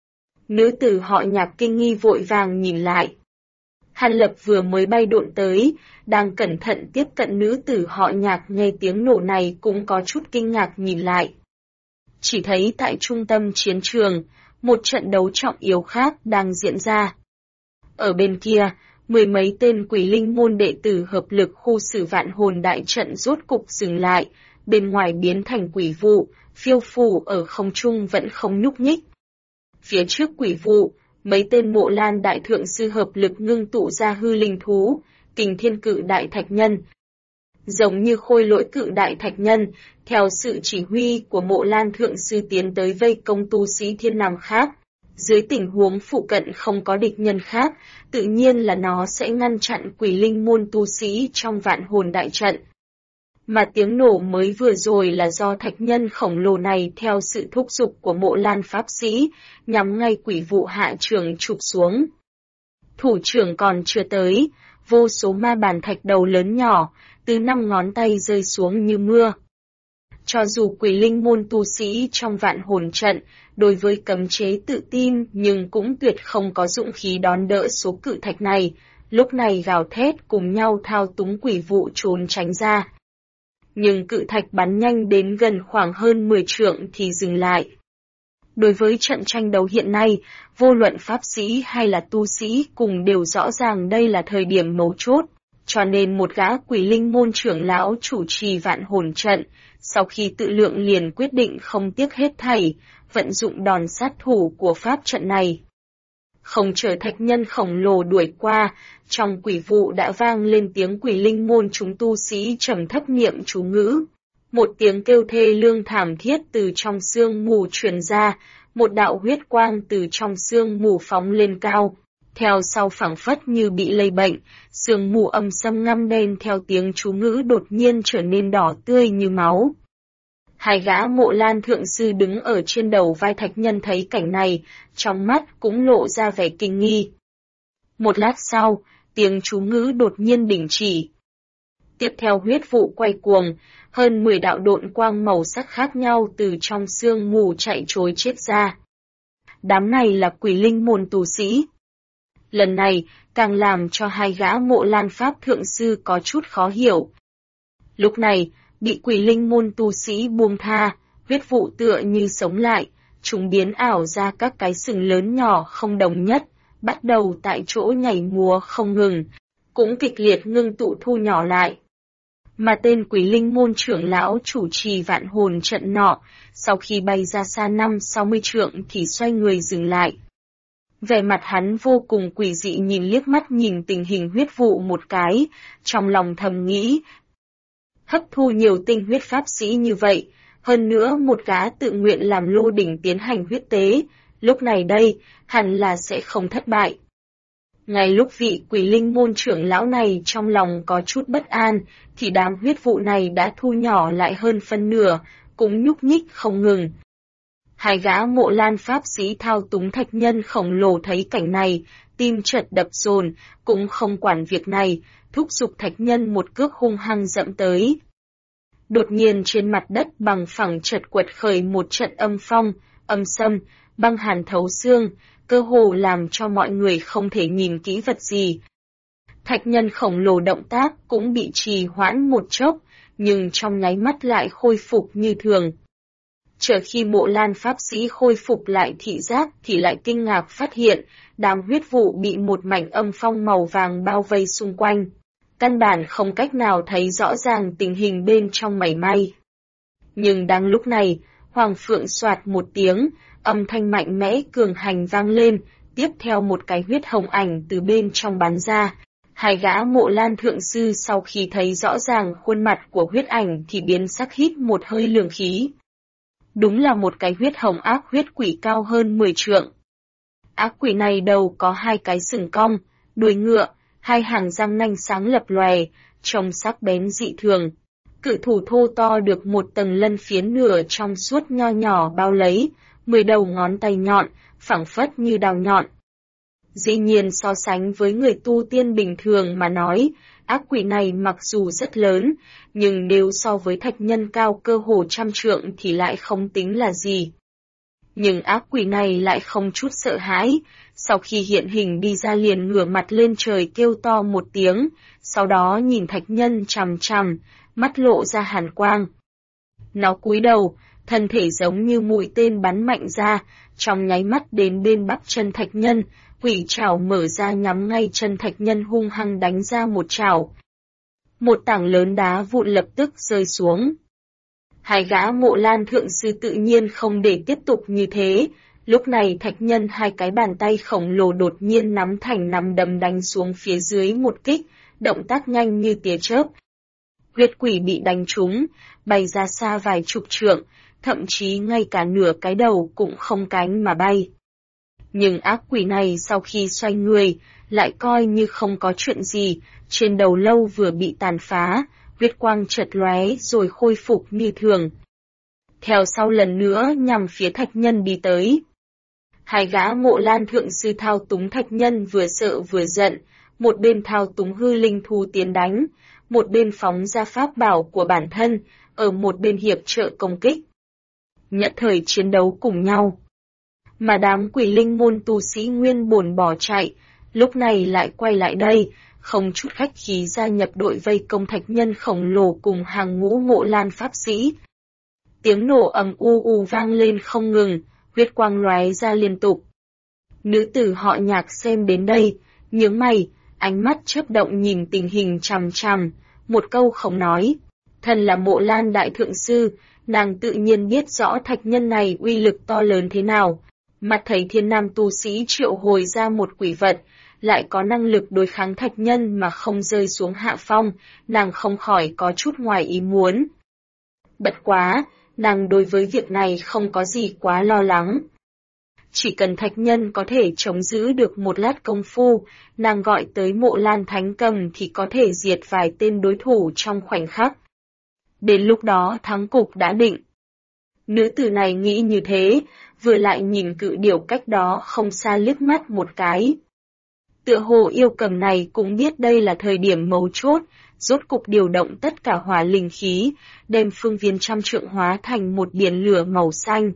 Nữ tử họ Nhạc kinh nghi vội vàng nhìn lại. Hàn Lập vừa mới bay độn tới, đang cẩn thận tiếp cận nữ tử họ Nhạc nghe tiếng nổ này cũng có chút kinh ngạc nhìn lại. Chỉ thấy tại trung tâm chiến trường, một trận đấu trọng yếu khác đang diễn ra. Ở bên kia, mười mấy tên quỷ linh môn đệ tử hợp lực khu xử vạn hồn đại trận rốt cục dừng lại, bên ngoài biến thành quỷ vụ, phiêu phù ở không trung vẫn không nhúc nhích. Phía trước quỷ vụ, mấy tên Mộ Lan đại thượng sư hợp lực ngưng tụ ra hư linh thú, Kình Thiên Cự Đại Thạch Nhân. Giống như Khôi Lỗi Cự Đại Thạch Nhân, theo sự chỉ huy của Mộ Lan thượng sư tiến tới vây công tu sĩ thiên nam khác. Dưới tình huống phụ cận không có địch nhân khác, tự nhiên là nó sẽ ngăn chặn quỷ linh môn tu sĩ trong vạn hồn đại trận. Mà tiếng nổ mới vừa rồi là do thạch nhân khổng lồ này theo sự thúc giục của Mộ Lan pháp sĩ, nhắm ngay quỷ vụ hạ trưởng chụp xuống. Thủ trưởng còn chưa tới, vô số ma bàn thạch đầu lớn nhỏ, từ 5 ngón tay rơi xuống như mưa. Cho dù quỷ linh môn tu sĩ trong vạn hồn trận, đối với cấm chế tự tin nhưng cũng tuyệt không có dũng khí đón đỡ số cự thạch này, lúc này gào thét cùng nhau thao túng quỷ vụ trốn tránh ra. Nhưng cự thạch bắn nhanh đến gần khoảng hơn 10 trượng thì dừng lại. Đối với trận tranh đấu hiện nay, vô luận pháp sĩ hay là tu sĩ cùng đều rõ ràng đây là thời điểm mấu chốt, cho nên một gã quỷ linh môn trưởng lão chủ trì vạn hồn trận, sau khi tự lượng liền quyết định không tiếc hết thảy, vận dụng đòn sát thủ của pháp trận này. Không chờ thạch nhân khổng lồ đuổi qua, trong quỷ vụ đã vang lên tiếng quỷ linh môn chúng tu sĩ trầm thấp niệm chú ngữ. Một tiếng kêu thê lương thảm thiết từ trong sương mù truyền ra, một đạo huyết quang từ trong sương mù phóng lên cao. Theo sau phảng phất như bị lây bệnh, sương mù âm sâm ngăm đen theo tiếng chú ngữ đột nhiên trở nên đỏ tươi như máu. Hai gã Mộ Lan thượng sư đứng ở trên đầu vai thạch nhân thấy cảnh này, trong mắt cũng lộ ra vẻ kinh nghi. Một lát sau, tiếng chú ngữ đột nhiên đình chỉ. Tiếp theo huyết vụ quay cuồng, hơn 10 đạo độn quang màu sắc khác nhau từ trong sương mù chạy trối chết ra. Đám này là quỷ linh môn tu sĩ. Lần này, càng làm cho hai gã Mộ Lan pháp thượng sư có chút khó hiểu. Lúc này, bị quỷ linh môn tu sĩ buông tha, huyết vụ tựa như sống lại, chúng biến ảo ra các cái sừng lớn nhỏ không đồng nhất, bắt đầu tại chỗ nhảy múa không ngừng, cũng kịch liệt ngưng tụ thu nhỏ lại. Mà tên quỷ linh môn trưởng lão chủ trì vạn hồn trận nọ, sau khi bay ra xa 50-60 trượng thì xoay người dừng lại. Vẻ mặt hắn vô cùng quỷ dị nhìn liếc mắt nhìn tình hình huyết vụ một cái, trong lòng thầm nghĩ. Hấp thu nhiều tinh huyết pháp sĩ như vậy, hơn nữa một gã tự nguyện làm lô đỉnh tiến hành huyết tế, lúc này đây, hẳn là sẽ không thất bại. Ngay lúc vị Quỷ Linh môn trưởng lão này trong lòng có chút bất an, thì đám huyết vụ này đã thu nhỏ lại hơn phân nửa, cũng nhúc nhích không ngừng. Hai gã Mộ Lan pháp sĩ thao túng thạch nhân khổng lồ thấy cảnh này, tim chợt đập dồn, cũng không quản việc này, thúc giục thạch nhân một cước hung hăng dẫm tới. Đột nhiên trên mặt đất bằng phẳng chợt quật khởi một trận âm phong, âm xâm, băng hàn thấu xương, cơ hồ làm cho mọi người không thể nhìn kỹ vật gì. Thạch nhân khổng lồ động tác cũng bị trì hoãn một chốc, nhưng trong nháy mắt lại khôi phục như thường. Chờ khi Mộ Lan pháp sĩ khôi phục lại thị giác thì lại kinh ngạc phát hiện, đám huyết vụ bị một mảnh âm phong màu vàng bao vây xung quanh. Căn bản không cách nào thấy rõ ràng tình hình bên trong mảy may. Nhưng đang lúc này, Hoàng Phượng soạt một tiếng, âm thanh mạnh mẽ cường hành vang lên, tiếp theo một cái huyết hồng ảnh từ bên trong bắn ra. Hai gã Mộ Lan thượng sư sau khi thấy rõ ràng khuôn mặt của huyết ảnh thì biến sắc hít một hơi lường khí. Đúng là một cái huyết hồng ác huyết quỷ cao hơn 10 trượng. Ác quỷ này đầu có hai cái sừng cong, đuôi ngựa, hai hàng răng nanh sáng lập lòe, trông sắc bén dị thường. Cự thủ thô to được một tầng lân phiến nửa trong suốt nho nhỏ bao lấy, 10 đầu ngón tay nhọn, phẳng phất như đào nhọn. Dĩ nhiên so sánh với người tu tiên bình thường mà nói, ác quỷ này mặc dù rất lớn, nhưng nếu so với thạch nhân cao cơ hồ trăm trượng thì lại không tính là gì. Nhưng ác quỷ này lại không chút sợ hãi, sau khi hiện hình đi ra liền ngửa mặt lên trời kêu to một tiếng, sau đó nhìn thạch nhân chằm chằm, mắt lộ ra hàn quang. Nó cúi đầu, thân thể giống như mũi tên bắn mạnh ra, trong nháy mắt đến bên bắp chân thạch nhân, quỷ trảo mở ra nhắm ngay chân thạch nhân hung hăng đánh ra một trảo. Một tảng lớn đá vụn lập tức rơi xuống. Hai gã Mộ Lan thượng sư tự nhiên không để tiếp tục như thế, lúc này thạch nhân hai cái bàn tay khổng lồ đột nhiên nắm thành nắm đấm đánh xuống phía dưới một kích, động tác nhanh như tia chớp. Huyết quỷ bị đánh trúng, bay ra xa vài chục trượng, thậm chí ngay cả nửa cái đầu cũng không cánh mà bay. Nhưng ác quỷ này sau khi xoay người, lại coi như không có chuyện gì, trên đầu lâu vừa bị tàn phá, huyết quang chợt lóe rồi khôi phục như thường. Theo sau lần nữa nhằm phía thạch nhân đi tới. Hai gã Mộ Lan thượng sư thao túng thạch nhân vừa sợ vừa giận, một bên thao túng hư linh thú tiến đánh, một bên phóng ra pháp bảo của bản thân, ở một bên hiệp trợ công kích. Nhất thời chiến đấu cùng nhau. Mà đám Quỷ Linh môn tu sĩ nguyên bổn bỏ chạy, lúc này lại quay lại đây, không chút khách khí gia nhập đội vây công thạch nhân khổng lồ cùng hàng ngũ Mộ Lan pháp sĩ. Tiếng nổ ầm u vang lên không ngừng, huyết quang lóe ra liên tục. Nữ tử họ Nhạc xem đến đây, nhướng mày, ánh mắt chớp động nhìn tình hình chằm chằm, một câu không nói. Thân là Mộ Lan đại thượng sư, nàng tự nhiên biết rõ thạch nhân này uy lực to lớn thế nào. Mặt thấy thiên nam tu sĩ triệu hồi ra một quỷ vật, lại có năng lực đối kháng thạch nhân mà không rơi xuống hạ phong, nàng không khỏi có chút ngoài ý muốn. Bất quá, nàng đối với việc này không có gì quá lo lắng. Chỉ cần thạch nhân có thể chống giữ được một lát công phu, nàng gọi tới Mộ Lan Thánh Cầm thì có thể diệt vài tên đối thủ trong khoảnh khắc. Đến lúc đó thắng cục đã định. Nữ tử này nghĩ như thế, vừa lại nhìn cự điểu cách đó không xa liếc mắt một cái. Tựa hồ yêu cầm này cũng biết đây là thời điểm mấu chốt, rốt cục điều động tất cả hỏa linh khí, đem phương viên trăm trượng hóa thành một biển lửa màu xanh.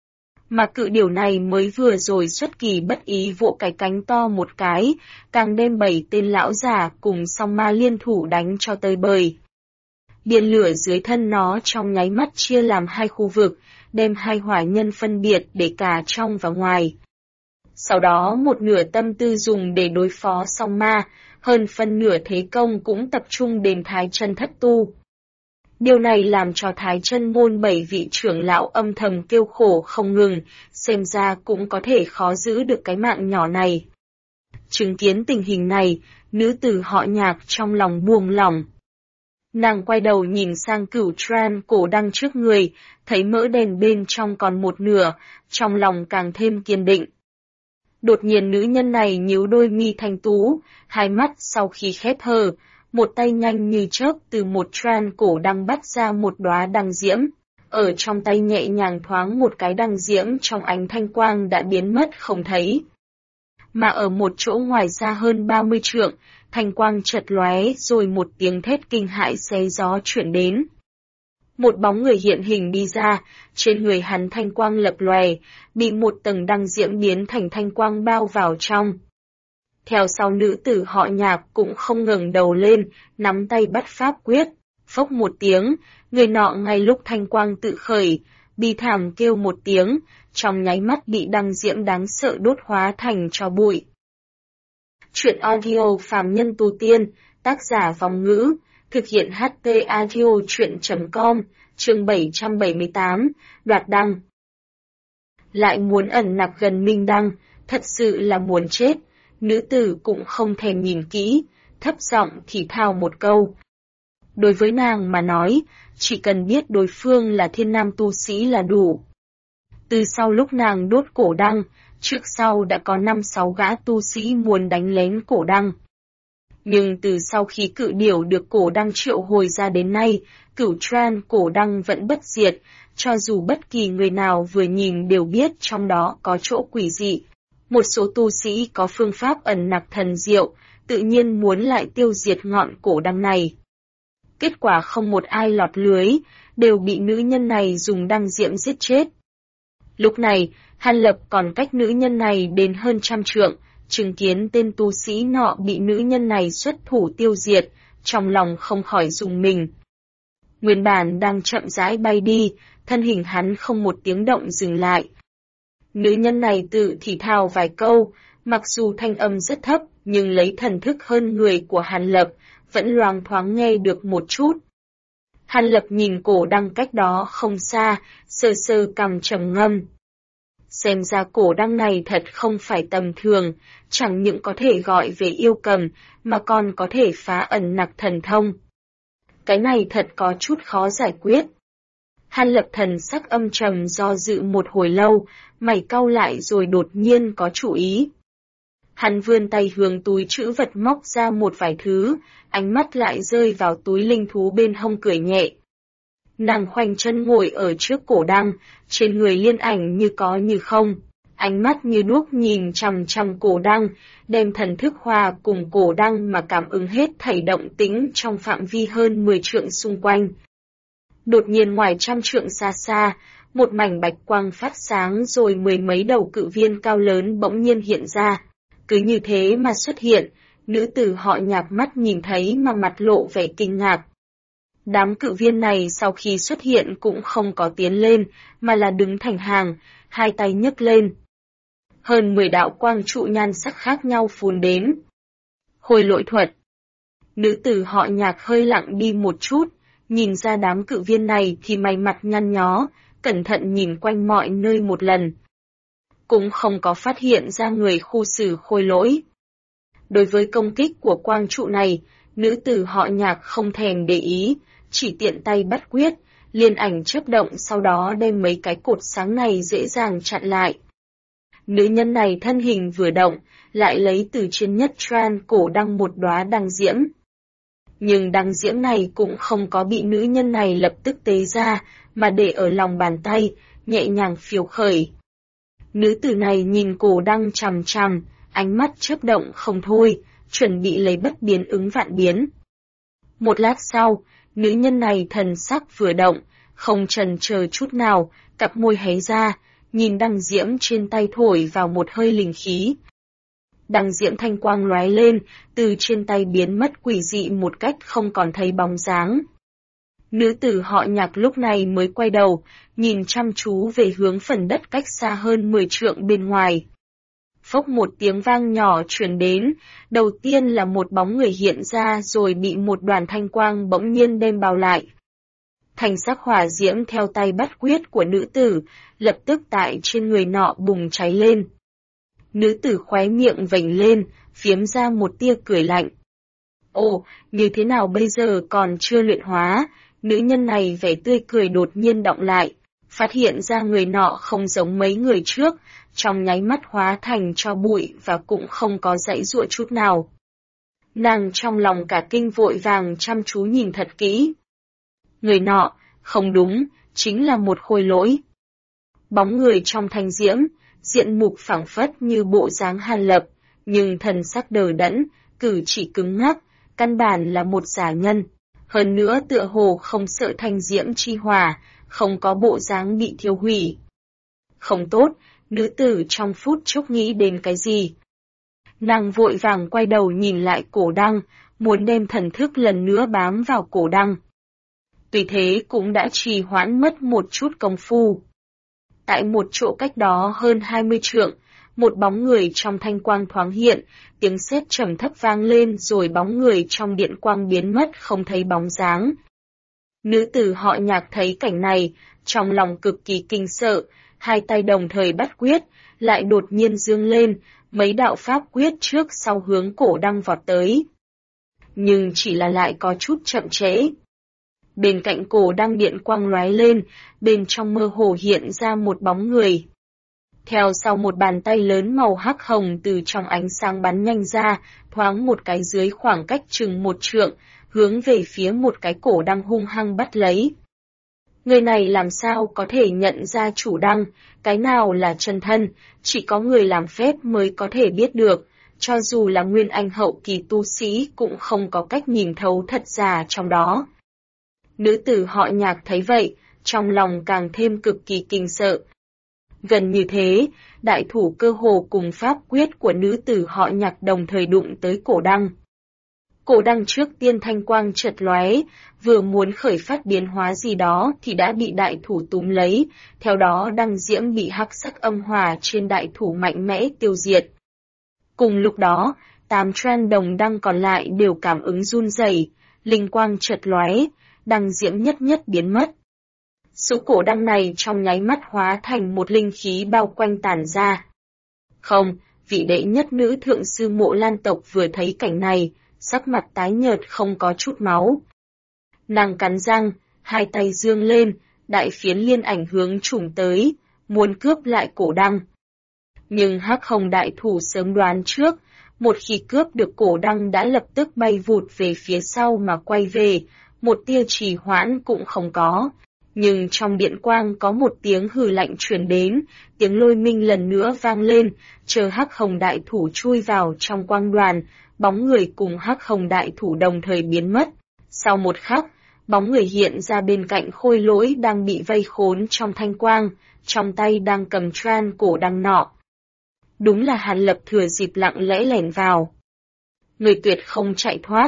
Mà cự điểu này mới vừa rồi xuất kỳ bất ý vỗ cái cánh to một cái, càng đem 7 tên lão giả cùng song ma liên thủ đánh cho tơi bời. Biển lửa dưới thân nó trong nháy mắt chia làm hai khu vực, đem hai hỏa nhân phân biệt để cả trong và ngoài. Sau đó một nửa tâm tư dùng để đối phó song ma, hơn phân nửa thế công cũng tập trung đền thái chân thất tu. Điều này làm cho Thái Chân môn 7 vị trưởng lão âm thầm kêu khổ không ngừng, xem ra cũng có thể khó giữ được cái mạng nhỏ này. Chứng kiến tình hình này, nữ tử họ Nhạc trong lòng buông lỏng. Nàng quay đầu nhìn sang Cửu Tran cổ đăng trước người, thấy mỡ đen bên trong còn một nửa, trong lòng càng thêm kiên định. Đột nhiên nữ nhân này nhíu đôi mi thanh tú, hai mắt sau khi khép hờ, một tay nhanh như chớp từ một tran cổ đăng bắt ra một đóa đăng diễm. Ở trong tay nhẹ nhàng thoáng một cái đăng diễm trong ánh thanh quang đã biến mất không thấy. Mà ở một chỗ ngoài ra hơn 30 trượng, thanh quang chợt lóe rồi một tiếng thét kinh hãi xé gió chuyển đến. Một bóng người hiện hình đi ra, trên người hắn thanh quang lập lòe, bị một tầng đăng diễm biến thành thanh quang bao vào trong. Theo sau nữ tử họ Nhạc cũng không ngẩng đầu lên, nắm tay bắt pháp quyết, phốc một tiếng, người nọ ngay lúc thanh quang tự khởi, bi thảm kêu một tiếng, trong nháy mắt bị đăng diễm đáng sợ đốt hóa thành tro bụi. Chuyện audio phàm nhân tu tiên, tác giả Vong Ngữ, thực hiện HT audio chuyện.com, chương 778, đoạt đăng. Lại muốn ẩn nặc gần Minh Đăng, thật sự là muốn chết, nữ tử cũng không thèm nhìn kỹ, thấp giọng thì thào một câu. Đối với nàng mà nói, chỉ cần biết đối phương là thiên nam tu sĩ là đủ. Từ sau lúc nàng đốt cổ đăng, trước sau đã có 5-6 gã tu sĩ muốn đánh lén cổ đăng. Nhưng từ sau khi cự điểu được cổ đăng triệu hồi ra đến nay, Cửu Tran cổ đăng vẫn bất diệt, cho dù bất kỳ người nào vừa nhìn đều biết trong đó có chỗ quỷ dị. Một số tu sĩ có phương pháp ẩn nặc thần diệu, tự nhiên muốn lại tiêu diệt ngọn cổ đăng này. Kết quả không một ai lọt lưới, đều bị nữ nhân này dùng đăng diễm giết chết. Lúc này, Hàn Lập còn cách nữ nhân này đến hơn 100 trượng, chứng kiến tên tu sĩ nọ bị nữ nhân này xuất thủ tiêu diệt, trong lòng không khỏi rùng mình. Nguyên bản đang chậm rãi bay đi, thân hình hắn không một tiếng động dừng lại. Nữ nhân này tự thì thào vài câu, mặc dù thanh âm rất thấp, nhưng lấy thần thức hơn người của Hàn Lập, vẫn loáng thoáng nghe được một chút. Hàn Lập nhìn cổ đăng cách đó không xa, sơ sơ cằm trầm ngâm. Xem ra cổ đăng này thật không phải tầm thường, chẳng những có thể gọi về yêu cầm, mà còn có thể phá ẩn nặc thần thông. Cái này thật có chút khó giải quyết. Hàn Lập thần sắc âm trầm do dự một hồi lâu, mày cau lại rồi đột nhiên có chủ ý. Hắn vươn tay hướng túi trữ vật móc ra một vài thứ, ánh mắt lại rơi vào túi linh thú bên hông cười nhẹ. Nàng khoanh chân ngồi ở trước cổ đăng, trên người liên ảnh như có như không, ánh mắt như đuốc nhìn chằm chằm cổ đăng, đem thần thức hòa cùng cổ đăng mà cảm ứng hết thảy động tĩnh trong phạm vi hơn 10 trượng xung quanh. Đột nhiên ngoài 100 trượng xa xa, một mảnh bạch quang phát sáng rồi 10 mấy đầu cự viên cao lớn bỗng nhiên hiện ra. Cứ như thế mà xuất hiện, nữ tử họ Nhạc mắt nhìn thấy mà mặt lộ vẻ kinh ngạc. Đám cự viên này sau khi xuất hiện cũng không có tiến lên, mà là đứng thành hàng, hai tay nhấc lên. Hơn 10 đạo quang trụ nhan sắc khác nhau phun đến. Hồi lỗi thuật. Nữ tử họ Nhạc hơi lặng đi một chút, nhìn ra đám cự viên này thì mày mặt nhăn nhó, cẩn thận nhìn quanh mọi nơi một lần. Cũng không có phát hiện ra người khu xử khôi lỗi. Đối với công kích của quang trụ này, nữ tử họ Nhạc không thèm để ý, chỉ tiện tay bắt quyết, liên ảnh chớp động sau đó đem mấy cái cột sáng này dễ dàng chặn lại. Nữ nhân này thân hình vừa động, lại lấy từ trên nhất tran cổ đăng một đóa đăng diễm. Nhưng đăng diễm này cũng không có bị nữ nhân này lập tức tế ra, mà để ở lòng bàn tay, nhẹ nhàng phiêu khởi. Nữ tử này nhìn cổ đăng chằm chằm, ánh mắt chớp động không thôi, chuẩn bị lấy bất biến ứng vạn biến. Một lát sau, nữ nhân này thần sắc vừa động, không chần chờ chút nào, cặp môi hé ra, nhìn đăng diễm trên tay thổi vào một hơi linh khí. Đăng diễm thanh quang lóe lên, từ trên tay biến mất quỷ dị một cách không còn thấy bóng dáng. Nữ tử họ Nhạc lúc này mới quay đầu, nhìn chăm chú về hướng phần đất cách xa hơn 10 trượng bên ngoài. Phốc một tiếng vang nhỏ truyền đến, đầu tiên là một bóng người hiện ra rồi bị một đoàn thanh quang bỗng nhiên đem bao lại. Thanh sắc hỏa diễm theo tay bắt quyết của nữ tử, lập tức tại trên người nọ bùng cháy lên. Nữ tử khóe miệng vểnh lên, phiếm ra một tia cười lạnh. Ồ, như thế nào bây giờ còn chưa luyện hóa? Nữ nhân này vẻ tươi cười đột nhiên đọng lại, phát hiện ra người nọ không giống mấy người trước, trong nháy mắt hóa thành tro bụi và cũng không có dãy giụa chút nào. Nàng trong lòng cả kinh vội vàng chăm chú nhìn thật kỹ. Người nọ, không đúng, chính là một khôi lỗi. Bóng người trong thanh diễm, diện mục phảng phất như bộ dáng Hàn Lập, nhưng thần sắc đờ đẫn, cử chỉ cứng ngắc, căn bản là một giả nhân. Hơn nữa tựa hồ không sợ thanh diễm chi hỏa, không có bộ dáng bị thiêu hủy. Không tốt, nữ tử trong phút chốc nghĩ đến cái gì? Nàng vội vàng quay đầu nhìn lại cổ đăng, muốn đem thần thức lần nữa bám vào cổ đăng. Tuy thế cũng đã trì hoãn mất một chút công phu. Tại một chỗ cách đó hơn 20 trượng, một bóng người trong thanh quang thoáng hiện, tiếng sét trầm thấp vang lên rồi bóng người trong điện quang biến mất không thấy bóng dáng. Nữ tử họ Nhạc thấy cảnh này, trong lòng cực kỳ kinh sợ, hai tay đồng thời bắt quyết, lại đột nhiên dương lên, mấy đạo pháp quyết trước sau hướng cổ đăng vọt tới. Nhưng chỉ là lại có chút chậm trễ. Bên cạnh cổ đăng điện quang lóe lên, bên trong mơ hồ hiện ra một bóng người. Theo sau một bàn tay lớn màu hắc hồng từ trong ánh sáng bắn nhanh ra, thoáng một cái dưới khoảng cách chừng 1 trượng, hướng về phía một cái cổ đăng hung hăng bắt lấy. Người này làm sao có thể nhận ra chủ đăng, cái nào là chân thân, chỉ có người làm phép mới có thể biết được, cho dù là nguyên anh hậu kỳ tu sĩ cũng không có cách nhìn thấu thật giả trong đó. Nữ tử họ Nhạc thấy vậy, trong lòng càng thêm cực kỳ kinh sợ. Gần như thế, đại thủ cơ hồ cùng pháp quyết của nữ tử họ Nhạc đồng thời đụng tới cổ đăng. Cổ đăng trước tiên thanh quang chợt lóe, vừa muốn khởi phát biến hóa gì đó thì đã bị đại thủ túm lấy, theo đó đăng diễm bị hắc sắc âm hỏa trên đại thủ mạnh mẽ tiêu diệt. Cùng lúc đó, 8 trend đồng đăng còn lại đều cảm ứng run rẩy, linh quang chợt lóe, đăng diễm nhất nhất biến mất. Số cổ đăng này trong nháy mắt hóa thành một linh khí bao quanh tản ra. Không, vị đệ nhất nữ thượng sư Mộ Lan tộc vừa thấy cảnh này, sắc mặt tái nhợt không có chút máu. Nàng cắn răng, hai tay dương lên, đại phiến liên ảnh hướng trùng tới, muốn cướp lại cổ đăng. Nhưng hắc hồng đại thủ sớm đoán trước, một khi cướp được cổ đăng đã lập tức bay vụt về phía sau mà quay về, một tia trì hoãn cũng không có. Nhưng trong điện quang có một tiếng hừ lạnh truyền đến, tiếng lôi minh lần nữa vang lên, chờ hắc hồng đại thủ chui vào trong quang đoàn, bóng người cùng hắc hồng đại thủ đồng thời biến mất. Sau một khắc, bóng người hiện ra bên cạnh khôi lỗi đang bị vây khốn trong thanh quang, trong tay đang cầm tran cổ đăng nọ. Đúng là Hàn Lập thừa dịp lặng lẽ lẻn vào. Người tuyệt không chạy thoát.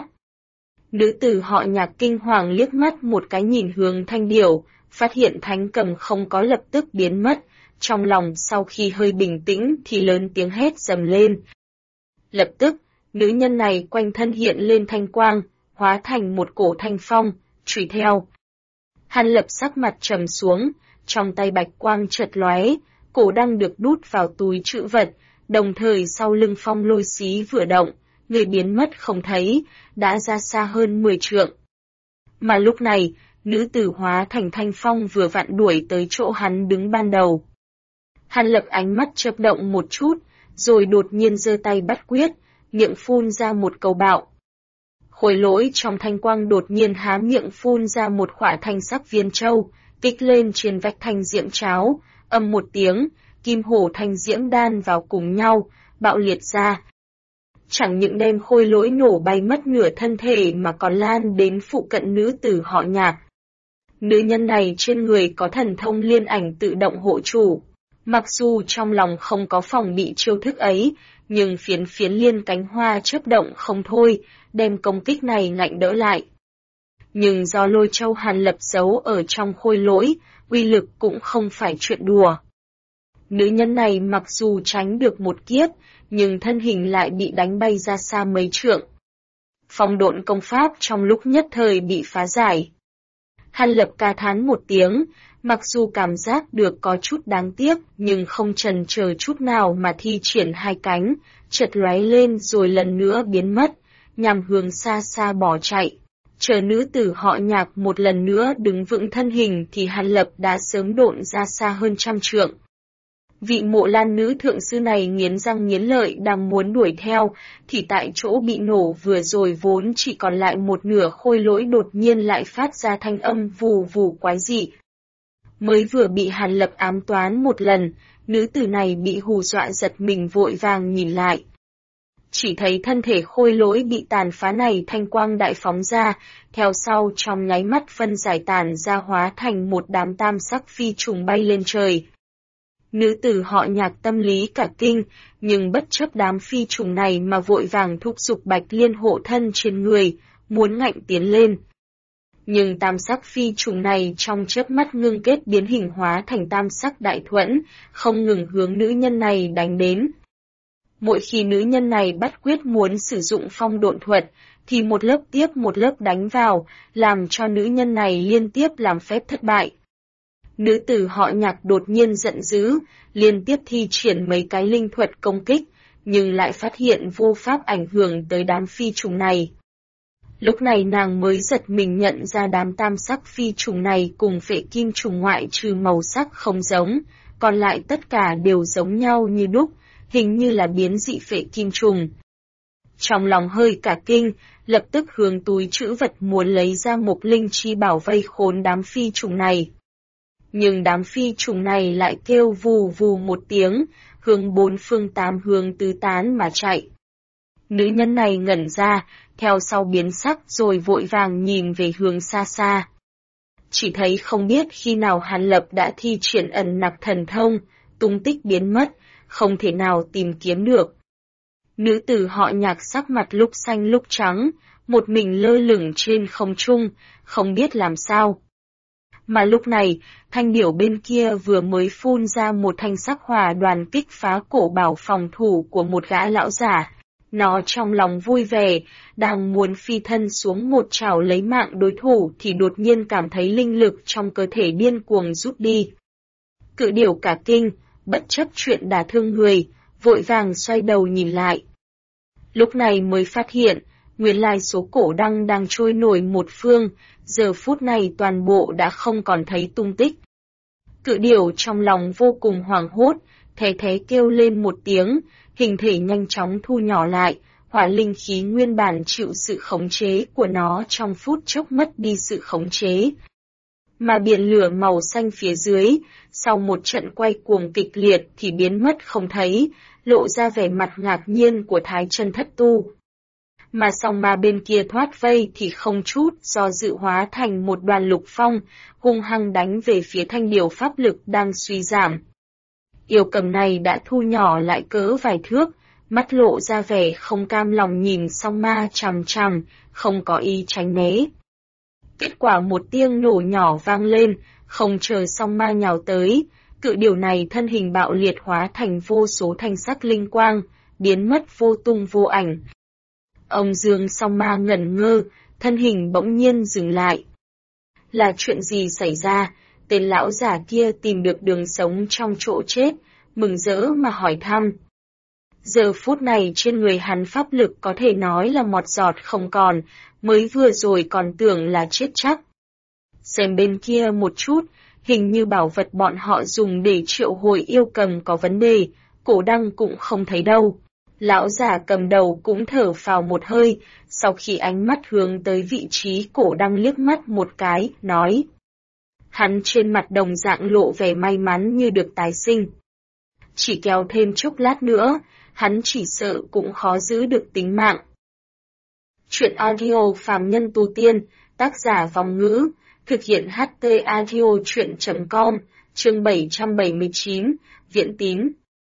Nữ tử họ Nhạc kinh hoàng liếc mắt một cái nhìn hướng thanh điểu, phát hiện thánh cầm không có lập tức biến mất, trong lòng sau khi hơi bình tĩnh thì lớn tiếng hét dầm lên. Lập tức, nữ nhân này quanh thân hiện lên thanh quang, hóa thành một cổ thanh phong, truy theo. Hàn Lập sắc mặt trầm xuống, trong tay bạch quang chợt lóe, cổ đăng được đút vào túi trữ vật, đồng thời sau lưng phong lôi xí vừa động, người biến mất không thấy, đã ra xa hơn 10 trượng. Mà lúc này, nữ tử hóa thành thanh phong vừa vặn đuổi tới chỗ hắn đứng ban đầu. Hàn Lập ánh mắt chớp động một chút, rồi đột nhiên giơ tay bắt quyết, miệng phun ra một câu bạo. Khối lỗi trong thanh quang đột nhiên há miệng phun ra một khỏa thanh sắc viên châu, kích lên trên vách thanh diễm cháo, ầm một tiếng, kim hổ thanh diễm đan vào cùng nhau, bạo liệt ra. Chẳng những đem khôi lỗi nổ bay mất nửa thân thể mà còn lan đến phụ cận nữ tử họ Nhạc. Nữ nhân này trên người có thần thông liên ảnh tự động hộ chủ. Mặc dù trong lòng không có phòng bị chiêu thức ấy, nhưng phiến phiến liên cánh hoa chớp động không thôi, đem công kích này ngạnh đỡ lại. Nhưng do lôi châu Hàn Lập giấu ở trong khôi lỗi, uy lực cũng không phải chuyện đùa. Nữ nhân này mặc dù tránh được một kiếp, nhưng thân hình lại bị đánh bay ra xa mấy trượng. Phong độn công pháp trong lúc nhất thời bị phá giải. Hàn Lập ca thán một tiếng, mặc dù cảm giác được có chút đáng tiếc, nhưng không chần chờ chút nào mà thi triển hai cánh, chợt lóe lên rồi lần nữa biến mất, nhằm hướng xa xa bỏ chạy. Chờ nữ tử họ Nhạc một lần nữa đứng vững thân hình thì Hàn Lập đã sớm độn ra xa hơn 100 trượng. Vị Mộ Lan nữ thượng sư này nghiến răng nghiến lợi đang muốn đuổi theo, thì tại chỗ bị nổ vừa rồi vốn chỉ còn lại một nửa khôi lỗi đột nhiên lại phát ra thanh âm vù vù quái dị. Mới vừa bị Hàn Lập ám toán một lần, nữ tử này bị hù dọa giật mình vội vàng nhìn lại. Chỉ thấy thân thể khôi lỗi bị tàn phá này thanh quang đại phóng ra, theo sau trong nháy mắt phân giải tàn ra hóa thành một đám tam sắc phi trùng bay lên trời. Nữ tử họ Nhạc tâm lý cả kinh, nhưng bất chấp đám phi trùng này mà vội vàng thúc giục Bạch Liên hộ thân trên người, muốn ngạnh tiến lên. Nhưng tam sắc phi trùng này trong chớp mắt ngưng kết biến hình hóa thành tam sắc đại thuẫn, không ngừng hướng nữ nhân này đánh đến. Mỗi khi nữ nhân này bắt quyết muốn sử dụng phong độn thuật, thì một lớp tiếp một lớp đánh vào, làm cho nữ nhân này liên tiếp làm phép thất bại. Nữ tử họ Nhạc đột nhiên giận dữ, liên tiếp thi triển mấy cái linh thuật công kích, nhưng lại phát hiện vô pháp ảnh hưởng tới đám phi trùng này. Lúc này nàng mới giật mình nhận ra đám tam sắc phi trùng này cùng phệ kim trùng ngoại trừ màu sắc không giống, còn lại tất cả đều giống nhau như đúc, hình như là biến dị phệ kim trùng. Trong lòng hơi cả kinh, lập tức hướng túi trữ vật muốn lấy ra một linh chi bảo vây khốn đám phi trùng này. Nhưng đám phi trùng này lại kêu vù vù một tiếng, hướng bốn phương tám hướng tứ tán mà chạy. Nữ nhân này ngẩn ra, theo sau biến sắc rồi vội vàng nhìn về hướng xa xa. Chỉ thấy không biết khi nào Hàn Lập đã thi triển ẩn nặc thần thông, tung tích biến mất, không thể nào tìm kiếm được. Nữ tử họ Nhạc sắc mặt lúc xanh lúc trắng, một mình lơ lửng trên không trung, không biết làm sao. Mà lúc này, thanh điểu bên kia vừa mới phun ra một thanh sắc hỏa đoàn kích phá cổ bảo phòng thủ của một gã lão giả. Nó trong lòng vui vẻ, đang muốn phi thân xuống một chảo lấy mạng đối thủ thì đột nhiên cảm thấy linh lực trong cơ thể điên cuồng rút đi. Cự điểu cả kinh, bất chấp chuyện đả thương người, vội vàng xoay đầu nhìn lại. Lúc này mới phát hiện, nguyên lai số cổ đăng đang trôi nổi một phương, giờ phút này toàn bộ đã không còn thấy tung tích. Cự điểu trong lòng vô cùng hoảng hốt, thé kêu lên một tiếng, hình thể nhanh chóng thu nhỏ lại, hỏa linh khí nguyên bản chịu sự khống chế của nó trong phút chốc mất đi sự khống chế. Mà biển lửa màu xanh phía dưới, sau một trận quay cuồng kịch liệt thì biến mất không thấy, lộ ra vẻ mặt ngạc nhiên của Thái Chân Thất Tu. Mà song ma bên kia thoát vây thì không chút do dự hóa thành một đoàn lục phong, hung hăng đánh về phía thanh điểu pháp lực đang suy giảm. Yêu cầm này đã thu nhỏ lại cỡ vài thước, mắt lộ ra vẻ không cam lòng nhìn song ma chằm chằm, không có ý tránh né. Kết quả một tiếng nổ nhỏ vang lên, không chờ song ma nhào tới, cự điểu này thân hình bạo liệt hóa thành vô số thanh sắc linh quang, biến mất vô tung vô ảnh. Ông Dương song ma ngẩn ngơ, thân hình bỗng nhiên dừng lại. Là chuyện gì xảy ra? Tên lão giả kia tìm được đường sống trong chỗ chết, mừng rỡ mà hỏi thăm. Giờ phút này trên người hắn pháp lực có thể nói là một giọt không còn, mới vừa rồi còn tưởng là chết chắc. Xem bên kia một chút, hình như bảo vật bọn họ dùng để triệu hồi yêu cầm có vấn đề, cổ đăng cũng không thấy đâu. Lão giả cầm đầu cũng thở phào một hơi, sau khi ánh mắt hướng tới vị trí cổ đăng liếc mắt một cái, nói. Hắn trên mặt đồng dạng lộ vẻ may mắn như được tái sinh. Chỉ kéo thêm chốc lát nữa, hắn chỉ sợ cũng khó giữ được tính mạng. Chuyện audio phàm nhân tu tiên, tác giả Vong Ngữ, thực hiện HT audio chuyện.com, chương 779, Viễn Tín.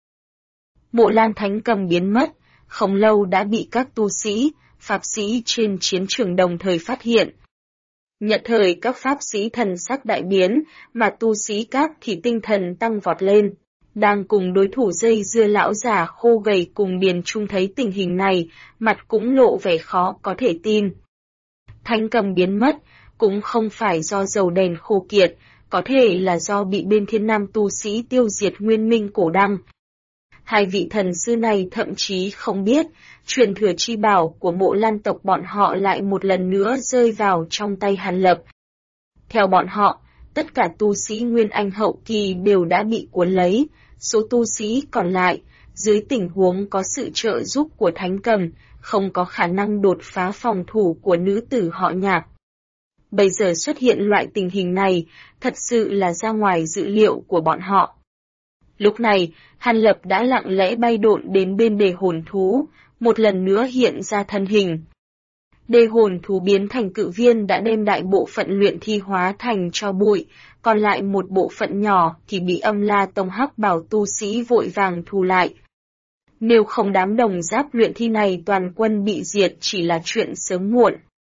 Mộ Lan Thánh Cầm biến mất, không lâu đã bị các tu sĩ, pháp sĩ trên chiến trường đồng thời phát hiện. Nhận thời các pháp sĩ thần sắc đại biến, mà tu sĩ các thì tinh thần tăng vọt lên. Đang cùng đối thủ dây dưa lão già khô gầy cùng Điền Trung thấy tình hình này, mặt cũng lộ vẻ khó có thể tin. Thánh Cầm biến mất, cũng không phải do dầu đèn khô kiệt, có thể là do bị bên Thiên Nam tu sĩ tiêu diệt nguyên minh cổ đăng. Hai vị thần sư này thậm chí không biết, truyền thừa chi bảo của Mộ Lan tộc bọn họ lại một lần nữa rơi vào trong tay Hàn Lập. Theo bọn họ, tất cả tu sĩ Nguyên Anh hậu kỳ đều đã bị cuốn lấy, số tu sĩ còn lại, dưới tình huống có sự trợ giúp của Thánh Cầm, không có khả năng đột phá phòng thủ của nữ tử họ Nhạc. Bây giờ xuất hiện loại tình hình này, thật sự là ra ngoài dự liệu của bọn họ. Lúc này, Hàn Lập đã lặng lẽ bay độn đến bên đề hồn thú, một lần nữa hiện ra thân hình. Đề hồn thú biến thành cự viên đã đem đại bộ phận luyện thi hóa thành tro bụi, còn lại một bộ phận nhỏ thì bị Âm La Tông hắc bảo tu sĩ vội vàng thu lại. Nếu không đám đồng giáp luyện thi này toàn quân bị diệt chỉ là chuyện sớm muộn.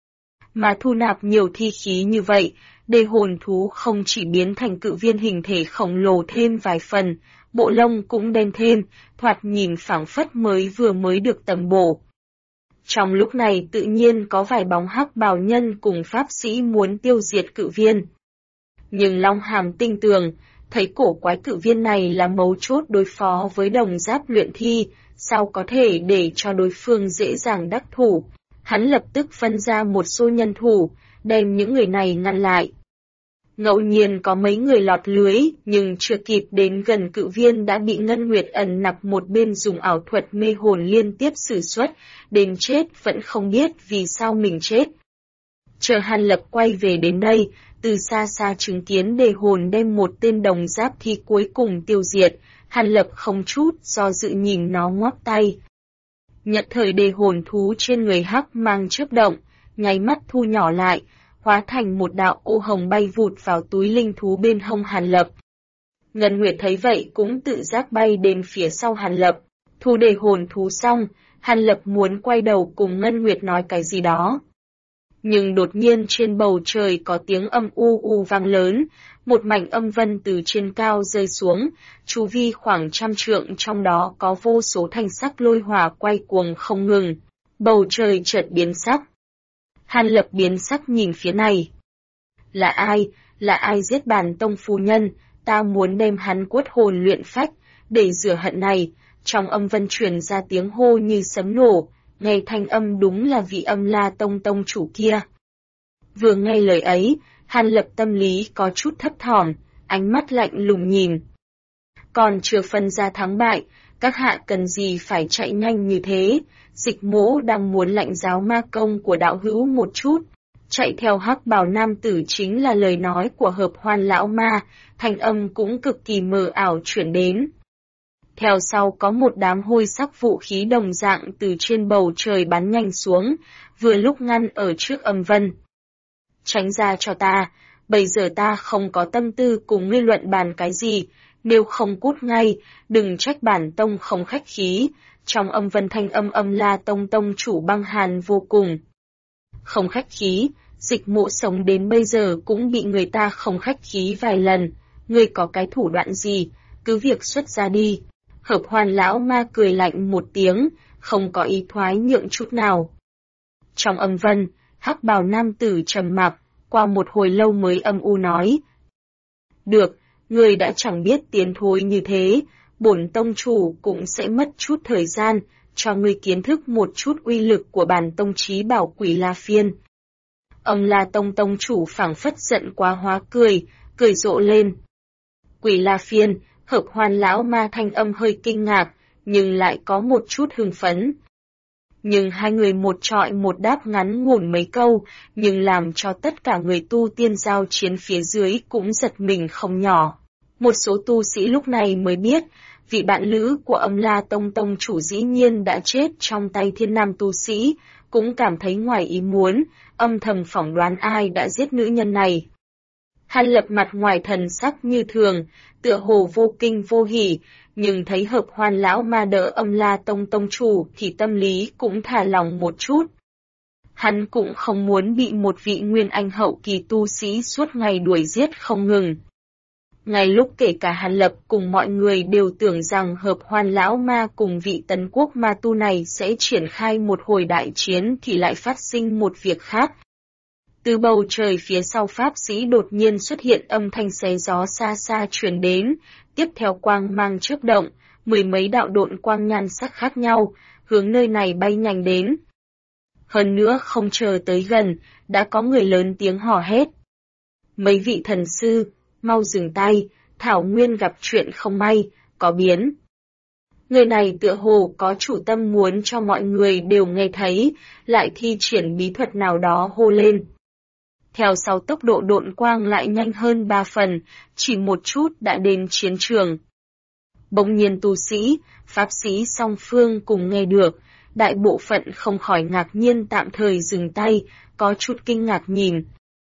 Mà thu nạp nhiều thi khí như vậy, đề hồn thú không chỉ biến thành cự viên hình thể khổng lồ thêm vài phần, bộ lông cũng đen thêm, thoạt nhìn phảng phất mới được tầm bổ. Trong lúc này tự nhiên có vài bóng hắc bào nhân cùng pháp sĩ muốn tiêu diệt cự viên. Nhưng Long Hàm tinh tường, thấy cổ quái cự viên này là mấu chốt đối phó với đồng giáp luyện thi, sao có thể để cho đối phương dễ dàng đắc thủ. Hắn lập tức phân ra một số nhân thủ, đem những người này ngăn lại. Ngẫu nhiên có mấy người lọt lưới, nhưng chưa kịp đến gần cự viên đã bị Ngân Nguyệt ẩn nặc một bên dùng ảo thuật mê hồn liên tiếp sử xuất, đến chết vẫn không biết vì sao mình chết. Chờ Hàn Lập quay về đến đây, từ xa xa chứng kiến đề hồn đem một tên đồng giáp thi cuối cùng tiêu diệt, Hàn Lập không chút do dự nhìn nó ngoắc tay. Nhận thời đề hồn thú trên người hắc mang chớp động, nháy mắt thu nhỏ lại, hóa thành một đạo ô hồng bay vụt vào túi linh thú bên hông Hàn Lập. Ngân Nguyệt thấy vậy cũng tự giác bay đến phía sau Hàn Lập. Thu đề hồn thú xong, Hàn Lập muốn quay đầu cùng Ngân Nguyệt nói cái gì đó. Nhưng đột nhiên trên bầu trời có tiếng âm u vang lớn, một mảnh âm vân từ trên cao rơi xuống, chu vi khoảng 100 trượng trong đó có vô số thanh sắc lôi hỏa quay cuồng không ngừng. Bầu trời chợt biến sắc. Hàn Lập biến sắc nhìn phía này. Là ai giết Bản Tông phu nhân, ta muốn đem hắn quất hồn luyện phách, để rửa hận này. Trong âm vân truyền ra tiếng hô như sấm nổ, nghe thanh âm đúng là vị Âm La Tông tông chủ kia. Vừa nghe lời ấy, Hàn Lập tâm lý có chút thấp thỏm, ánh mắt lạnh lùng nhìn. Còn chưa phân ra thắng bại, các hạ cần gì phải chạy nhanh như thế, Dịch Mỗ đang muốn lãnh giáo ma công của đạo hữu một chút. Chạy theo hắc bào nam tử chính là lời nói của Hợp Hoan lão ma, thanh âm cũng cực kỳ mờ ảo chuyển đến. Theo sau có một đám hôi sắc vũ khí đồng dạng từ trên bầu trời bắn nhanh xuống, vừa lúc ngăn ở trước âm vân. Tránh ra cho ta, bây giờ ta không có tâm tư cùng ngươi luận bàn cái gì, nếu không cút ngay, đừng trách Bản Tông không khách khí. Trong âm vân thanh âm Âm La Tông tông chủ băng hàn vô cùng. Không khách khí, Dịch Mộ sống đến bây giờ cũng bị người ta không khách khí vài lần, ngươi có cái thủ đoạn gì, cứ việc xuất ra đi. Hợp Hoan lão ma cười lạnh một tiếng, không có ý thoái nhượng chút nào. Trong âm vân, hắc bào nam tử trầm mặc, qua một hồi lâu mới âm u nói. Được, ngươi đã chẳng biết tiến thối như thế, bổn tông chủ cũng sẽ mất chút thời gian, cho ngươi kiến thức một chút uy lực của bản tông chí bảo Quỷ La Phiên. Âm La Tông tông chủ phảng phất giận quá hóa cười rộ lên. Quỷ La Phiên, Hợp Hoan lão ma thanh âm hơi kinh ngạc, nhưng lại có một chút hưng phấn. Nhưng hai người một trọi một đáp ngắn ngủn mấy câu, nhưng làm cho tất cả người tu tiên giao chiến phía dưới cũng giật mình không nhỏ. Một số tu sĩ lúc này mới biết, vị bạn lữ của Âm La Tông tông chủ dĩ nhiên đã chết trong tay Thiên Nam tu sĩ, cũng cảm thấy ngoài ý muốn, âm thầm phỏng đoán ai đã giết nữ nhân này. Hàn Lập mặt ngoài thần sắc như thường, tựa hồ vô kinh vô hỉ, nhưng thấy Hợp Hoan lão ma đỡ Âm La Tông tông chủ thì tâm lý cũng thả lòng một chút. Hắn cũng không muốn bị một vị Nguyên Anh hậu kỳ tu sĩ suốt ngày đuổi giết không ngừng. Ngay lúc kể cả Hàn Lập cùng mọi người đều tưởng rằng Hợp Hoan lão ma cùng vị Tấn Quốc ma tu này sẽ triển khai một hồi đại chiến thì lại phát sinh một việc khác. Từ bầu trời phía sau pháp sĩ đột nhiên xuất hiện âm thanh xé gió xa xa truyền đến, tiếp theo quang mang chớp động, mười mấy đạo độn quang nhan sắc khác nhau, hướng nơi này bay nhanh đến. Hơn nữa không chờ tới gần, đã có người lớn tiếng hò hét. Mấy vị thần sư, mau dừng tay, Thảo Nguyên gặp chuyện không may, có biến. Người này tựa hồ có chủ tâm muốn cho mọi người đều nghe thấy, lại thi triển bí thuật nào đó hô lên. Theo sau tốc độ độn quang lại nhanh hơn 3 phần, chỉ một chút đã đến chiến trường. Bỗng nhiên tu sĩ, pháp sĩ song phương cùng nghe được, đại bộ phận không khỏi ngạc nhiên tạm thời dừng tay, có chút kinh ngạc nhìn.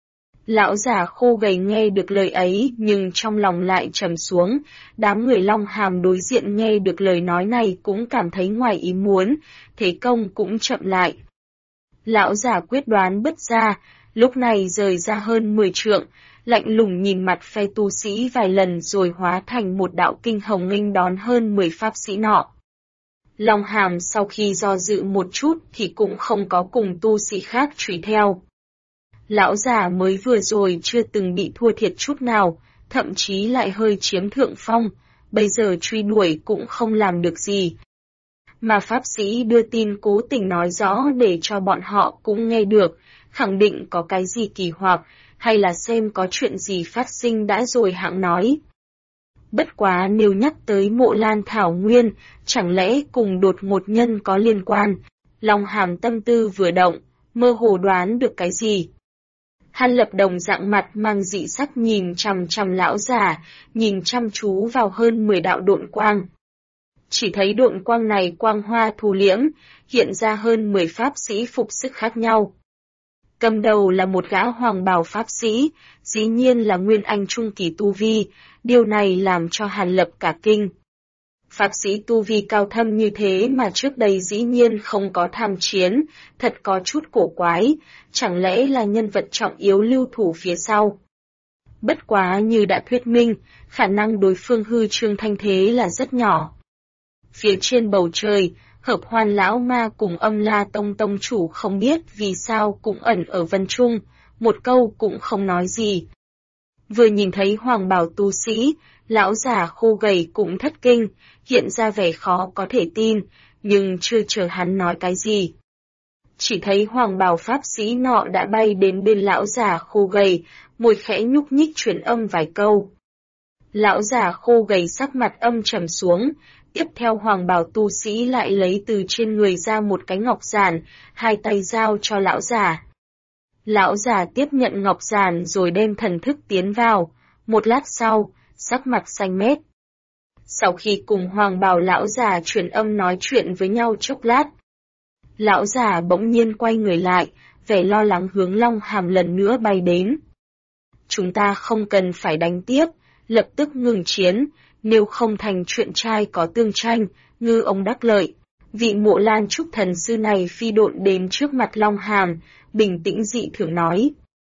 Lão già khô gầy nghe được lời ấy nhưng trong lòng lại trầm xuống, đám người Long Hàm đối diện nghe được lời nói này cũng cảm thấy ngoài ý muốn, thế công cũng chậm lại. Lão già quyết đoán bứt ra, lúc này rời ra hơn 10 trượng, lạnh lùng nhìn mặt phe tu sĩ vài lần rồi hóa thành một đạo kinh hồng nghênh đón hơn 10 pháp sĩ nọ. Long Hàm sau khi do dự một chút thì cũng không có cùng tu sĩ khác truy theo. Lão già mới vừa rồi chưa từng bị thua thiệt chút nào, thậm chí lại hơi chiếm thượng phong, bây giờ truy đuổi cũng không làm được gì. Mà pháp sĩ đưa tin cố tình nói rõ để cho bọn họ cũng nghe được, khẳng định có cái gì kỳ hoặc, hay là xem có chuyện gì phát sinh đã rồi hãng nói. Bất quá nếu nhắc tới Mộ Lan Thảo Nguyên, chẳng lẽ cùng đột ngột nhân có liên quan, Long Hàm tâm tư vừa động, mơ hồ đoán được cái gì. Hàn Lập đồng dạng mặt mang dị sắc nhìn chằm chằm lão già, nhìn chăm chú vào hơn 10 đạo độn quang. Chỉ thấy độn quang này quang hoa thu liễm, hiện ra hơn 10 pháp sĩ phục sức khác nhau. Cầm đầu là một gã hoàng bào pháp sĩ, dĩ nhiên là Nguyên Anh trung kỳ tu vi, điều này làm cho Hàn Lập cả kinh. Pháp sĩ tu vi cao thâm như thế mà trước đây dĩ nhiên không có tham chiến, thật có chút cổ quái, chẳng lẽ là nhân vật trọng yếu lưu thủ phía sau. Bất quá như đã thuyết minh, khả năng đối phương hư trương thanh thế là rất nhỏ. Phía trên bầu trời, Hợp Hoan lão ma cùng Âm La Tông tông chủ không biết vì sao cũng ẩn ở vân trung, một câu cũng không nói gì. Vừa nhìn thấy hoàng bào tu sĩ, lão già khô gầy cũng thất kinh, hiện ra vẻ khó có thể tin, nhưng chưa chờ hắn nói cái gì. Chỉ thấy hoàng bào pháp sĩ nọ đã bay đến bên lão già khô gầy, môi khẽ nhúc nhích truyền âm vài câu. Lão già khô gầy sắc mặt âm trầm xuống, tiếp theo hoàng bào tu sĩ lại lấy từ trên người ra một cái ngọc giản, hai tay giao cho lão già. Lão già tiếp nhận ngọc giản rồi đem thần thức tiến vào, một lát sau, sắc mặt xanh mét. Sau khi cùng hoàng bào lão già truyền âm nói chuyện với nhau chốc lát, lão già bỗng nhiên quay người lại, vẻ lo lắng hướng Long Hàm lần nữa bay đến. Chúng ta không cần phải đánh tiếp, lập tức ngừng chiến, nếu không thành chuyện trai có tương tranh, ngư ông đắc lợi. Vị Mộ Lan trúc thần sư này phi độn đến trước mặt Long Hàm, bình tĩnh dị thường nói.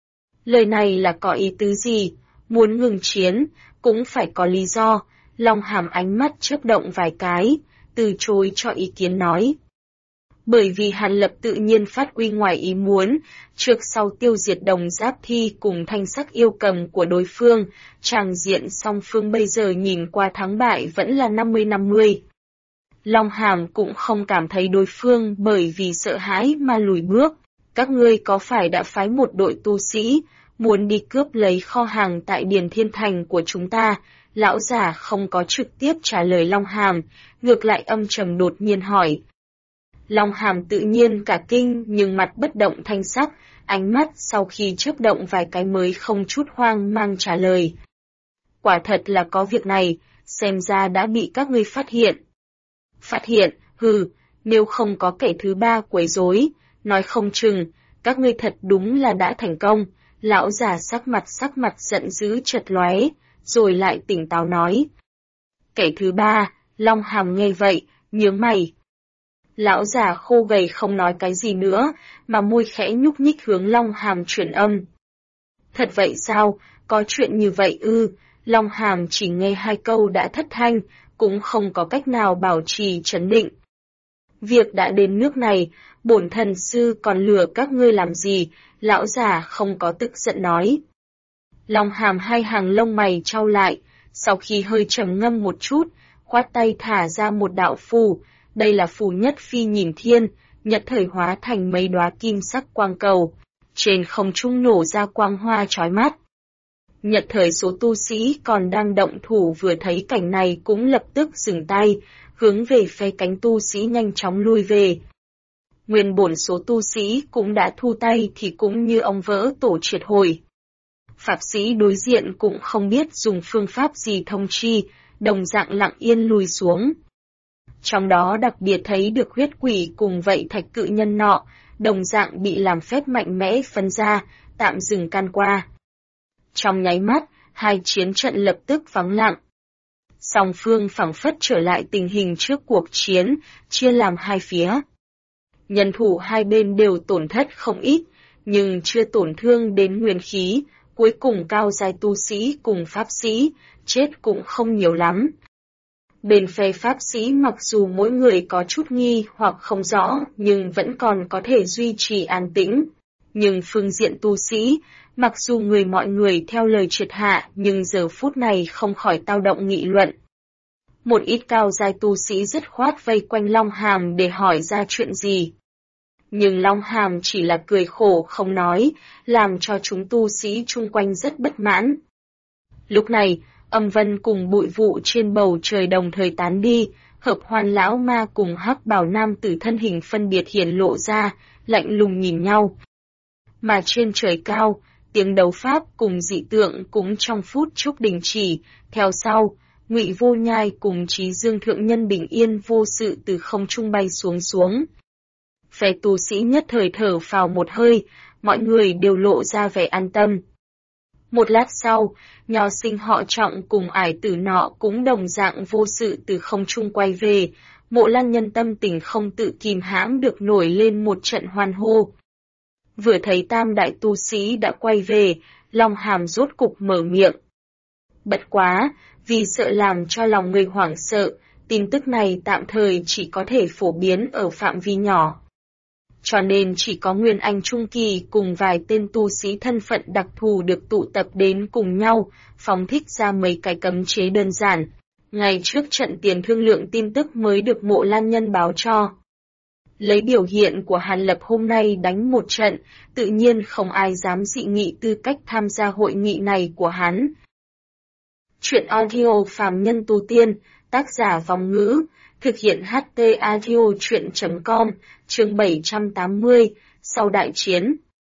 Lời này là có ý tứ gì, muốn ngừng chiến, cũng phải có lý do. Long Hàm ánh mắt chớp động vài cái, từ chối cho ý kiến nói. Bởi vì Hàn Lập tự nhiên phát uy ngoài ý muốn, trước sau tiêu diệt Đồng Giáp Thi cùng thanh sắc yêu cầm của đối phương, tràng diện song phương bây giờ nhìn qua thắng bại vẫn là 50-50. Long Hàm cũng không cảm thấy đối phương bởi vì sợ hãi mà lùi bước. Các ngươi có phải đã phái một đội tu sĩ, muốn đi cướp lấy kho hàng tại Điền Thiên Thành của chúng ta? Lão già không có trực tiếp trả lời Long Hàm, ngược lại âm trầm đột nhiên hỏi. Long Hàm tự nhiên cả kinh nhưng mặt bất động thanh sắc, ánh mắt sau khi chớp động vài cái mới không chút hoang mang trả lời. Quả thật là có việc này, xem ra đã bị các ngươi phát hiện. Phát hiện, nếu không có kẻ thứ ba quấy rối, nói không chừng, các ngươi thật đúng là đã thành công. Lão già sắc mặt giận dữ chật lóe, rồi lại tỉnh táo nói. Kẻ thứ ba, Long Hàm nghe vậy, nhướng mày. Lão già khô gầy không nói cái gì nữa, mà môi khẽ nhúc nhích hướng Long Hàm truyền âm. Thật vậy sao, có chuyện như vậy ư? Long Hàm chỉ nghe hai câu đã thất thanh, cũng không có cách nào bảo trì trấn định. Việc đã đến nước này, bổn thần sư còn lừa các ngươi làm gì? Lão già không có tức giận nói. Long Hàm hai hàng lông mày trao lại, sau khi hơi trầm ngâm một chút, khoát tay thả ra một đạo phù, đây là phù nhất phi nhìn thiên, nhất thời hóa thành mấy đóa kim sắc quang cầu, trên không trung nổ ra quang hoa chói mắt. Nhật thời số tu sĩ còn đang động thủ vừa thấy cảnh này cũng lập tức dừng tay, hướng về phe cánh tu sĩ nhanh chóng lui về. Nguyên bổn số tu sĩ cũng đã thu tay thì cũng như ong vỡ tổ triệt hồi. Pháp sĩ đối diện cũng không biết dùng phương pháp gì thông chi, đồng dạng lặng yên lùi xuống. Trong đó đặc biệt thấy được huyết quỷ cùng vậy thạch cự nhân nọ, đồng dạng bị làm phép mạnh mẽ phân ra, tạm dừng can qua. Trong nháy mắt, hai chiến trận lập tức vắng lặng. Song phương phảng phất trở lại tình hình trước cuộc chiến, chia làm hai phía. Nhân thủ hai bên đều tổn thất không ít, nhưng chưa tổn thương đến nguyên khí, cuối cùng cao giai tu sĩ cùng pháp sĩ, chết cũng không nhiều lắm. Bên phe pháp sĩ mặc dù mỗi người có chút nghi hoặc không rõ, nhưng vẫn còn có thể duy trì an tĩnh. Nhưng phương diện tu sĩ, mặc dù mọi người theo lời triệt hạ, nhưng giờ phút này không khỏi tao động nghị luận. Một ít cao giai tu sĩ dứt khoát vây quanh Long Hàm để hỏi ra chuyện gì. Nhưng Long Hàm chỉ là cười khổ không nói, làm cho chúng tu sĩ chung quanh rất bất mãn. Lúc này, âm vân cùng bụi vụ trên bầu trời đồng thời tán đi, Hợp Hoan lão ma cùng hắc bào nam tử thân hình phân biệt hiển lộ ra, lạnh lùng nhìn nhau. Mà trên trời cao, tiếng đấu pháp cùng dị tượng cũng trong phút chốc đình chỉ, theo sau, Ngụy Vô Nhai cùng Trí Dương thượng nhân bình yên vô sự từ không trung bay xuống. Phe tu sĩ nhất thời thở phào một hơi, mọi người đều lộ ra vẻ an tâm. Một lát sau, nho sinh họ Trọng cùng ải tử nọ cũng đồng dạng vô sự từ không trung quay về, Mộ Lan Nhân tâm tình không tự kìm hãm được nổi lên một trận hoan hô. Vừa thấy tam đại tu sĩ đã quay về, Long Hàm rốt cục mở miệng. Bất quá, vì sợ làm cho lòng người hoảng sợ, tin tức này tạm thời chỉ có thể phổ biến ở phạm vi nhỏ. Cho nên chỉ có Nguyên Anh Trung Kỳ cùng vài tên tu sĩ thân phận đặc thù được tụ tập đến cùng nhau, phóng thích ra mấy cái cấm chế đơn giản. Ngày trước trận tiền thương lượng tin tức mới được Mộ Lan Nhân báo cho. Lấy biểu hiện của Hàn Lập hôm nay đánh một trận, tự nhiên không ai dám dị nghị tư cách tham gia hội nghị này của hắn. Chuyện audio phàm nhân tu tiên, tác giả Vong Ngữ, thực hiện HT audio chuyện.com, chương 780, sau đại chiến.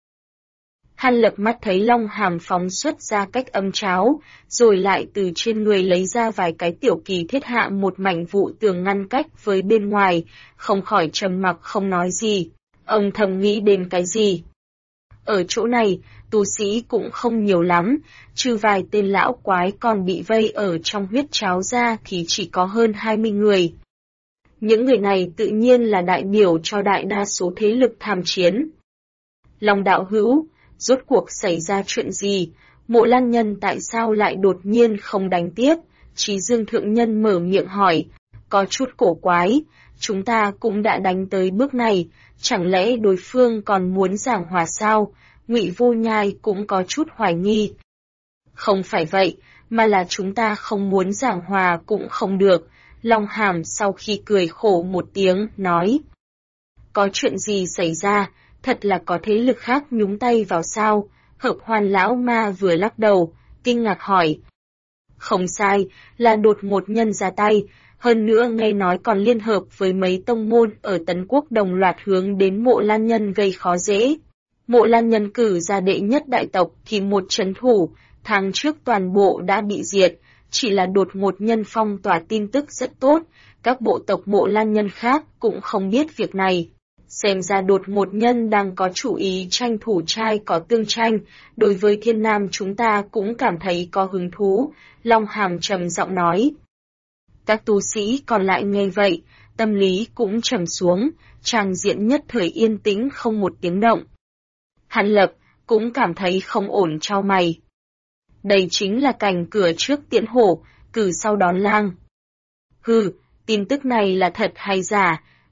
Hàn Lập mắt thấy Long Hàm phóng xuất ra cách âm cháo, rồi lại từ trên người lấy ra vài cái tiểu kỳ thiết hạ một mảnh vụ tường ngăn cách với bên ngoài, không khỏi trầm mặc không nói gì. Ông thầm nghĩ đến cái gì? Ở chỗ này, tu sĩ cũng không nhiều lắm, trừ vài tên lão quái còn bị vây ở trong huyết cháo ra thì chỉ có hơn 20 người. Những người này tự nhiên là đại biểu cho đại đa số thế lực tham chiến. Long đạo hữu, rốt cuộc xảy ra chuyện gì? Mộ Lan Nhân tại sao lại đột nhiên không đánh tiếp? Trí Dương thượng nhân mở miệng hỏi, có chút cổ quái, chúng ta cũng đã đánh tới bước này, chẳng lẽ đối phương còn muốn giảng hòa sao? Ngụy Vô Nhai cũng có chút hoài nghi. Không phải vậy, mà là chúng ta không muốn giảng hòa cũng không được. Long Hàm sau khi cười khổ một tiếng, nói. Có chuyện gì xảy ra, thật là có thế lực khác nhúng tay vào sao? Hợp Hoan lão ma vừa lắc đầu, kinh ngạc hỏi. Không sai, là đột ngột nhân ra tay, hơn nữa nghe nói còn liên hợp với mấy tông môn ở Tấn Quốc đồng loạt hướng đến Mộ Lan Nhân gây khó dễ. Mộ Lan Nhân cử ra đệ nhất đại tộc thì một trấn thủ, tháng trước toàn bộ đã bị diệt, chỉ là đột ngột nhân phong tỏa tin tức rất tốt, các bộ tộc Mộ Lan Nhân khác cũng không biết việc này. Xem ra đột ngột nhân đang có chủ ý tranh thủ trai có tương tranh, đối với Thiên Nam chúng ta cũng cảm thấy có hứng thú, Long Hàm trầm giọng nói. Các tu sĩ còn lại nghe vậy, tâm lý cũng trầm xuống, tràng diện nhất thời yên tĩnh không một tiếng động. Hàn Lập cũng cảm thấy không ổn chau mày. Đây chính là cảnh cửa trước tiễn hổ, cử sau đón lang. Hừ, tin tức này là thật hay giả,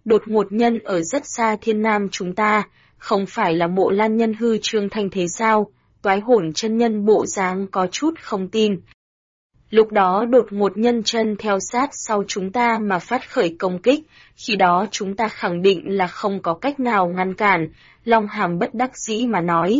đột ngột nhân ở rất xa thiên nam chúng ta, không phải là Mộ Lan nhân hư trương thành thế sao? Toái Hồn chân nhân bộ dáng có chút không tin. Lúc đó đột ngột nhân chân theo sát sau chúng ta mà phát khởi công kích, khi đó chúng ta khẳng định là không có cách nào ngăn cản, Long Hàm bất đắc dĩ mà nói.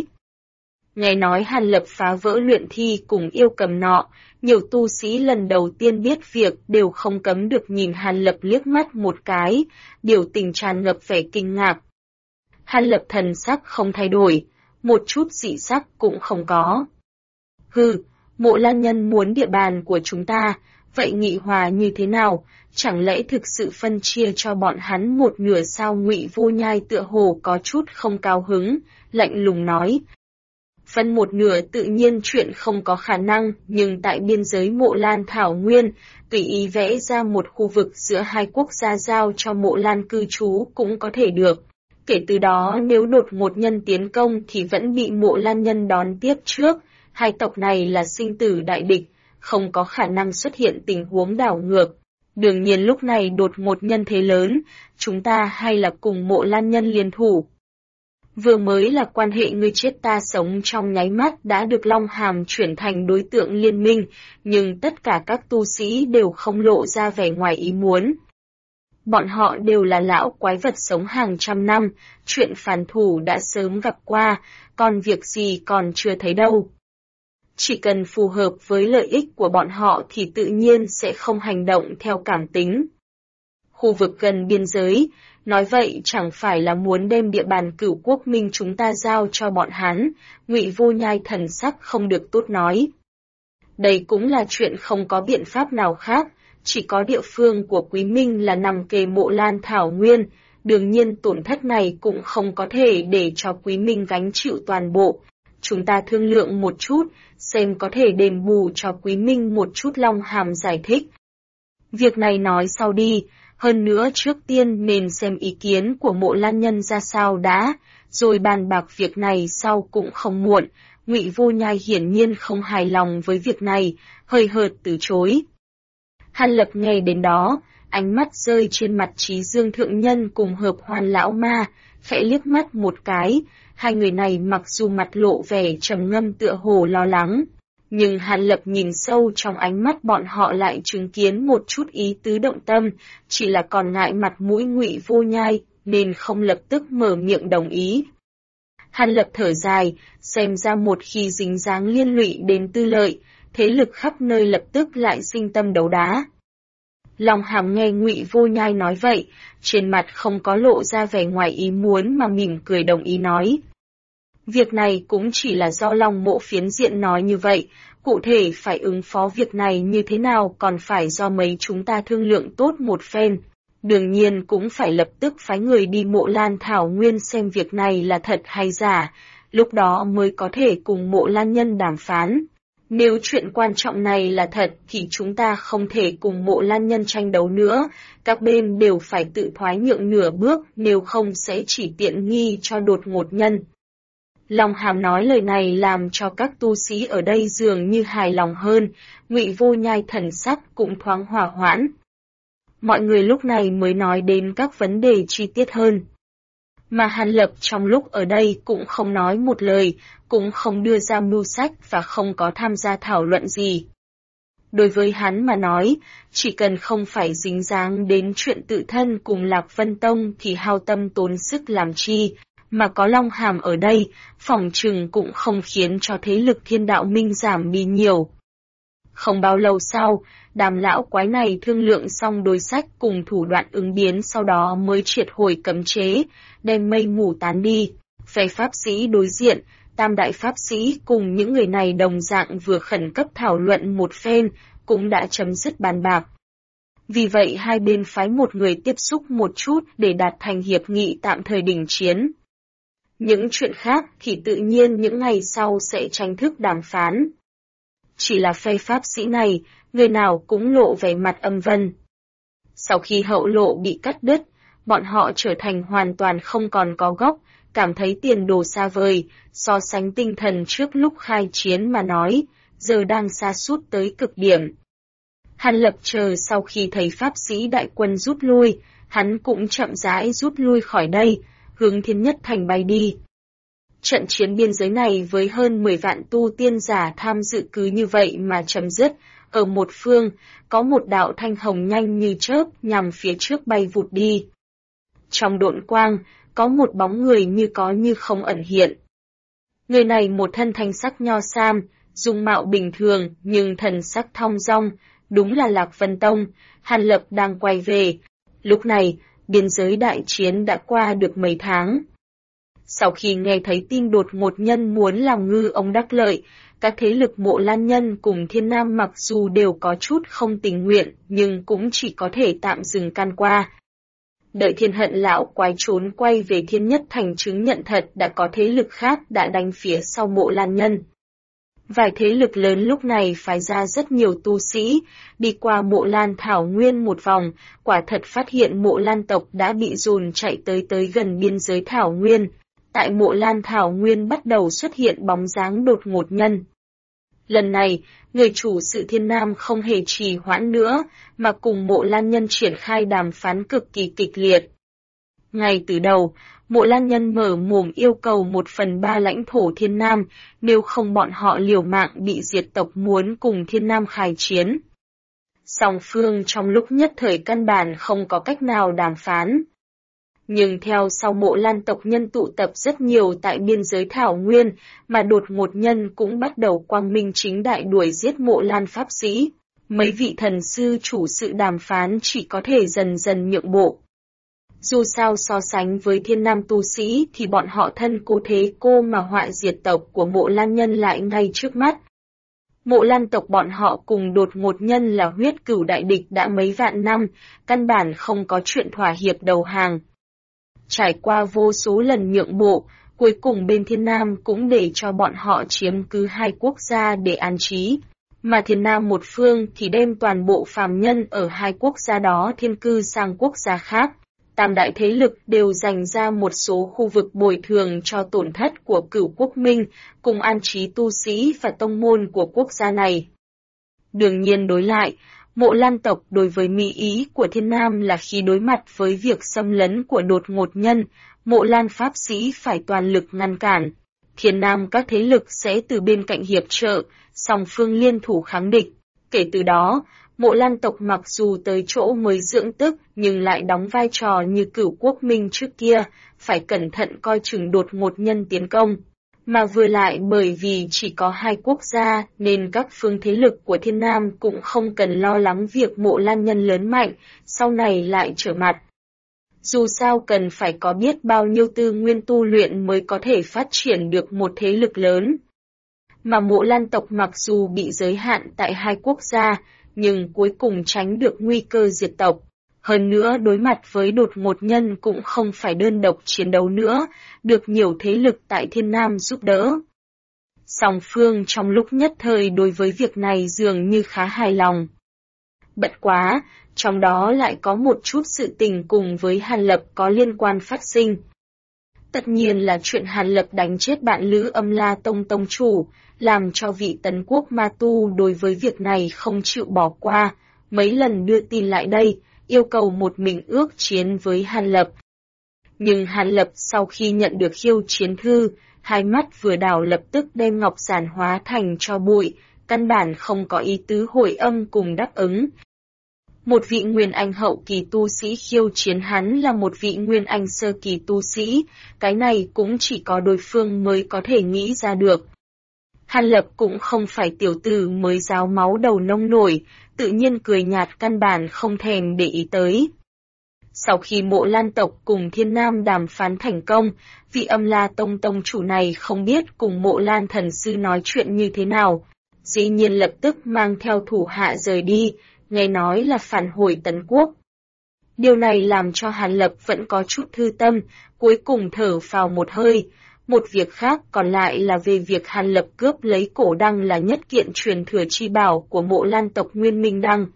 Nghe nói Hàn Lập phá vỡ luyện thi cùng yêu cầm nọ, nhiều tu sĩ lần đầu tiên biết việc đều không cấm được nhìn Hàn Lập liếc mắt một cái, biểu tình tràn ngập vẻ kinh ngạc. Hàn Lập thần sắc không thay đổi, một chút dị sắc cũng không có. Hừ, Mộ Lan nhân muốn địa bàn của chúng ta, vậy nghị hòa như thế nào? Chẳng lẽ thực sự phân chia cho bọn hắn một nửa sao? Ngụy Vô Nhai tựa hồ có chút không cao hứng, lạnh lùng nói. Phân một nửa tự nhiên chuyện không có khả năng, nhưng tại biên giới Mộ Lan Thảo Nguyên, tùy ý vẽ ra một khu vực giữa hai quốc gia giao cho Mộ Lan cư trú cũng có thể được. Kể từ đó nếu đột ngột nhân tiến công thì vẫn bị Mộ Lan nhân đón tiếp trước, hai tộc này là sinh tử đại địch, không có khả năng xuất hiện tình huống đảo ngược. Đương nhiên lúc này đột ngột nhân thế lớn, chúng ta hay là cùng Mộ Lan nhân liên thủ. Vừa mới là quan hệ ngươi chết ta sống trong nháy mắt đã được Long Hàm chuyển thành đối tượng liên minh, nhưng tất cả các tu sĩ đều không lộ ra vẻ ngoài ý muốn. Bọn họ đều là lão quái vật sống hàng trăm năm, chuyện phản thủ đã sớm gặp qua, còn việc gì còn chưa thấy đâu. Chỉ cần phù hợp với lợi ích của bọn họ thì tự nhiên sẽ không hành động theo cảm tính. Khu vực gần biên giới, nói vậy chẳng phải là muốn đem địa bàn Cửu Quốc Minh chúng ta giao cho bọn hắn, Ngụy Vô Nhai thần sắc không được tốt nói. Đây cũng là chuyện không có biện pháp nào khác, chỉ có địa phương của Quý Minh là nằm kề Mộ Lan Thảo Nguyên, đương nhiên tổn thất này cũng không có thể để cho Quý Minh gánh chịu toàn bộ. Chúng ta thương lượng một chút, xem có thể đền bù cho Quý Minh một chút. Long Hàm giải thích. Việc này nói sau đi, hơn nữa trước tiên nên xem ý kiến của Mộ Lan nhân ra sao đã, rồi bàn bạc việc này sau cũng không muộn. Ngụy Vô Nhai hiển nhiên không hài lòng với việc này, hơi hợt từ chối. Hàn Lập nghe đến đó, ánh mắt rơi trên mặt Trí Dương thượng nhân cùng Hợp Hoan lão ma, khẽ liếc mắt một cái. Hai người này mặc dù mặt lộ vẻ trầm ngâm tựa hồ lo lắng, nhưng Hàn Lập nhìn sâu trong ánh mắt bọn họ lại chứng kiến một chút ý tứ động tâm, chỉ là còn ngại mặt mũi Ngụy Vô Nhai, nên không lập tức mở miệng đồng ý. Hàn Lập thở dài, xem ra một khi dính dáng liên lụy đến tư lợi, thế lực khắp nơi lập tức lại sinh tâm đấu đá. Long Hàm nghe Ngụy Vô Nhai nói vậy, trên mặt không có lộ ra vẻ ngoài ý muốn mà mỉm cười đồng ý nói. Việc này cũng chỉ là do Long Mộ phiến diện nói như vậy, cụ thể phải ứng phó việc này như thế nào còn phải do mấy chúng ta thương lượng tốt một phen. Đương nhiên cũng phải lập tức phái người đi Mộ Lan Thảo Nguyên xem việc này là thật hay giả, lúc đó mới có thể cùng Mộ Lan nhân đàm phán. Nếu chuyện quan trọng này là thật thì chúng ta không thể cùng Mộ Lan nhân tranh đấu nữa, các bên đều phải tự thoái nhượng nửa bước, nếu không sẽ chỉ tiện nghi cho đột ngột nhân. Long Hàm nói lời này làm cho các tu sĩ ở đây dường như hài lòng hơn, Ngụy Vô Nhai thần sắc cũng thoáng hòa hoãn. Mọi người lúc này mới nói đến các vấn đề chi tiết hơn. Mà Hàn Lập trong lúc ở đây cũng không nói một lời, cũng không đưa ra mưu sách và không có tham gia thảo luận gì. Đối với hắn mà nói, chỉ cần không phải dính dáng đến chuyện tự thân cùng Lạc Vân Tông thì hao tâm tốn sức làm chi, mà có Long Hàm ở đây, phỏng chừng cũng không khiến cho thế lực Thiên Đạo Minh giảm đi nhiều. Không bao lâu sau, đám lão quái này thương lượng xong đối sách cùng thủ đoạn ứng biến, sau đó mới triệt hồi cấm chế, đem mây mù tán đi. Phe pháp sĩ đối diện, tam đại pháp sĩ cùng những người này đồng dạng vừa khẩn cấp thảo luận một phen, cũng đã chấm dứt bàn bạc. Vì vậy hai bên phái một người tiếp xúc một chút để đạt thành hiệp nghị tạm thời đình chiến. Những chuyện khác thì tự nhiên những ngày sau sẽ tranh thức đàm phán. Chỉ là phe pháp sĩ này, người nào cũng lộ vẻ mặt âm vân. Sau khi hậu lộ bị cắt đứt, bọn họ trở thành hoàn toàn không còn có gốc, cảm thấy tiền đồ xa vời, so sánh tinh thần trước lúc khai chiến mà nói, giờ đang sa sút tới cực điểm. Hàn Lập chờ sau khi thấy pháp sĩ đại quân rút lui, hắn cũng chậm rãi rút lui khỏi đây, hướng Thiên Nhất Thành bay đi. Trận chiến biên giới này với hơn 10 vạn tu tiên giả tham dự cứ như vậy mà chấm dứt, ở một phương, có một đạo thanh hồng nhanh như chớp nhằm phía trước bay vụt đi. Trong độn quang, có một bóng người như có như không ẩn hiện. Người này một thân thanh sắc nho sam, dung mạo bình thường nhưng thần sắc thong dong, đúng là Lạc Vân Tông. Hàn Lập đang quay về. Lúc này, biên giới đại chiến đã qua được mấy tháng. Sau khi nghe thấy tin đột ngột nhân muốn làm ngư ông đắc lợi, các thế lực Mộ Lan Nhân cùng Thiên Nam mặc dù đều có chút không tình nguyện, nhưng cũng chỉ có thể tạm dừng can qua. Đợi Thiên Hận lão quái trốn quay về Thiên Nhất Thành chứng nhận thật đã có thế lực khác đã đánh phía sau Mộ Lan Nhân. Vài thế lực lớn lúc này phái ra rất nhiều tu sĩ, đi qua Mộ Lan Thảo Nguyên một vòng, quả thật phát hiện Mộ Lan tộc đã bị dồn chạy tới gần biên giới Thảo Nguyên. Tại Mộ Lan Thảo Nguyên bắt đầu xuất hiện bóng dáng đột ngột nhân. Lần này, người chủ sự Thiên Nam không hề trì hoãn nữa, mà cùng Mộ Lan Nhân triển khai đàm phán cực kỳ kịch liệt. Ngay từ đầu, Mộ Lan Nhân mở mồm yêu cầu 1/3 lãnh thổ Thiên Nam, nếu không bọn họ liều mạng bị diệt tộc muốn cùng Thiên Nam khai chiến. Song phương trong lúc nhất thời căn bản không có cách nào đàm phán. Nhưng theo sau Mộ Lan tộc nhân tụ tập rất nhiều tại biên giới Thảo Nguyên, mà đột ngột nhân cũng bắt đầu quang minh chính đại đuổi giết Mộ Lan pháp sĩ. Mấy vị thần sư chủ sự đàm phán chỉ có thể dần dần nhượng bộ. Dù sao so sánh với Thiên Nam tu sĩ thì bọn họ thân cố thế cô mà họa diệt tộc của Mộ Lan Nhân lại ngay trước mắt. Mộ Lan tộc bọn họ cùng đột ngột nhân là huyết cửu đại địch đã mấy vạn năm, căn bản không có chuyện thỏa hiệp đầu hàng. Trải qua vô số lần nhượng bộ, cuối cùng bên Thiên Nam cũng để cho bọn họ chiếm cứ 2 quốc gia để an trí, mà Thiên Nam một phương thì đem toàn bộ phàm nhân ở 2 quốc gia đó thiên cư sang quốc gia khác. Tam đại thế lực đều dành ra một số khu vực bồi thường cho tổn thất của Cửu Quốc Minh, cùng an trí tu sĩ và tông môn của quốc gia này. Đương nhiên đối lại, Mộ Lan tộc đối với mỹ ý của Thiên Nam là khi đối mặt với việc xâm lấn của đột ngột nhân, Mộ Lan pháp sĩ phải toàn lực ngăn cản. Thiên Nam các thế lực sẽ từ bên cạnh hiệp trợ, song phương liên thủ kháng địch. Kể từ đó, Mộ Lan tộc mặc dù tới chỗ mới dưỡng tức nhưng lại đóng vai trò như Cửu Quốc Minh trước kia, phải cẩn thận coi chừng đột ngột nhân tiến công. Mà vừa lại bởi vì chỉ có 2 quốc gia nên các phương thế lực của Thiên Nam cũng không cần lo lắng việc Mộ Lan Nhân lớn mạnh, sau này lại trở mặt. Dù sao cần phải có biết bao nhiêu tư nguyên tu luyện mới có thể phát triển được một thế lực lớn. Mà Mộ Lan tộc mặc dù bị giới hạn tại 2 quốc gia, nhưng cuối cùng tránh được nguy cơ diệt tộc. Hơn nữa đối mặt với đột ngột nhân cũng không phải đơn độc chiến đấu nữa, được nhiều thế lực tại Thiên Nam giúp đỡ. Song phương trong lúc nhất thời đối với việc này dường như khá hài lòng. Bất quá, trong đó lại có một chút sự tình cùng với Hàn Lập có liên quan phát sinh. Tất nhiên là chuyện Hàn Lập đánh chết bạn Lữ Âm La Tông tông chủ, làm cho vị Tấn Quốc ma tu đối với việc này không chịu bỏ qua, mấy lần đưa tin lại đây, yêu cầu một mình ước chiến với Hàn Lập. Nhưng Hàn Lập sau khi nhận được khiêu chiến thư, hai mắt vừa đảo lập tức đem ngọc giản hóa thành tro bụi, căn bản không có ý tứ hồi âm cùng đáp ứng. Một vị Nguyên Anh hậu kỳ tu sĩ khiêu chiến hắn là một vị Nguyên Anh sơ kỳ tu sĩ, cái này cũng chỉ có đối phương mới có thể nghĩ ra được. Hàn Lập cũng không phải tiểu tử mới ráo máu đầu nông nổi, tự nhiên cười nhạt căn bản không thèm để ý tới. Sau khi Mộ Lan tộc cùng Thiên Nam đàm phán thành công, vị Âm La Tông tông chủ này không biết cùng Mộ Lan thần sư nói chuyện như thế nào, dĩ nhiên lập tức mang theo thủ hạ rời đi, nghe nói là phản hồi Tấn Quốc. Điều này làm cho Hàn Lập vẫn có chút thư tâm, cuối cùng thở phào một hơi. Một việc khác còn lại là về việc Hàn Lập cướp lấy cổ đăng là nhất kiện truyền thừa chi bảo của Mộ Lan tộc Nguyên Minh Đăng.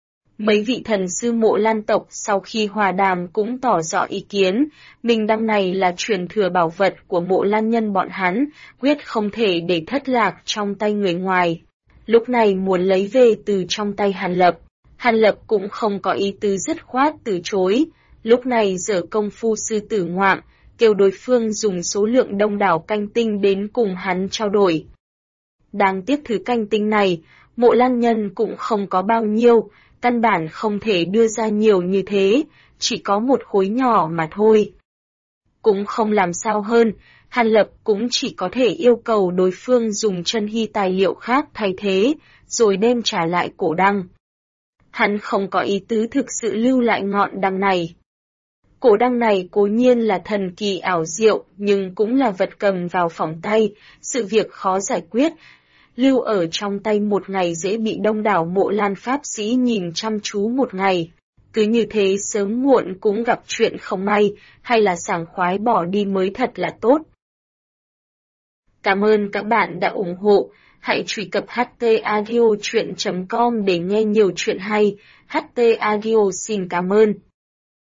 Mấy vị thần sư Mộ Lan tộc sau khi hòa đàm cũng tỏ rõ ý kiến, Minh Đăng này là truyền thừa bảo vật của Mộ Lan nhân bọn hắn, quyết không thể để thất lạc trong tay người ngoài. Lúc này muốn lấy về từ trong tay Hàn Lập, Hàn Lập cũng không có ý tứ dứt khoát từ chối, lúc này giở công phu sư tử ngoạm, kêu đối phương dùng số lượng đông đảo canh tinh đến cùng hắn trao đổi. Đáng tiếc thứ canh tinh này, Mộ Lan Nhân cũng không có bao nhiêu, căn bản không thể đưa ra nhiều như thế, chỉ có một khối nhỏ mà thôi. Cũng không làm sao hơn, Hàn Lập cũng chỉ có thể yêu cầu đối phương dùng chân hy tài liệu khác thay thế, rồi đem trả lại cổ đăng. Hắn không có ý tứ thực sự lưu lại ngọn đăng này. Cổ đăng này cố nhiên là thần kỳ ảo diệu, nhưng cũng là vật cầm vào phỏng tay, sự việc khó giải quyết. Lưu ở trong tay một ngày dễ bị đông đảo Mộ Lan pháp sĩ nhìn chăm chú một ngày. Cứ như thế sớm muộn cũng gặp chuyện không may, hay là sảng khoái bỏ đi mới thật là tốt. Cảm ơn các bạn đã ủng hộ. Hãy truy cập htaudio.com để nghe nhiều chuyện hay. HT Audio xin cảm ơn.